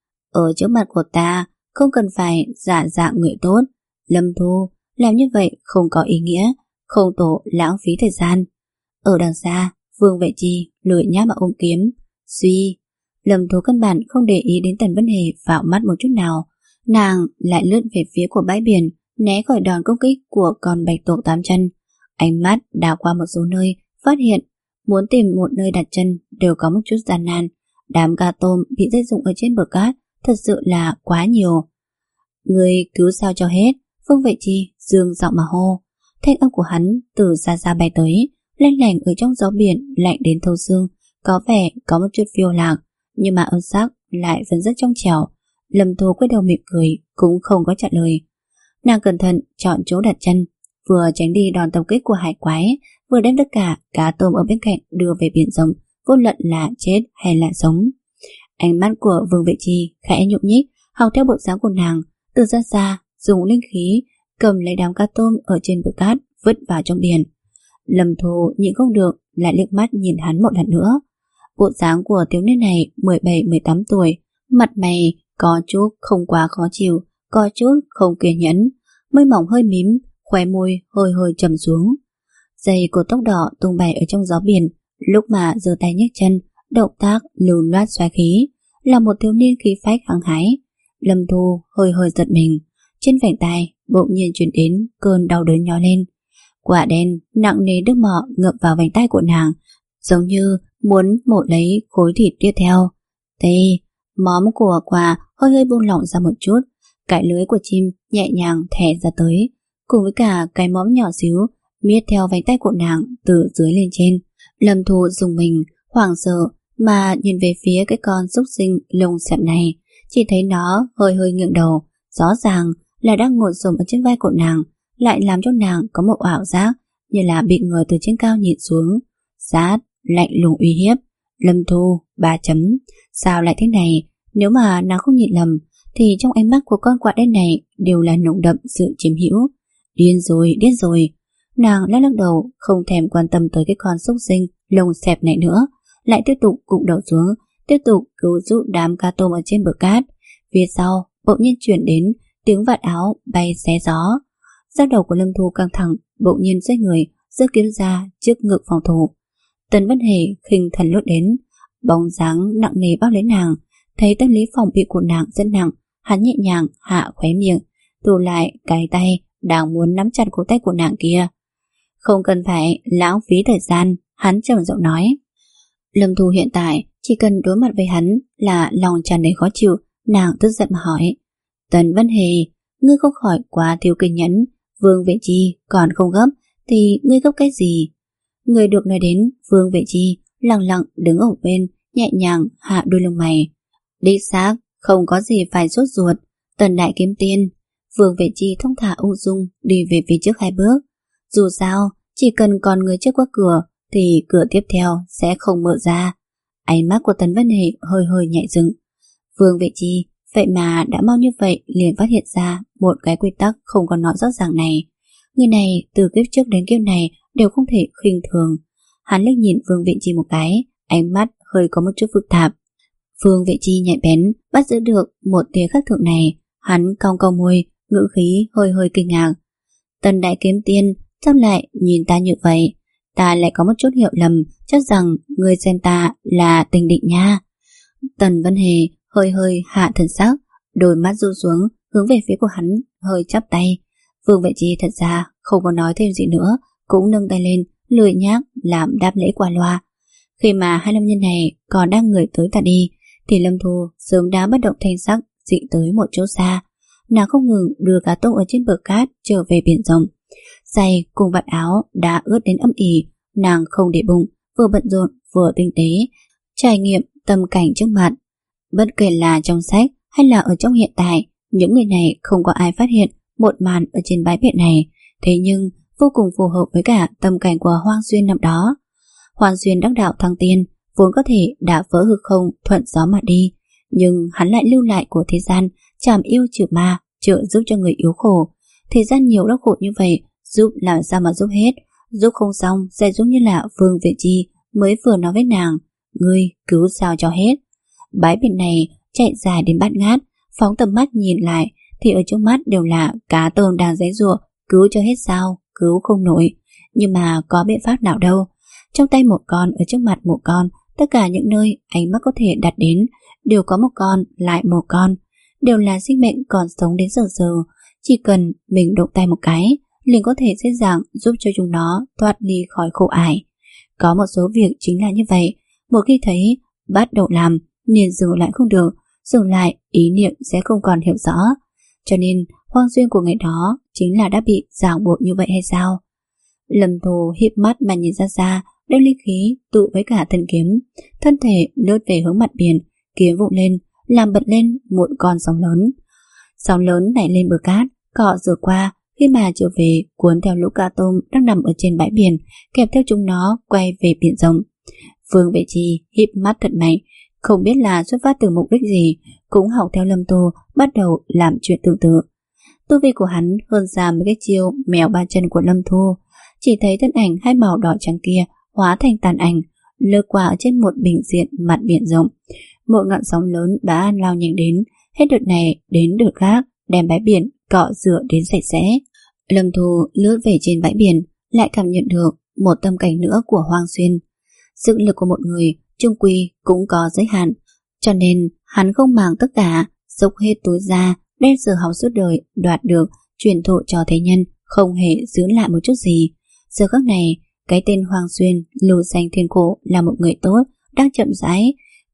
Ở trước mặt của ta không cần phải giả dạng người tốt. Lâm Thu, làm như vậy không có ý nghĩa, không tổ lãng phí thời gian. Ở đằng xa, Vương Vệ Chi lười nhác mà ôm kiếm. Suy, Lâm Thu căn bản không để ý đến Tần Vân Hề vào mắt một chút nào. Nàng lại lướt về phía của bãi biển, né khỏi đòn công kích của con bạch tuộc tám chân. Ánh mắt đảo qua một số nơi, phát hiện muốn tìm một nơi đặt chân đều có một chút gian nan. Đám cá tôm bị dây dụng ở trên bờ cát thật sự là quá nhiều. Người cứu sao cho hết. Vương Vệ Chi dương giọng mà hô. Thanh âm của hắn từ xa xa bay tới, lanh lảnh ở trong gió biển lạnh đến thấu xương, có vẻ có một chút phiêu lạc, nhưng mà âm sắc lại vẫn rất trong trẻo. Lâm Thu quay đầu mỉm cười, cũng không có trả lời. Nàng cẩn thận chọn chỗ đặt chân, vừa tránh đi đòn tập kích của hải quái, vừa đem tất cả cá tôm ở bên cạnh đưa về biển rộng, vô luận là chết hay là sống. Ánh mắt của Vương Vệ Chi khẽ nhúc nhích, học theo bộ dáng của nàng, từ xa xa dùng linh khí cầm lấy đám cá tôm ở trên bờ cát vứt vào trong biển. Lâm Thu nhịn không được, lại liếc mắt nhìn hắn một lần nữa. Bộ dáng của thiếu niên này mười bảy mười tám tuổi, mặt mày có chút không quá khó chịu, có chút không kiên nhẫn, môi mỏng hơi mím, khóe môi hơi hơi trầm xuống. Giày của tóc đỏ tung bay ở trong gió biển, lúc mà giơ tay nhấc chân, động tác lưu loát xoáy khí, là một thiếu niên khí phách hăng hái. Lâm Thu hơi hơi giật mình, trên vành tai bỗng nhiên truyền đến cơn đau đớn nhói lên. Quả đen nặng nề đứt mọ ngập vào vành tai của nàng, giống như muốn mổ lấy khối thịt tiếp theo. Tê, móm của quà hơi hơi buông lỏng ra một chút, cái lưới của chim nhẹ nhàng thẻ ra tới, cùng với cả cái móm nhỏ xíu miết theo vành tay của nàng từ dưới lên trên. Lâm Thu dùng mình, hoảng sợ mà nhìn về phía cái con súc sinh lông xẹp này, chỉ thấy nó hơi hơi ngẩng đầu, rõ ràng là đang ngồi xổm ở trên vai của nàng, lại làm cho nàng có một ảo giác như là bị người từ trên cao nhìn xuống, sát, lạnh lùng uy hiếp. Lâm Thu, ba chấm, sao lại thế này? Nếu mà nàng không nhìn lầm, thì trong ánh mắt của con quạ đen này đều là nồng đậm sự chiếm hữu. Điên rồi, điên rồi. Nàng lắc lắc đầu, không thèm quan tâm tới cái con súc sinh lông xẹp này nữa, lại tiếp tục cụm đầu xuống, tiếp tục cứu giúp đám cá tôm ở trên bờ cát. Phía sau bỗng nhiên chuyển đến tiếng vạt áo bay xé gió. Da đầu của Lâm Thu căng thẳng, bỗng nhiên xoay người, giơ kiếm ra trước ngực phòng thủ. Tần Văn Hề khinh thần lướt đến, bóng dáng nặng nề bao lấy nàng. Thấy tâm lý phòng bị của nàng rất nặng, hắn nhẹ nhàng hạ khóe miệng, tụ lại cái tay đang muốn nắm chặt cổ tay của nàng kia. Không cần phải lãng phí thời gian, hắn trầm giọng nói. Lâm Thu hiện tại chỉ cần đối mặt với hắn là lòng tràn đầy khó chịu. Nàng tức giận mà hỏi, Tần Văn Hề, ngươi không khỏi quá thiếu kiên nhẫn, Vương Vệ Chi còn không gấp thì ngươi gấp cái gì? Người được nói đến Vương Vệ Chi lặng lặng đứng ở bên, nhẹ nhàng hạ đôi lông mày. Đích xác, không có gì phải sốt ruột. Tần Đại Kiếm Tiên. Vương Vệ Chi thông thả ung dung đi về phía trước hai bước. Dù sao, chỉ cần còn người trước qua cửa thì cửa tiếp theo sẽ không mở ra. Ánh mắt của Tần Văn Hề hơi hơi nhẹ dựng. Vương Vệ Chi, vậy mà đã mau như vậy liền phát hiện ra một cái quy tắc không còn nói rõ ràng này. Người này từ kiếp trước đến kiếp này đều không thể khinh thường. Hắn liếc nhìn Vương Vệ Chi một cái, ánh mắt hơi có một chút phức tạp. Vương Vệ Chi nhạy bén bắt giữ được một tia khác thường này, hắn cong cong môi, ngữ khí hơi hơi kinh ngạc. Tần Đại Kiếm Tiên, sao lại nhìn ta như vậy? Ta lại có một chút hiểu lầm, chắc rằng người xem ta là Tình Định nha. Tần Văn Hề hơi hơi hạ thần sắc, đôi mắt rũ xuống, hướng về phía của hắn, hơi chắp tay. Vương Vệ Chi thật ra không có nói thêm gì nữa, cũng nâng tay lên, lười nhác làm đáp lễ qua loa. Khi mà hai nam nhân này còn đang người tới ta đi, thì Lâm Thu sớm đã bất động thanh sắc dị tới một chỗ xa. Nàng không ngừng đưa cá tôm ở trên bờ cát trở về biển rộng. Giày cùng vạt áo đã ướt đến âm ỉ, nàng không để bụng, vừa bận rộn vừa tinh tế trải nghiệm tâm cảnh trước mặt. Bất kể là trong sách hay là ở trong hiện tại, những người này không có ai phát hiện một màn ở trên bãi biển này, thế nhưng vô cùng phù hợp với cả tâm cảnh của Hoang Xuyên năm đó. Hoang Xuyên đắc đạo thăng tiên, vốn có thể đã vỡ hư không thuận gió mà đi, nhưng hắn lại lưu lại của thế gian, trảm yêu trừ ma, trợ giúp cho người yếu khổ. Thế gian nhiều đau khổ như vậy, giúp làm sao mà giúp hết, giúp không xong sẽ giống như là Vương Vệ Chi mới vừa nói với nàng, ngươi cứu sao cho hết. Bãi biển này chạy dài đến bát ngát, phóng tầm mắt nhìn lại thì ở trước mắt đều là cá tôm đang giãy giụa, cứu cho hết sao, cứu không nổi, nhưng mà có biện pháp nào đâu. Trong tay một con, ở trước mặt một con, tất cả những nơi ánh mắt có thể đặt đến đều có một con lại một con, đều là sinh mệnh còn sống đến giờ giờ. Chỉ cần mình động tay một cái liền có thể dễ dàng giúp cho chúng nó thoát ly khỏi khổ ải. Có một số việc chính là như vậy, một khi thấy bắt đầu làm liền dừng lại không được, dừng lại ý niệm sẽ không còn hiểu rõ. Cho nên Hoang Xuyên của ngày đó chính là đã bị ràng buộc như vậy hay sao? Lâm Thu híp mắt mà nhìn ra xa, đem linh khí tụ với cả thân kiếm, thân thể lướt về hướng mặt biển, kiếm vụn lên, làm bật lên một con sóng lớn. Sóng lớn nảy lên bờ cát, cọ rửa qua, khi mà trở về cuốn theo lũ cá tôm đang nằm ở trên bãi biển, kèm theo chúng nó quay về biển rộng. Vương Vệ Chi híp mắt thật mạnh, không biết là xuất phát từ mục đích gì, cũng học theo Lâm Thu bắt đầu làm chuyện tương tự. Tu vi của hắn hơn ra mấy cái chiêu mèo ba chân của Lâm Thu, chỉ thấy thân ảnh hai màu đỏ trắng kia hóa thành tàn ảnh, lướt qua ở trên một bình diện mặt biển rộng. Một ngọn sóng lớn đã lao nhanh đến, hết đợt này đến đợt khác, đem bãi biển cọ rửa đến sạch sẽ. Lâm Thu lướt về trên bãi biển, lại cảm nhận được một tâm cảnh nữa của Hoang Xuyên. Sức lực của một người chung quy cũng có giới hạn, cho nên hắn không màng tất cả, dốc hết túi ra, đem giờ học suốt đời đoạt được, truyền thụ cho thế nhân, không hề giữ lại một chút gì. Giờ khắc này, cái tên Hoang Xuyên lưu danh thiên cổ là một người tốt, đang chậm rãi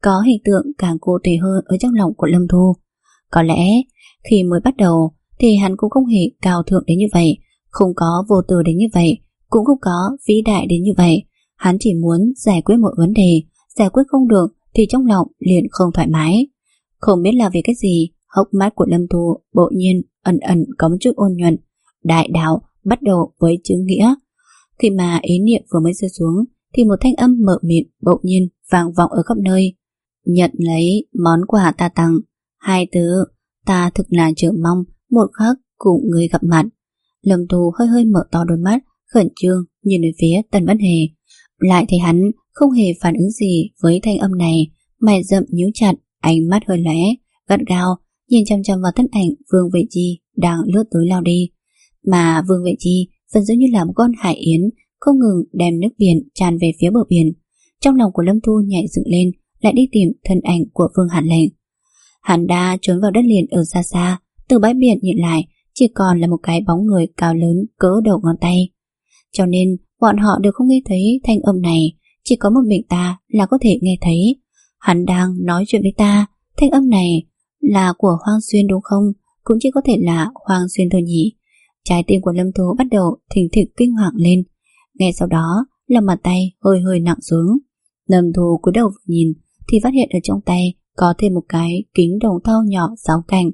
có hình tượng càng cô tùy hơn ở trong lòng của Lâm Thu. Có lẽ khi mới bắt đầu thì hắn cũng không hề cao thượng đến như vậy, không có vô tư đến như vậy, cũng không có vĩ đại đến như vậy. Hắn chỉ muốn giải quyết một vấn đề, giải quyết không được thì trong lòng liền không thoải mái. Không biết là vì cái gì, hốc mắt của Lâm Thu bỗng nhiên ẩn ẩn có một chút ôn nhuận. Đại đạo bắt đầu với chữ nghĩa. Khi mà ý niệm vừa mới rơi xuống thì một thanh âm mờ mịt bỗng nhiên vang vọng ở khắp nơi. Nhận lấy món quà ta tặng. Hai từ, ta thực là chờ mong một khắc cùng người gặp mặt. Lâm Thu hơi hơi mở to đôi mắt, khẩn trương nhìn về phía Tần Bất Hề. Lại thấy hắn không hề phản ứng gì với thanh âm này, mày rậm nhíu chặt, ánh mắt hơi lóe, gắt gao nhìn chăm chăm vào thân ảnh Vương Vệ Chi đang lướt tới lao đi. Mà Vương Vệ Chi vẫn giống như là một con hải yến, không ngừng đem nước biển tràn về phía bờ biển. Trong lòng của Lâm Thu nhảy dựng lên, lại đi tìm thân ảnh của Vương Hàn Lệnh. Hắn đã trốn vào đất liền ở xa xa, từ bãi biển nhìn lại chỉ còn là một cái bóng người cao lớn cỡ đầu ngón tay. Cho nên bọn họ đều không nghe thấy thanh âm này, chỉ có một mình ta là có thể nghe thấy. Hắn đang nói chuyện với ta, thanh âm này là của Hoang Xuyên đúng không? Cũng chỉ có thể là Hoang Xuyên thôi nhỉ. Trái tim của Lâm Thu bắt đầu thình thịch kinh hoàng lên. Ngay sau đó, lòng bàn tay hơi hơi nặng xuống. Lâm Thu cúi đầu nhìn thì phát hiện ở trong tay có thêm một cái kính đồng thau nhỏ sáu cạnh.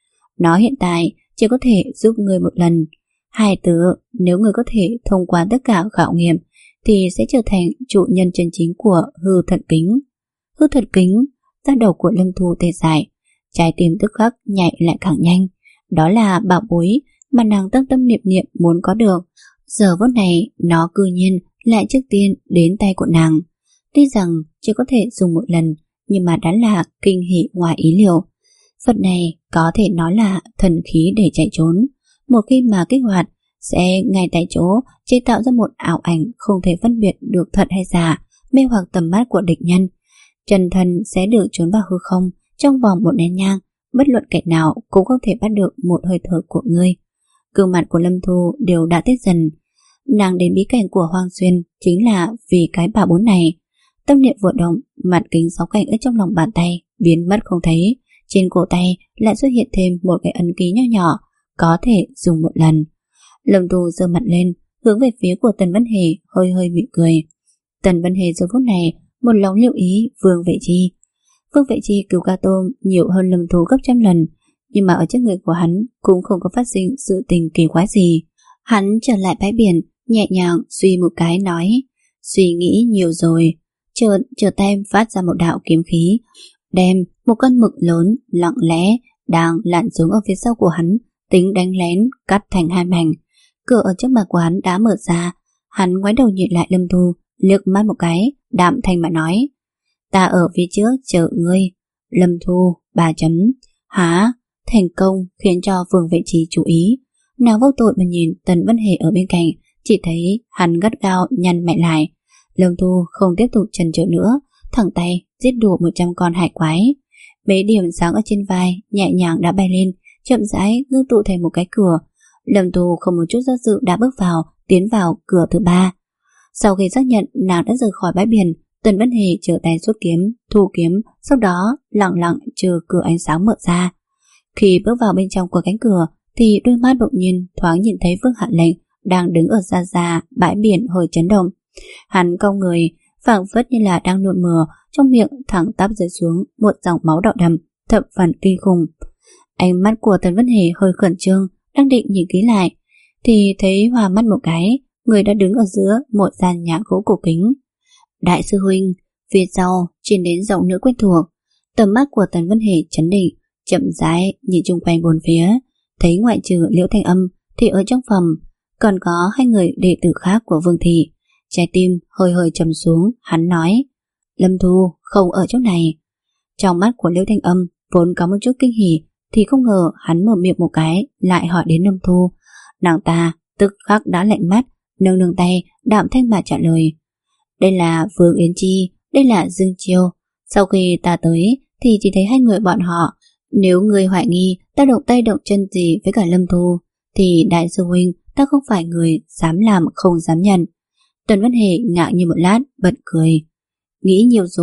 Nó hiện tại chỉ có thể giúp người một lần. Hai từ, nếu người có thể thông qua tất cả khảo nghiệm thì sẽ trở thành chủ nhân chân chính của hư thận kính. Hư thận kính, da đầu của Lâm Thu tê dại, trái tim tức khắc nhảy lại càng nhanh. Đó là bảo bối mà nàng tâm tâm niệm niệm muốn có được. Giờ phút này nó cư nhiên lại trước tiên đến tay của nàng. Tuy rằng chỉ có thể dùng một lần, nhưng mà đã là kinh hỉ ngoài ý liệu. Vật này có thể nói là thần khí để chạy trốn. Một khi mà kích hoạt sẽ ngay tại chỗ chế tạo ra một ảo ảnh không thể phân biệt được thật hay giả, mê hoặc tầm mắt của địch nhân. Chân thân sẽ được trốn vào hư không trong vòng một nén nhang, bất luận kẻ nào cũng không thể bắt được một hơi thở của ngươi. Gương mặt của Lâm Thu đều đã tết dần. Nàng đến bí cảnh của Hoang Xuyên chính là vì cái bà bốn này. Tâm niệm vừa động, mặt kính sáu cạnh ở trong lòng bàn tay biến mất không thấy. Trên cổ tay lại xuất hiện thêm một cái ấn ký nhỏ nhỏ, có thể dùng một lần. Lâm Thu giơ mặt lên, hướng về phía của Tần Vân Hề, hơi hơi mỉm cười. Tần Vân Hề giờ phút này một lòng lưu ý Vương Vệ Chi. Vương Vệ Chi cứu ca tôm nhiều hơn Lâm Thu gấp trăm lần, nhưng mà ở trước người của hắn cũng không có phát sinh sự tình kỳ quái gì. Hắn trở lại bãi biển, nhẹ nhàng suy một cái nói, suy nghĩ nhiều rồi. Chợt chợt tay phát ra một đạo kiếm khí, đem một con mực lớn lặng lẽ đang lặn xuống ở phía sau của hắn, tính đánh lén cắt thành hai mảnh. Cửa ở trước mặt của hắn đã mở ra. Hắn ngoái đầu nhìn lại Lâm Thu, liếc mắt một cái, đạm thanh mà nói, ta ở phía trước chờ ngươi. Lâm Thu ba chấm. Hả? Thành công khiến cho Vương Vệ Chi chú ý. Nàng vô tội mà nhìn Tần Vân Hề ở bên cạnh, chỉ thấy hắn gắt gao nhăn mày lại. Lâm Thu không tiếp tục chần chừ nữa, thẳng tay giết đủ một trăm con hải quái. Mấy điểm sáng ở trên vai nhẹ nhàng đã bay lên, chậm rãi ngưng tụ thành một cái cửa. Lâm Thu không một chút do dự đã bước vào, tiến vào cửa thứ ba. Sau khi xác nhận nàng đã rời khỏi bãi biển, Tần Vân Hề trở tay rút kiếm, thu kiếm, sau đó lặng lặng chờ cửa ánh sáng mở ra. Khi bước vào bên trong của cánh cửa thì đôi mắt bỗng nhiên thoáng nhìn thấy Vương Hàn Lệnh đang đứng ở xa xa bãi biển hơi chấn động. Hắn cong người, phảng phất như là đang nuốt mửa, trong miệng thẳng tắp rơi xuống một dòng máu đỏ đậm, thập phần kinh khủng. Ánh mắt của Tần Vân Hề hơi khẩn trương, đang định nhìn kỹ lại thì thấy hòa mắt một cái, người đã đứng ở giữa một gian nhà gỗ cổ kính. Đại sư huynh, phía sau truyền đến giọng nữ quen thuộc. Tầm mắt của Tần Vân Hề chấn định, chậm rãi nhìn chung quanh bốn phía, thấy ngoại trừ Liễu Thanh Âm thì ở trong phòng còn có hai người đệ tử khác của Vương thị. Trái tim hơi hơi trầm xuống, hắn nói, Lâm Thu không ở chỗ này. Trong mắt của Liễu Thanh Âm vốn có một chút kinh hỉ, thì không ngờ hắn mở miệng một cái lại hỏi đến Lâm Thu. Nàng ta tức khắc đã lạnh mắt, nâng nâng tay đạm thanh mà trả lời, đây là Vương Yến Chi, đây là Dương Chiêu. Sau khi ta tới thì chỉ thấy hai người bọn họ. Nếu người hoài nghi ta động tay động chân gì với cả Lâm Thu thì đại sư huynh, ta không phải người dám làm không dám nhận. Tần Vân Hề ngạc như một lát, bật cười. Nghĩ nhiều rồi,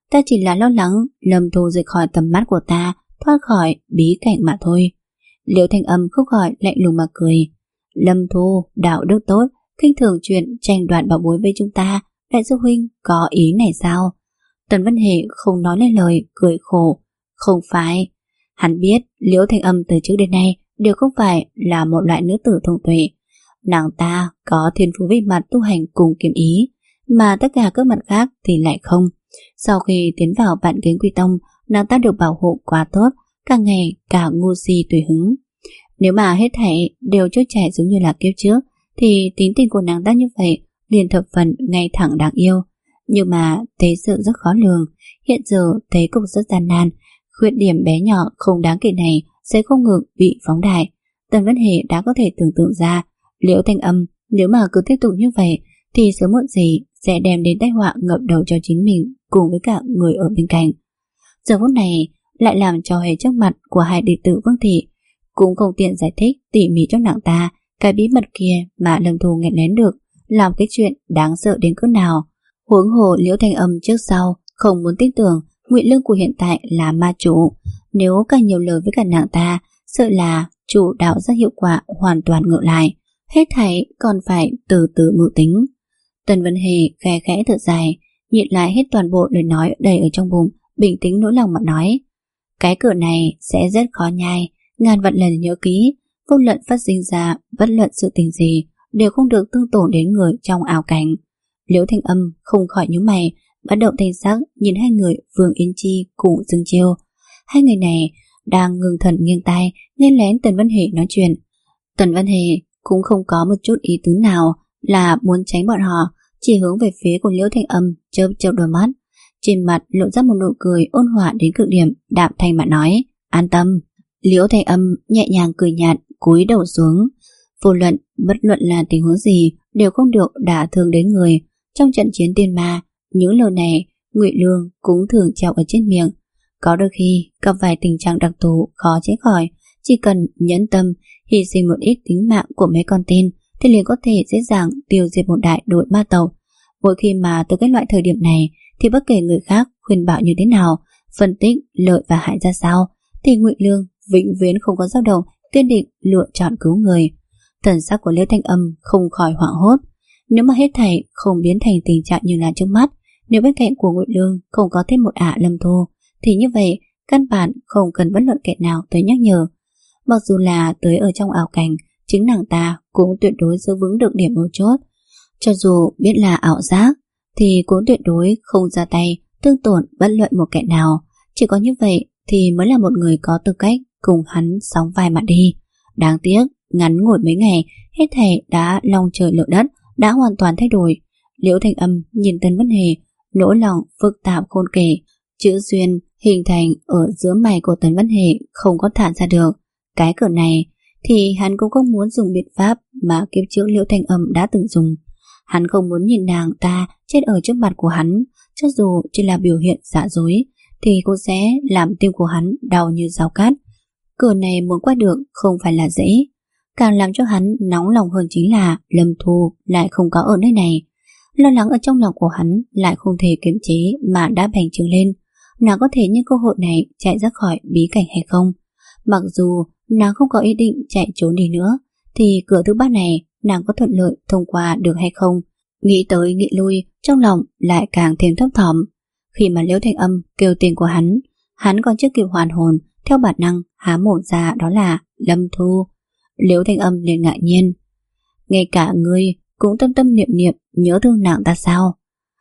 Ta chỉ là lo lắng Lâm Thu rời khỏi tầm mắt của ta, thoát khỏi bí cảnh mà thôi. Liễu Thanh Âm không khỏi lạnh lùng mà cười. Lâm Thu, đạo đức tốt, khinh thường chuyện tranh đoạt bảo bối với chúng ta, đại sư huynh có ý này sao? Tần Văn Hề không nói lên lời, cười khổ. Không phải. Hắn biết Liễu Thanh Âm từ trước đến nay đều không phải là một loại nữ tử thông tuệ. Nàng ta có thiên phú về mặt tu hành cùng kiếm ý, mà tất cả các mặt khác thì lại không. Sau khi tiến vào Vạn Kiếm Quy Tông, nàng ta được bảo hộ quá tốt, càng ngày càng ngu si tùy hứng. Nếu mà hết thảy đều trôi chảy giống như là kiếp trước, thì tính tình của nàng ta như vậy liền thập phần ngay thẳng đáng yêu. Nhưng mà thế sự rất khó lường. Hiện giờ thế cục rất gian nan, khuyết điểm bé nhỏ không đáng kể này sẽ không ngừng bị phóng đại. Tần Văn Hề đã có thể tưởng tượng ra Liễu Thanh Âm nếu mà cứ tiếp tục như vậy thì sớm muộn gì sẽ đem đến tai họa ngập đầu cho chính mình cùng với cả người ở bên cạnh. Giờ phút này lại làm cho hề trước mặt của hai đệ tử Vương Thị, cũng không tiện giải thích tỉ mỉ cho nàng ta cái bí mật kia mà Lâm Thu nghẹn lén được làm cái chuyện đáng sợ đến cỡ nào. Huống hồ Liễu Thanh Âm trước sau không muốn tin tưởng Ngụy Lương của hiện tại là ma chủ, nếu càng nhiều lời với cả nàng ta, sợ là chủ đạo rất hiệu quả hoàn toàn ngược lại, hết thảy còn phải từ từ mưu tính. Tần Văn Hề khẽ khẽ thở dài, nhịn lại hết toàn bộ lời nói đầy ở trong bụng, bình tĩnh nỗi lòng mà nói: cái cửa này sẽ rất khó nhai, ngàn vạn lần nhớ kỹ, vô luận phát sinh ra bất luận sự tình gì đều không được tương tổn đến người trong ảo cảnh. Liễu Thanh Âm không khỏi nhíu mày, bắt động thanh sắc nhìn hai người Vương Yên Chi cùng Dương Chiêu. Hai người này đang ngừng thần nghiêng tai nghe lén Tần Văn Hề nói chuyện. Tần Văn Hề cũng không có một chút ý tứ nào là muốn tránh bọn họ, chỉ hướng về phía của Liễu Thanh Âm, chớp chớp đôi mắt, trên mặt lộ ra một nụ cười ôn hòa đến cực điểm, đạm thanh mà nói: an tâm. Liễu Thanh Âm nhẹ nhàng cười nhạt, cúi đầu xuống. Vô luận bất luận là tình huống gì đều không được đả thương đến người. Trong trận chiến tiên ma, những lời này Ngụy Lương cũng thường treo ở trên miệng. Có đôi khi gặp vài tình trạng đặc thù khó tránh khỏi, chỉ cần nhẫn tâm hy sinh một ít tính mạng của mấy con tin thì liền có thể dễ dàng tiêu diệt một đại đội ma tộc. Mỗi khi mà từ cái loại thời điểm này thì bất kể người khác khuyên bảo như thế nào, phân tích lợi và hại ra sao, thì Ngụy Lương vĩnh viễn không có dao động, kiên định lựa chọn cứu người. Thần sắc của Liễu Thanh Âm không khỏi hoảng hốt. Nếu mà hết thảy không biến thành tình trạng như là trước mắt, nếu bên cạnh của Ngụy Lương không có thêm một ả Lâm Thu, thì như vậy căn bản không cần bất luận kẻ nào tới nhắc nhở. Mặc dù là tới ở trong ảo cảnh, chính nàng ta cũng tuyệt đối giữ vững được điểm mấu chốt. Cho dù biết là ảo giác, thì cũng tuyệt đối không ra tay tương tổn bất luận một kẻ nào. Chỉ có như vậy thì mới là một người có tư cách cùng hắn sóng vai mà đi. Đáng tiếc, ngắn ngủi mấy ngày, hết thảy đã long trời lở đất, đã hoàn toàn thay đổi. Liễu Thanh Âm nhìn Tần Văn Hề, nỗi lòng phức tạp khôn kể, chữ duyên hình thành ở giữa mày của Tần Văn Hề không có thản ra được. Cái cửa này thì hắn cũng không muốn dùng biện pháp mà kiếp trước Liễu Thanh Âm đã từng dùng. Hắn không muốn nhìn nàng ta chết ở trước mặt của hắn, cho dù chỉ là biểu hiện giả dối thì cũng sẽ làm tim của hắn đau như dao cát. Cửa này muốn qua được không phải là dễ. Càng làm cho hắn nóng lòng hơn chính là Lâm Thu lại không có ở nơi này. Lo lắng ở trong lòng của hắn lại không thể kiềm chế mà đã bành trướng lên. Nàng có thể nhân cơ hội này chạy ra khỏi bí cảnh hay không? Mặc dù nàng không có ý định chạy trốn đi nữa, thì cửa thứ ba này nàng có thuận lợi thông qua được hay không? Nghĩ tới nghĩ lui, trong lòng lại càng thêm thấp thỏm. Khi mà Liễu Thanh Âm kêu tên của hắn, hắn còn chưa kịp hoàn hồn, theo bản năng há mồm ra đó là Lâm Thu. Liễu Thanh Âm liền ngạc nhiên: ngay cả ngươi cũng tâm tâm niệm niệm nhớ thương nàng ta sao?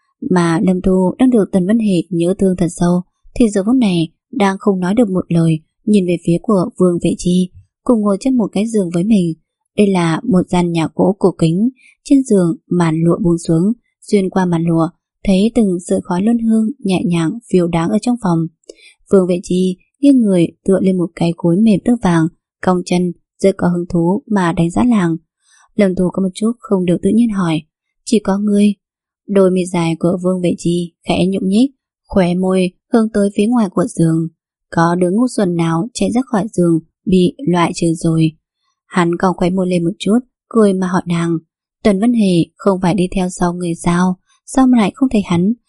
Mà Lâm Thu đang được Tần Văn Hề nhớ thương thật sâu, thì giờ phút này đang không nói được một lời, nhìn về phía của Vương Vệ Chi, cùng ngồi trên một cái giường với mình. Đây là một gian nhà gỗ cổ kính, trên giường màn lụa buông xuống, xuyên qua màn lụa thấy từng sợi khói luân hương nhẹ nhàng phiêu đáng ở trong phòng. Vương Vệ Chi nghiêng người tựa lên một cái gối mềm tơ vàng, cong chân rất có hứng thú mà đánh giá làng. Lâm Thu có một chút không được tự nhiên hỏi: chỉ có ngươi? Đôi mi dài của Vương Vệ Chi khẽ nhúc nhích, khóe môi hướng tới phía ngoài của giường. Có đứa ngu xuẩn nào chạy ra khỏi giường bị loại trừ rồi? Hắn còn khóe môi lên một chút, cười mà hỏi nàng: Tần Văn Hề không phải đi theo sau người sao? Sao mà lại không thấy hắn?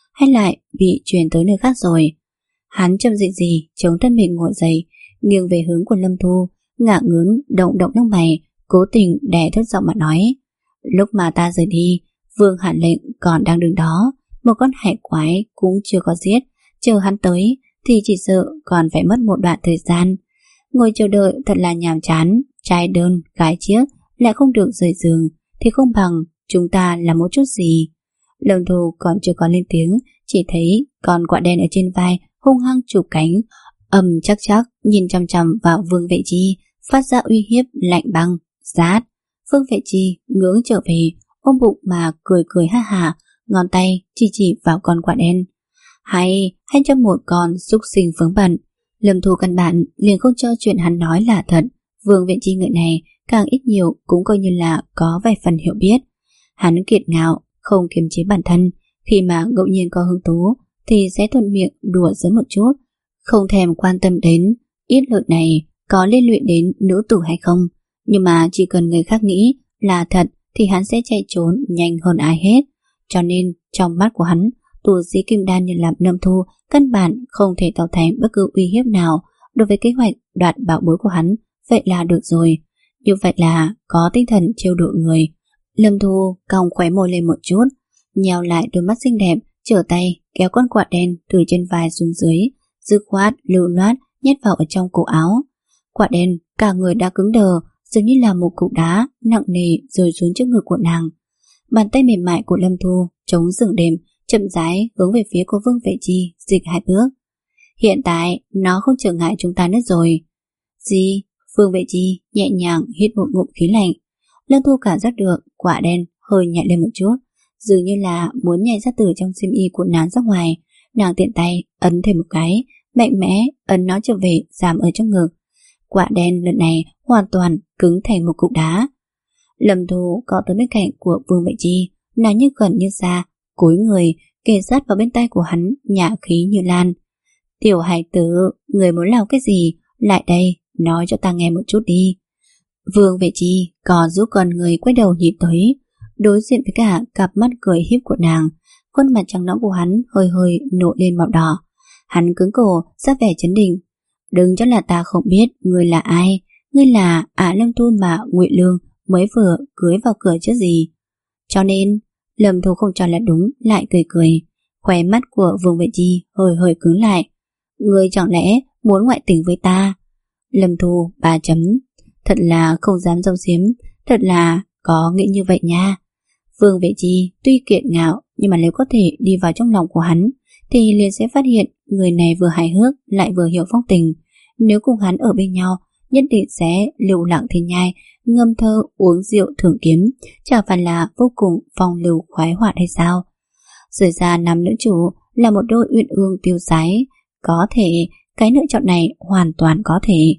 hay lại bị truyền tới nơi khác rồi. Hắn chậm dị gì chống thân mình ngồi dậy, nghiêng về hướng của Lâm Thu, ngả ngớn động động lông mày, cố tình đè thấp giọng mà nói: lúc mà ta rời đi, Vương Hạ Lệnh còn đang đứng đó, một con hải quái cũng chưa có giết, chờ hắn tới thì chỉ sợ còn phải mất một đoạn thời gian. Ngồi chờ đợi thật là nhàm chán, trai đơn gái chiếc lại không được rời giường, thì không bằng chúng ta làm một chút gì. Lâm Thu còn chưa có lên tiếng, chỉ thấy con quạ đen ở trên vai hung hăng chụp cánh, ầm chắc chắc nhìn chằm chằm vào Vương Vệ Chi, phát ra uy hiếp lạnh băng. Rát. Vương Vệ Chi ngưỡng trở về, ôm bụng mà cười cười ha hả, ngón tay chỉ chỉ vào con quạ đen. Hay, hay cho một con súc sinh vướng bận. Lâm Thu căn bản liền không cho chuyện hắn nói là thật. Vương Vệ Chi người này càng ít nhiều cũng coi như là có vài phần hiểu biết. Hắn kiệt ngạo, không kiềm chế bản thân, khi mà ngẫu nhiên có hứng thú thì sẽ thuận miệng đùa giỡn một chút, không thèm quan tâm đến ít lợi này có liên lụy đến nữ tử hay không. Nhưng mà chỉ cần người khác nghĩ là thật thì hắn sẽ chạy trốn nhanh hơn ai hết. Cho nên trong mắt của hắn, tù sĩ kim đan như làm Lâm Thu căn bản không thể tạo thành bất cứ uy hiếp nào đối với kế hoạch đoạt bảo bối của hắn. Vậy là được rồi. Như vậy là có tinh thần trêu đùa người. Lâm Thu cong khóe môi lên một chút, nheo lại đôi mắt xinh đẹp, trở tay kéo con quạ đen từ trên vai xuống dưới, dứt khoát lưu loát nhét vào ở trong cổ áo. Quạ đen cả người đã cứng đờ, dường như là một cục đá nặng nề rơi xuống trước ngực của nàng. Bàn tay mềm mại của Lâm Thu chống rừng đêm, chậm rãi hướng về phía của Vương Vệ Chi, dịch hai bước. Hiện tại nó không trở ngại chúng ta nữa rồi. Gì? Vương Vệ Chi nhẹ nhàng hít một ngụm khí lạnh. Lâm Thu cảm giác được quả đen hơi nhẹ lên một chút, dường như là muốn nhảy ra từ trong xiêm y của nàng ra ngoài. Nàng tiện tay ấn thêm một cái, mạnh mẽ ấn nó trở về giảm ở trong ngực. Quả đen lần này hoàn toàn cứng thành một cục đá. Lâm Thu có tới bên cạnh của Vương Vệ Chi, nàng như gần như xa, cúi người kề sát vào bên tay của hắn, nhả khí như lan. Tiểu hài tử, người muốn làm cái gì? Lại đây, nói cho ta nghe một chút đi. Vương Vệ Chi có giúp con người quay đầu nhịp tới, đối diện với cả cặp mắt cười hiếp của nàng. Khuôn mặt trắng nõn của hắn hơi hơi nổi lên màu đỏ. Hắn cứng cổ ra vẻ chấn định. Đừng cho là ta không biết ngươi là ai. Ngươi là Á Lâm Thu mà Ngụy Lương mới vừa cưới vào cửa chứ gì. Cho nên Lâm Thu không cho là đúng, lại cười cười. Khóe mắt của Vương Vệ Chi hơi hơi cứng lại. Ngươi chẳng lẽ muốn ngoại tình với ta? Lâm Thu ba chấm. Thật là không dám dâu xiếm, thật là có nghĩ như vậy nha. Vương Vệ Chi tuy kiệt ngạo, nhưng mà nếu có thể đi vào trong lòng của hắn thì liền sẽ phát hiện người này vừa hài hước lại vừa hiểu phong tình. Nếu cùng hắn ở bên nhau, nhất định sẽ lưu lặng thiên nhai, ngâm thơ uống rượu thưởng kiếm, chả phải là vô cùng phong lưu khoái hoạt hay sao? Rời ra nam nữ chủ là một đôi uyên ương tiêu sái, có thể cái lựa chọn này hoàn toàn có thể.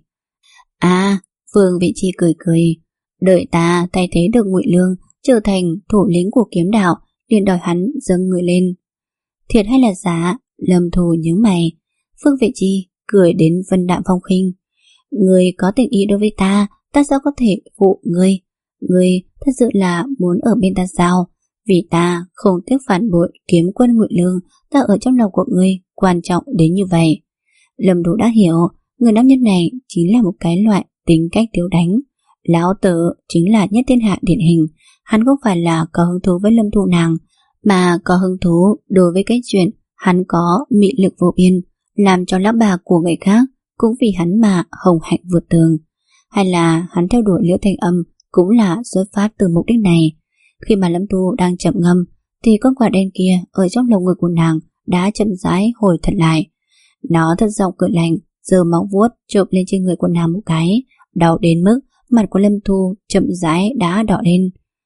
À, Vương Vệ Chi cười cười, đợi ta thay thế được Ngụy Lương trở thành thủ lĩnh của kiếm đạo, liền đòi hắn dâng người lên. Thiệt hay là giả? Lâm Thu nhướng mày. Vương Vệ Chi cười đến vân đạm phong khinh. Người có tình ý đối với ta, ta sao có thể phụ ngươi? Ngươi thật sự là muốn ở bên ta sao? Vì ta không tiếc phản bội kiếm quân Ngụy Lương, ta ở trong lòng của ngươi quan trọng đến như vậy. Lâm Thu đã hiểu, người nam nhân này chính là một cái loại tính cách thiếu đánh. Lão tử chính là nhất thiên hạ điển hình. Hắn không phải là có hứng thú với Lâm Thu nàng, mà có hứng thú đối với cái chuyện hắn có mị lực vô biên, làm cho lão bà của người khác cũng vì hắn mà hồng hạnh vượt tường. Hay là hắn theo đuổi Liễu Thanh Âm cũng là xuất phát từ mục đích này. Khi mà Lâm Thu đang chậm ngâm thì con quả đen kia ở trong lồng ngực của nàng đã chậm rãi hồi thật lại. Nó thật giọng cười lạnh, giơ móng vuốt chộp lên trên người của nàng một cái, đau đến mức mặt của Lâm Thu chậm rãi đã đỏ lên.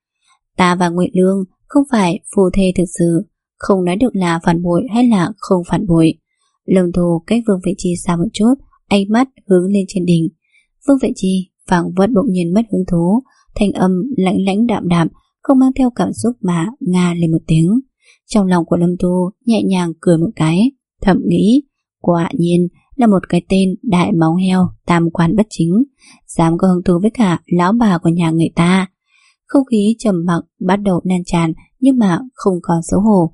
Ta và Ngụy Lương không phải phu thê thực sự, không nói được là phản bội hay là không phản bội. Lâm Thu cách Vương Vệ Chi xa một chút, ánh mắt hướng lên trên đỉnh. Vương Vệ Chi phảng phất bỗng nhiên mất hứng thú, thanh âm lãnh lãnh đạm đạm, không mang theo cảm xúc mà nga lên một tiếng. Trong lòng của Lâm Thu nhẹ nhàng cười một cái, thầm nghĩ, quả nhiên là một cái tên đại máu heo, tam quan bất chính, dám có hứng thú với cả lão bà của nhà người ta. Không khí trầm mặc bắt đầu lan tràn, nhưng mà không còn xấu hổ.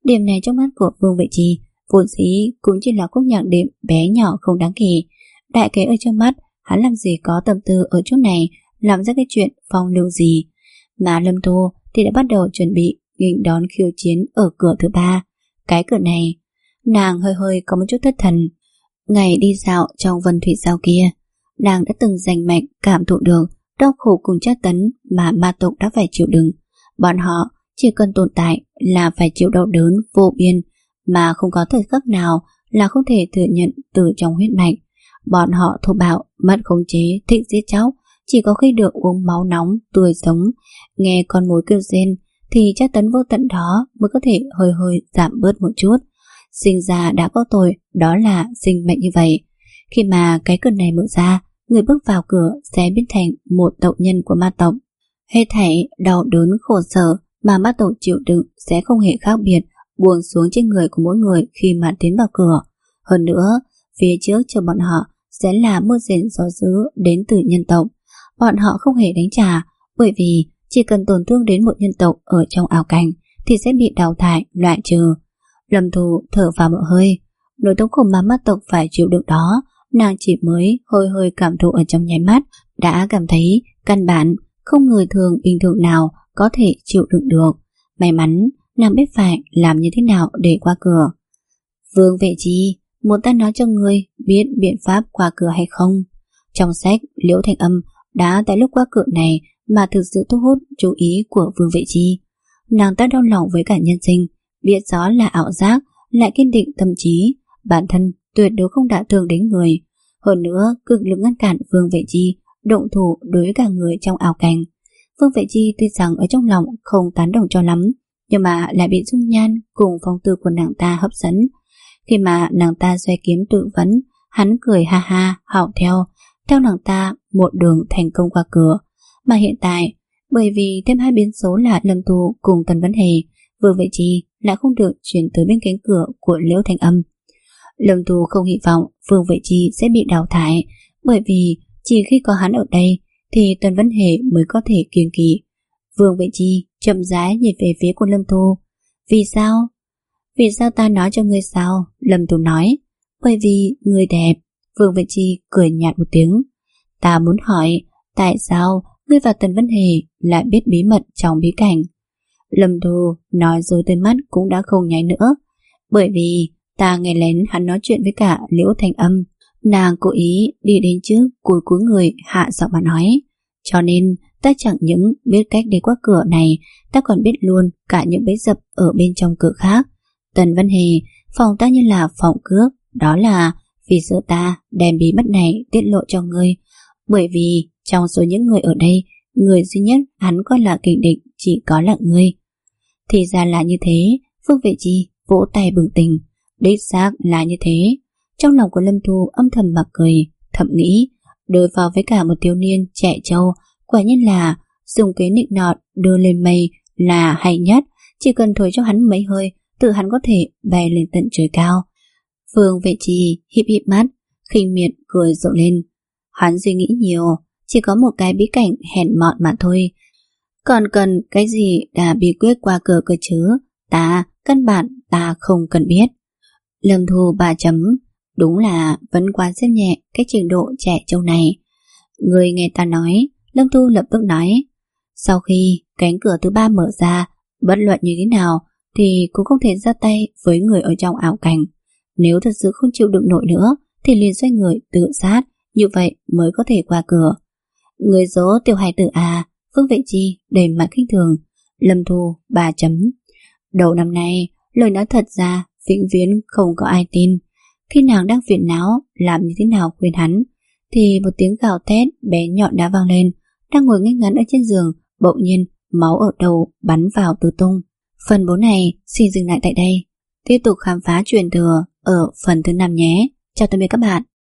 Điểm này trong mắt của Vương Vệ Chi vốn dĩ cũng chỉ là khúc nhạc đệm bé nhỏ không đáng kể. Đại kế ở trước mắt, hắn làm gì có tâm tư ở chỗ này làm ra cái chuyện phong lưu gì. Mà Lâm Thu thì đã bắt đầu chuẩn bị nghênh đón khiêu chiến ở cửa thứ ba. Cái cửa này, nàng hơi hơi có một chút thất thần. Ngày đi dạo trong Vân Thủy Giao kia, nàng đã từng rành mạch cảm thụ được đau khổ cùng tra tấn mà ma tộc đã phải chịu đựng. Bọn họ chỉ cần tồn tại là phải chịu đau đớn vô biên, mà không có thời khắc nào là không thể thừa nhận từ trong huyết mạch. Bọn họ thô bạo, mất khống chế, thích giết chóc, chỉ có khi được uống máu nóng, tươi sống, nghe con mồi kêu rên thì tra tấn vô tận đó mới có thể hơi hơi giảm bớt một chút. Sinh ra đã có tội, đó là sinh mệnh như vậy. Khi mà cái cửa này mở ra, người bước vào cửa sẽ biến thành một tộc nhân của ma tộc. Hết thảy đau đớn khổ sở mà ma tộc chịu đựng sẽ không hề khác biệt buông xuống trên người của mỗi người khi mà tiến vào cửa. Hơn nữa, phía trước chờ bọn họ sẽ là mưa rền gió dữ đến từ nhân tộc. Bọn họ không hề đánh trả, bởi vì chỉ cần tổn thương đến một nhân tộc ở trong ảo cảnh thì sẽ bị đào thải, loại trừ. Lâm Thu thở vào một hơi, nỗi thống khổ mà ma tộc phải chịu đựng đó, nàng chỉ mới hơi hơi cảm thụ ở trong nháy mắt, đã cảm thấy căn bản không người thường bình thường nào có thể chịu đựng được. May mắn nàng biết phải làm như thế nào để qua cửa. Vương Vệ Chi, muốn ta nói cho ngươi biết biện pháp qua cửa hay không? Trong sách, Liễu Thanh Âm đã tại lúc qua cửa này mà thực sự thu hút chú ý của Vương Vệ Chi. Nàng ta đau lòng với cả nhân sinh, biết rõ là ảo giác, lại kiên định tâm trí, bản thân tuyệt đối không đả thương đến người. Hơn nữa, cực lực ngăn cản Vương Vệ Chi động thủ đối với cả người trong ảo cảnh. Vương Vệ Chi tuy rằng ở trong lòng không tán đồng cho lắm, nhưng mà lại bị dung nhan cùng phong tư của nàng ta hấp dẫn. Khi mà nàng ta xoay kiếm tự vấn, hắn cười ha ha, học theo, theo nàng ta một đường thành công qua cửa. Mà hiện tại, bởi vì thêm hai biến số là Lâm Thu cùng Tần Vấn Hề, Vương Vệ Chi lại không được chuyển tới bên cánh cửa của Liễu Thanh Âm. Lâm Thu không hy vọng Vương Vệ Chi sẽ bị đào thải, bởi vì chỉ khi có hắn ở đây thì Tần Vấn Hề mới có thể kiên kỵ. Vương Vệ Chi chậm rãi nhìn về phía của Lâm Thu. Vì sao? Vì sao ta nói cho ngươi sao? Lâm Thu nói. Bởi vì ngươi đẹp. Vương Vệ Chi cười nhạt một tiếng. Ta muốn hỏi, tại sao ngươi và Tần Vấn Hề lại biết bí mật trong bí cảnh? Lâm Thu nói rồi tên mắt cũng đã không nháy nữa. Bởi vì ta nghe lén hắn nói chuyện với cả Liễu Thanh Âm. Nàng cố ý đi đến trước cúi cúi người hạ giọng mà nói. Cho nên ta chẳng những biết cách đi qua cửa này, ta còn biết luôn cả những bẫy dập ở bên trong cửa khác. Tần Vấn Hề, phòng ta như là phòng cướp, đó là vì sợ ta đem bí mật này tiết lộ cho ngươi. Bởi vì trong số những người ở đây, người duy nhất hắn coi là kình địch chỉ có là ngươi. Thì ra là như thế. Vương Vệ Chi vỗ tay bừng tỉnh. Đích xác là như thế. Trong lòng của Lâm Thu âm thầm mặc cười, thầm nghĩ đối phó với cả một thiếu niên trẻ trâu, quả nhiên là dùng kế nịnh nọt đưa lên mây là hay nhất. Chỉ cần thổi cho hắn mấy hơi, tự hắn có thể bay lên tận trời cao. Vương Vệ Chi híp híp mắt, khinh miệt cười rộ lên. Hắn suy nghĩ nhiều, chỉ có một cái bí cảnh hèn mọn mà thôi, còn cần cái gì đã bí quyết qua cửa cơ chứ? Ta, căn bản ta không cần biết. Lâm Thu ba chấm. Đúng là vẫn quá xem nhẹ cái trình độ trẻ trâu này. Người nghe ta nói. Lâm Thu lập tức nói. Sau khi cánh cửa thứ ba mở ra, bất luận như thế nào thì cũng không thể ra tay với người ở trong ảo cảnh. Nếu thật sự không chịu đựng nổi nữa thì liền xoay người tự sát, như vậy mới có thể qua cửa. Người dỗ tiểu hài tử à? Vương Vệ Chi đầy mặt khinh thường. Lâm Thu ba chấm. Đầu năm nay, lời nói thật ra vĩnh viễn không có ai tin. Khi nàng đang phiền não làm như thế nào khuyên hắn, thì một tiếng gào thét bé nhọn đã vang lên. Đang ngồi ngay ngắn ở trên giường, bỗng nhiên máu ở đầu bắn vào tứ tung. Phần bốn này xin dừng lại tại đây. Tiếp tục khám phá truyền thừa ở phần thứ năm nhé. Chào tạm biệt các bạn.